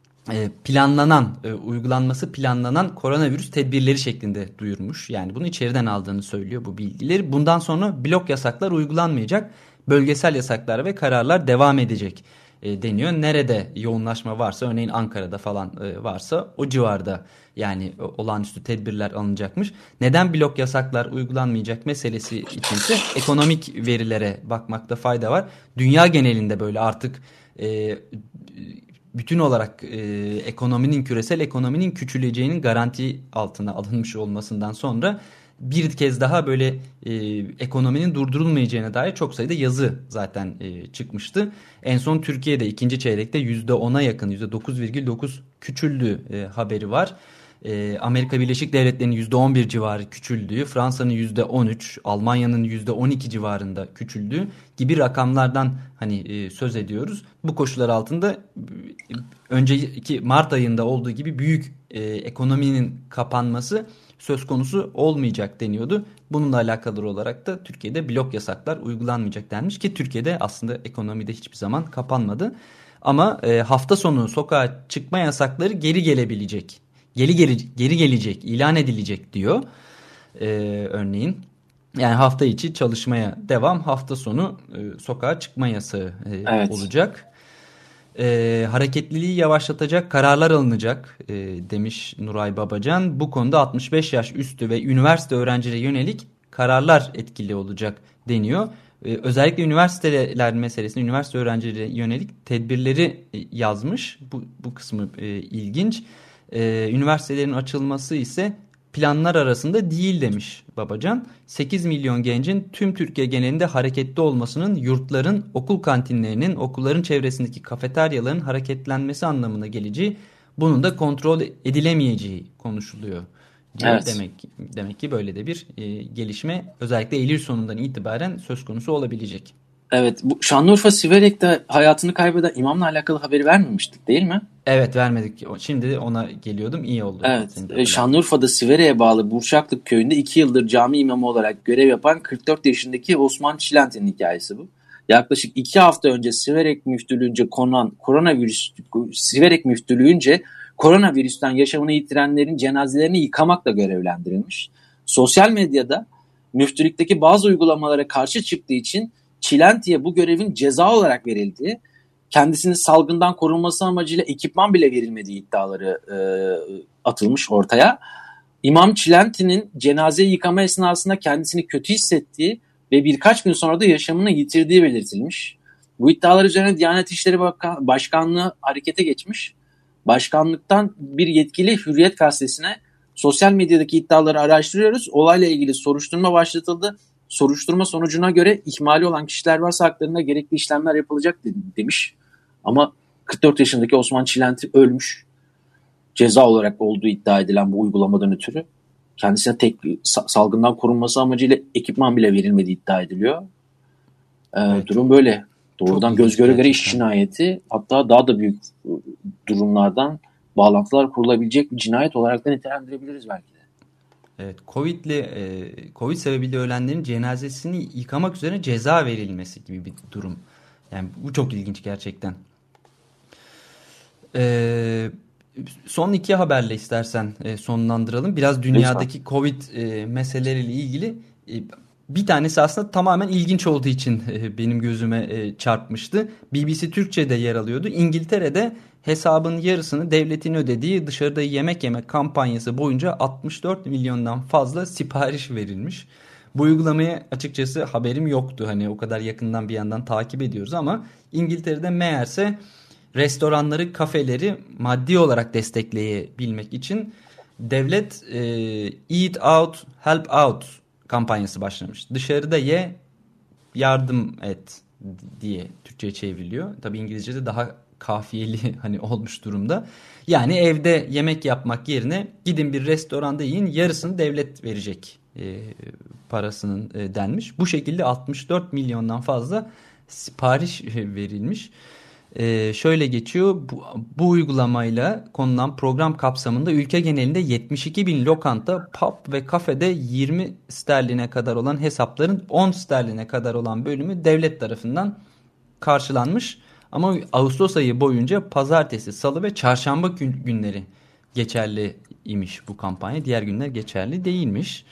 S3: uygulanması planlanan koronavirüs tedbirleri şeklinde duyurmuş. Yani bunu içeriden aldığını söylüyor bu bilgileri. Bundan sonra blok yasaklar uygulanmayacak, bölgesel yasaklar ve kararlar devam edecek deniyor. Nerede yoğunlaşma varsa, örneğin Ankara'da falan varsa o civarda yani olağanüstü tedbirler alınacakmış. Neden blok yasaklar uygulanmayacak meselesi içinse ekonomik verilere bakmakta fayda var. Dünya genelinde böyle artık bütün olarak küresel ekonominin küçüleceğinin garanti altına alınmış olmasından sonra bir kez daha böyle ekonominin durdurulmayacağına dair çok sayıda yazı zaten çıkmıştı. En son Türkiye'de ikinci çeyrekte %10'a yakın, %9,9 küçüldüğü haberi var. Amerika Birleşik Devletleri'nin %11 civarı küçüldüğü, Fransa'nın %13, Almanya'nın %12 civarında küçüldüğü gibi rakamlardan söz ediyoruz. Bu koşullar altında önceki Mart ayında olduğu gibi büyük ekonominin kapanması söz konusu olmayacak deniyordu. Bununla alakalı olarak da Türkiye'de blok yasaklar uygulanmayacak denmiş ki Türkiye'de aslında ekonomide hiçbir zaman kapanmadı. Ama hafta sonu sokağa çıkma yasakları geri gelebilecek. Geri gelecek, ilan edilecek diyor. Örneğin yani hafta içi çalışmaya devam, hafta sonu sokağa çıkma yasağı olacak. Hareketliliği yavaşlatacak kararlar alınacak demiş Nuray Babacan. Bu konuda 65 yaş üstü ve üniversite öğrencilerine yönelik kararlar etkili olacak deniyor. Özellikle üniversiteler meselesini, üniversite öğrencilerine yönelik tedbirleri yazmış. Bu kısmı ilginç. Üniversitelerin açılması ise planlar arasında değil demiş Babacan. 8 milyon gencin tüm Türkiye genelinde hareketli olmasının yurtların, okul kantinlerinin, okulların çevresindeki kafeteryaların hareketlenmesi anlamına geleceği, bunun da kontrol edilemeyeceği konuşuluyor. Evet. Demek ki böyle de bir gelişme özellikle Eylül sonundan itibaren söz konusu olabilecek.
S14: Evet, bu Şanlıurfa Siverek'te hayatını kaybeden imamla alakalı haberi vermemiştik değil mi?
S3: Evet, vermedik. Şimdi ona geliyordum, iyi oldu.
S14: Evet, Şanlıurfa'da Siverek'e bağlı Burçaklık köyünde 2 yıldır cami imamı olarak görev yapan 44 yaşındaki Osman Çilenti'nin hikayesi bu. Yaklaşık 2 hafta önce Siverek müftülüğünce koronavirüsten yaşamını yitirenlerin cenazelerini yıkamakla görevlendirilmiş. Sosyal medyada müftülükteki bazı uygulamalara karşı çıktığı için Çilenti'ye bu görevin ceza olarak verildiği, kendisinin salgından korunması amacıyla ekipman bile verilmediği iddiaları atılmış ortaya. İmam Çilenti'nin cenazeyi yıkama esnasında kendisini kötü hissettiği ve birkaç gün sonra da yaşamını yitirdiği belirtilmiş. Bu iddialar üzerine Diyanet İşleri Başkanlığı harekete geçmiş Başkanlıktan bir yetkili Hürriyet gazetesine sosyal medyadaki iddiaları araştırıyoruz. Olayla ilgili soruşturma başlatıldı. Soruşturma sonucuna göre ihmali olan kişiler varsa haklarında gerekli işlemler yapılacak demiş. Ama 44 yaşındaki Osman Çilenti ölmüş. Ceza olarak olduğu iddia edilen bu uygulamadan ötürü. Kendisine salgından korunması amacıyla ekipman bile verilmediği iddia ediliyor. Evet. Durum böyle. Doğrudan göz göre göre iş cinayeti, hatta daha da büyük durumlardan bağlantılar kurulabilecek bir cinayet olarak da nitelendirebiliriz belki de.
S3: Evet, Covid sebebiyle ölenlerin cenazesini yıkamak üzere ceza verilmesi gibi bir durum. Yani bu çok ilginç gerçekten. Son iki haberle istersen sonlandıralım. Biraz dünyadaki Covid meseleleriyle ilgili. Bir tanesi aslında tamamen ilginç olduğu için benim gözüme çarpmıştı. BBC Türkçe'de yer alıyordu. İngiltere'de hesabın yarısını devletin ödediği dışarıda yemek yeme kampanyası boyunca 64 milyondan fazla sipariş verilmiş. Bu uygulamaya açıkçası haberim yoktu. Hani o kadar yakından bir yandan takip ediyoruz ama İngiltere'de meğerse restoranları, kafeleri maddi olarak destekleyebilmek için devlet Eat Out, Help Out kampanyası başlamış. Dışarıda ye, yardım et diye Türkçe'ye çevriliyor. Tabii İngilizce'de daha kafiyeli hani olmuş durumda. Yani evde yemek yapmak yerine gidin bir restoranda yiyin, yarısını devlet verecek parasının denmiş. Bu şekilde 64 milyondan fazla sipariş verilmiş. Şöyle geçiyor, bu uygulamayla konulan program kapsamında ülke genelinde 72 bin lokanta, pub ve kafede 20 sterline kadar olan hesapların 10 sterline kadar olan bölümü devlet tarafından karşılanmış. Ama Ağustos ayı boyunca pazartesi, salı ve çarşamba günleri geçerli imiş bu kampanya. Diğer günler geçerli değilmiş.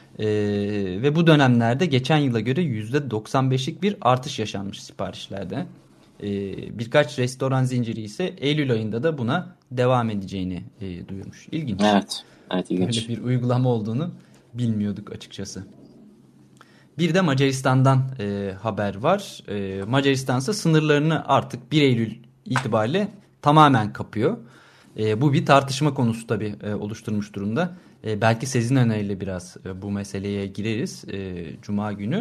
S3: Ve bu dönemlerde geçen yıla göre %95'lik bir artış yaşanmış siparişlerde. Birkaç restoran zinciri ise Eylül ayında da buna devam edeceğini duyurmuş. İlginç.
S14: Evet, ilginç.
S3: Böyle bir uygulama olduğunu bilmiyorduk açıkçası. Bir de Macaristan'dan haber var. Macaristan ise sınırlarını artık 1 Eylül itibariyle tamamen kapıyor. Bu bir tartışma konusu tabii oluşturmuş durumda. Belki Sezin öneriyle biraz bu meseleye gireriz Cuma günü.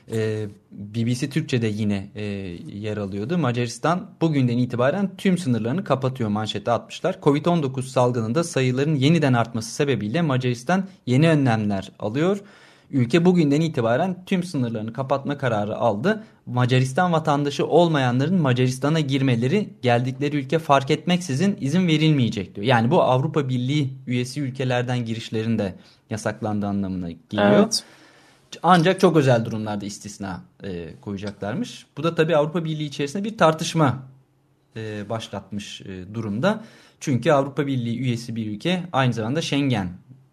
S3: BBC Türkçe'de yine yer alıyordu. Macaristan bugünden itibaren tüm sınırlarını kapatıyor manşete atmışlar. Covid-19 salgınında sayıların yeniden artması sebebiyle Macaristan yeni önlemler alıyor. Ülke bugünden itibaren tüm sınırlarını kapatma kararı aldı. Macaristan vatandaşı olmayanların Macaristan'a girmeleri geldikleri ülke fark etmeksizin izin verilmeyecek diyor. Yani bu Avrupa Birliği üyesi ülkelerden girişlerin de yasaklandığı anlamına geliyor. Evet. Ancak çok özel durumlarda istisna koyacaklarmış. Bu da tabii Avrupa Birliği içerisinde bir tartışma başlatmış durumda. Çünkü Avrupa Birliği üyesi bir ülke aynı zamanda Schengen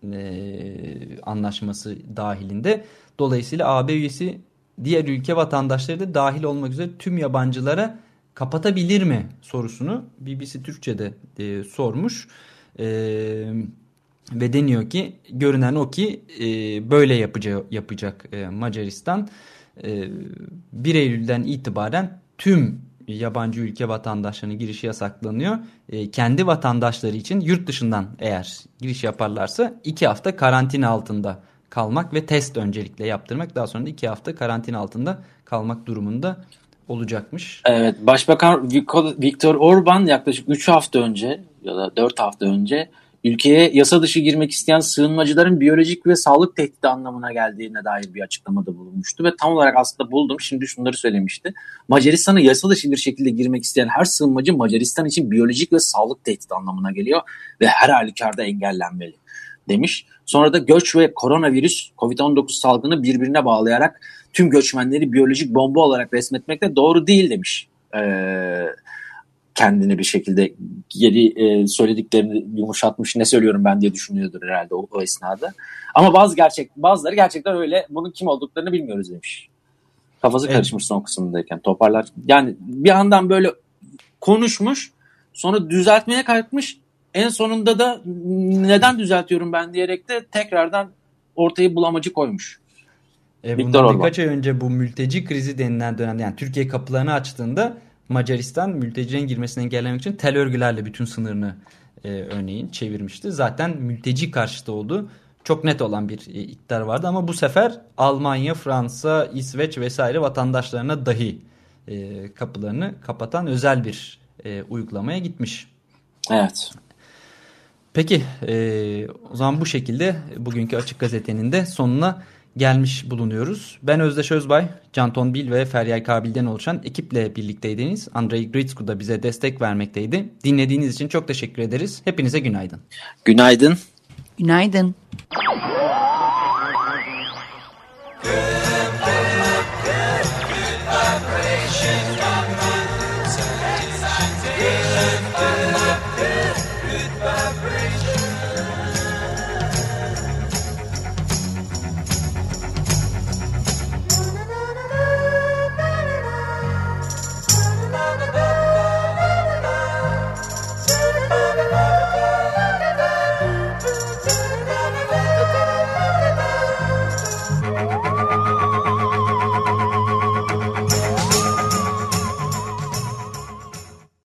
S3: anlaşması dahilinde. Dolayısıyla AB üyesi diğer ülke vatandaşları da dahil olmak üzere tüm yabancılara kapatabilir mi sorusunu BBC Türkçe'de sormuş. Ve deniyor ki görünen o ki böyle yapacak Macaristan. 1 Eylül'den itibaren tüm yabancı ülke vatandaşlarının girişi yasaklanıyor. Kendi vatandaşları için yurt dışından eğer giriş yaparlarsa 2 hafta karantina altında kalmak ve test öncelikle yaptırmak, daha sonra da 2 hafta karantina altında kalmak durumunda olacakmış.
S14: Evet, Başbakan Viktor Orban yaklaşık 3 hafta önce ya da 4 hafta önce ülkeye yasa dışı girmek isteyen sığınmacıların biyolojik ve sağlık tehdidi anlamına geldiğine dair bir açıklamada bulunmuştu ve tam olarak aslında buldum. Şimdi şunları söylemişti. Macaristan'a yasa dışı bir şekilde girmek isteyen her sığınmacı Macaristan için biyolojik ve sağlık tehdidi anlamına geliyor ve her halükarda engellenmeli demiş. Sonra da göç ve koronavirüs Covid-19 salgını birbirine bağlayarak tüm göçmenleri biyolojik bomba olarak resmetmek de doğru değil demiş. Kendini bir şekilde geri söylediklerini yumuşatmış, ne söylüyorum ben diye düşünüyordur herhalde o esnada. Ama bazıları gerçekten öyle, bunun kim olduklarını bilmiyoruz demiş. Kafası karışmış son kısmındayken, toparlar. Yani bir yandan böyle konuşmuş, sonra düzeltmeye kalkmış, en sonunda da neden düzeltiyorum ben diyerek de tekrardan ortaya bulamacı koymuş.
S3: Bundan birkaç ay önce bu mülteci krizi denilen dönemde, yani Türkiye kapılarını açtığında Macaristan mültecilerin girmesini engellemek için tel örgülerle bütün sınırını örneğin çevirmişti. Zaten mülteci karşıtı olduğu çok net olan bir iktidar vardı ama bu sefer Almanya, Fransa, İsveç vesaire vatandaşlarına dahi kapılarını kapatan özel bir uygulamaya gitmiş.
S14: Evet.
S3: Peki o zaman bu şekilde bugünkü Açık Gazete'nin de sonuna gelmiş bulunuyoruz. Ben Özdeş Özbay, Can Tonbil ve Feryal Kabil'den oluşan ekiple birlikteydiniz. Andrei Gritsku da bize destek vermekteydi. Dinlediğiniz için çok teşekkür ederiz. Hepinize günaydın.
S14: Günaydın.
S1: Günaydın.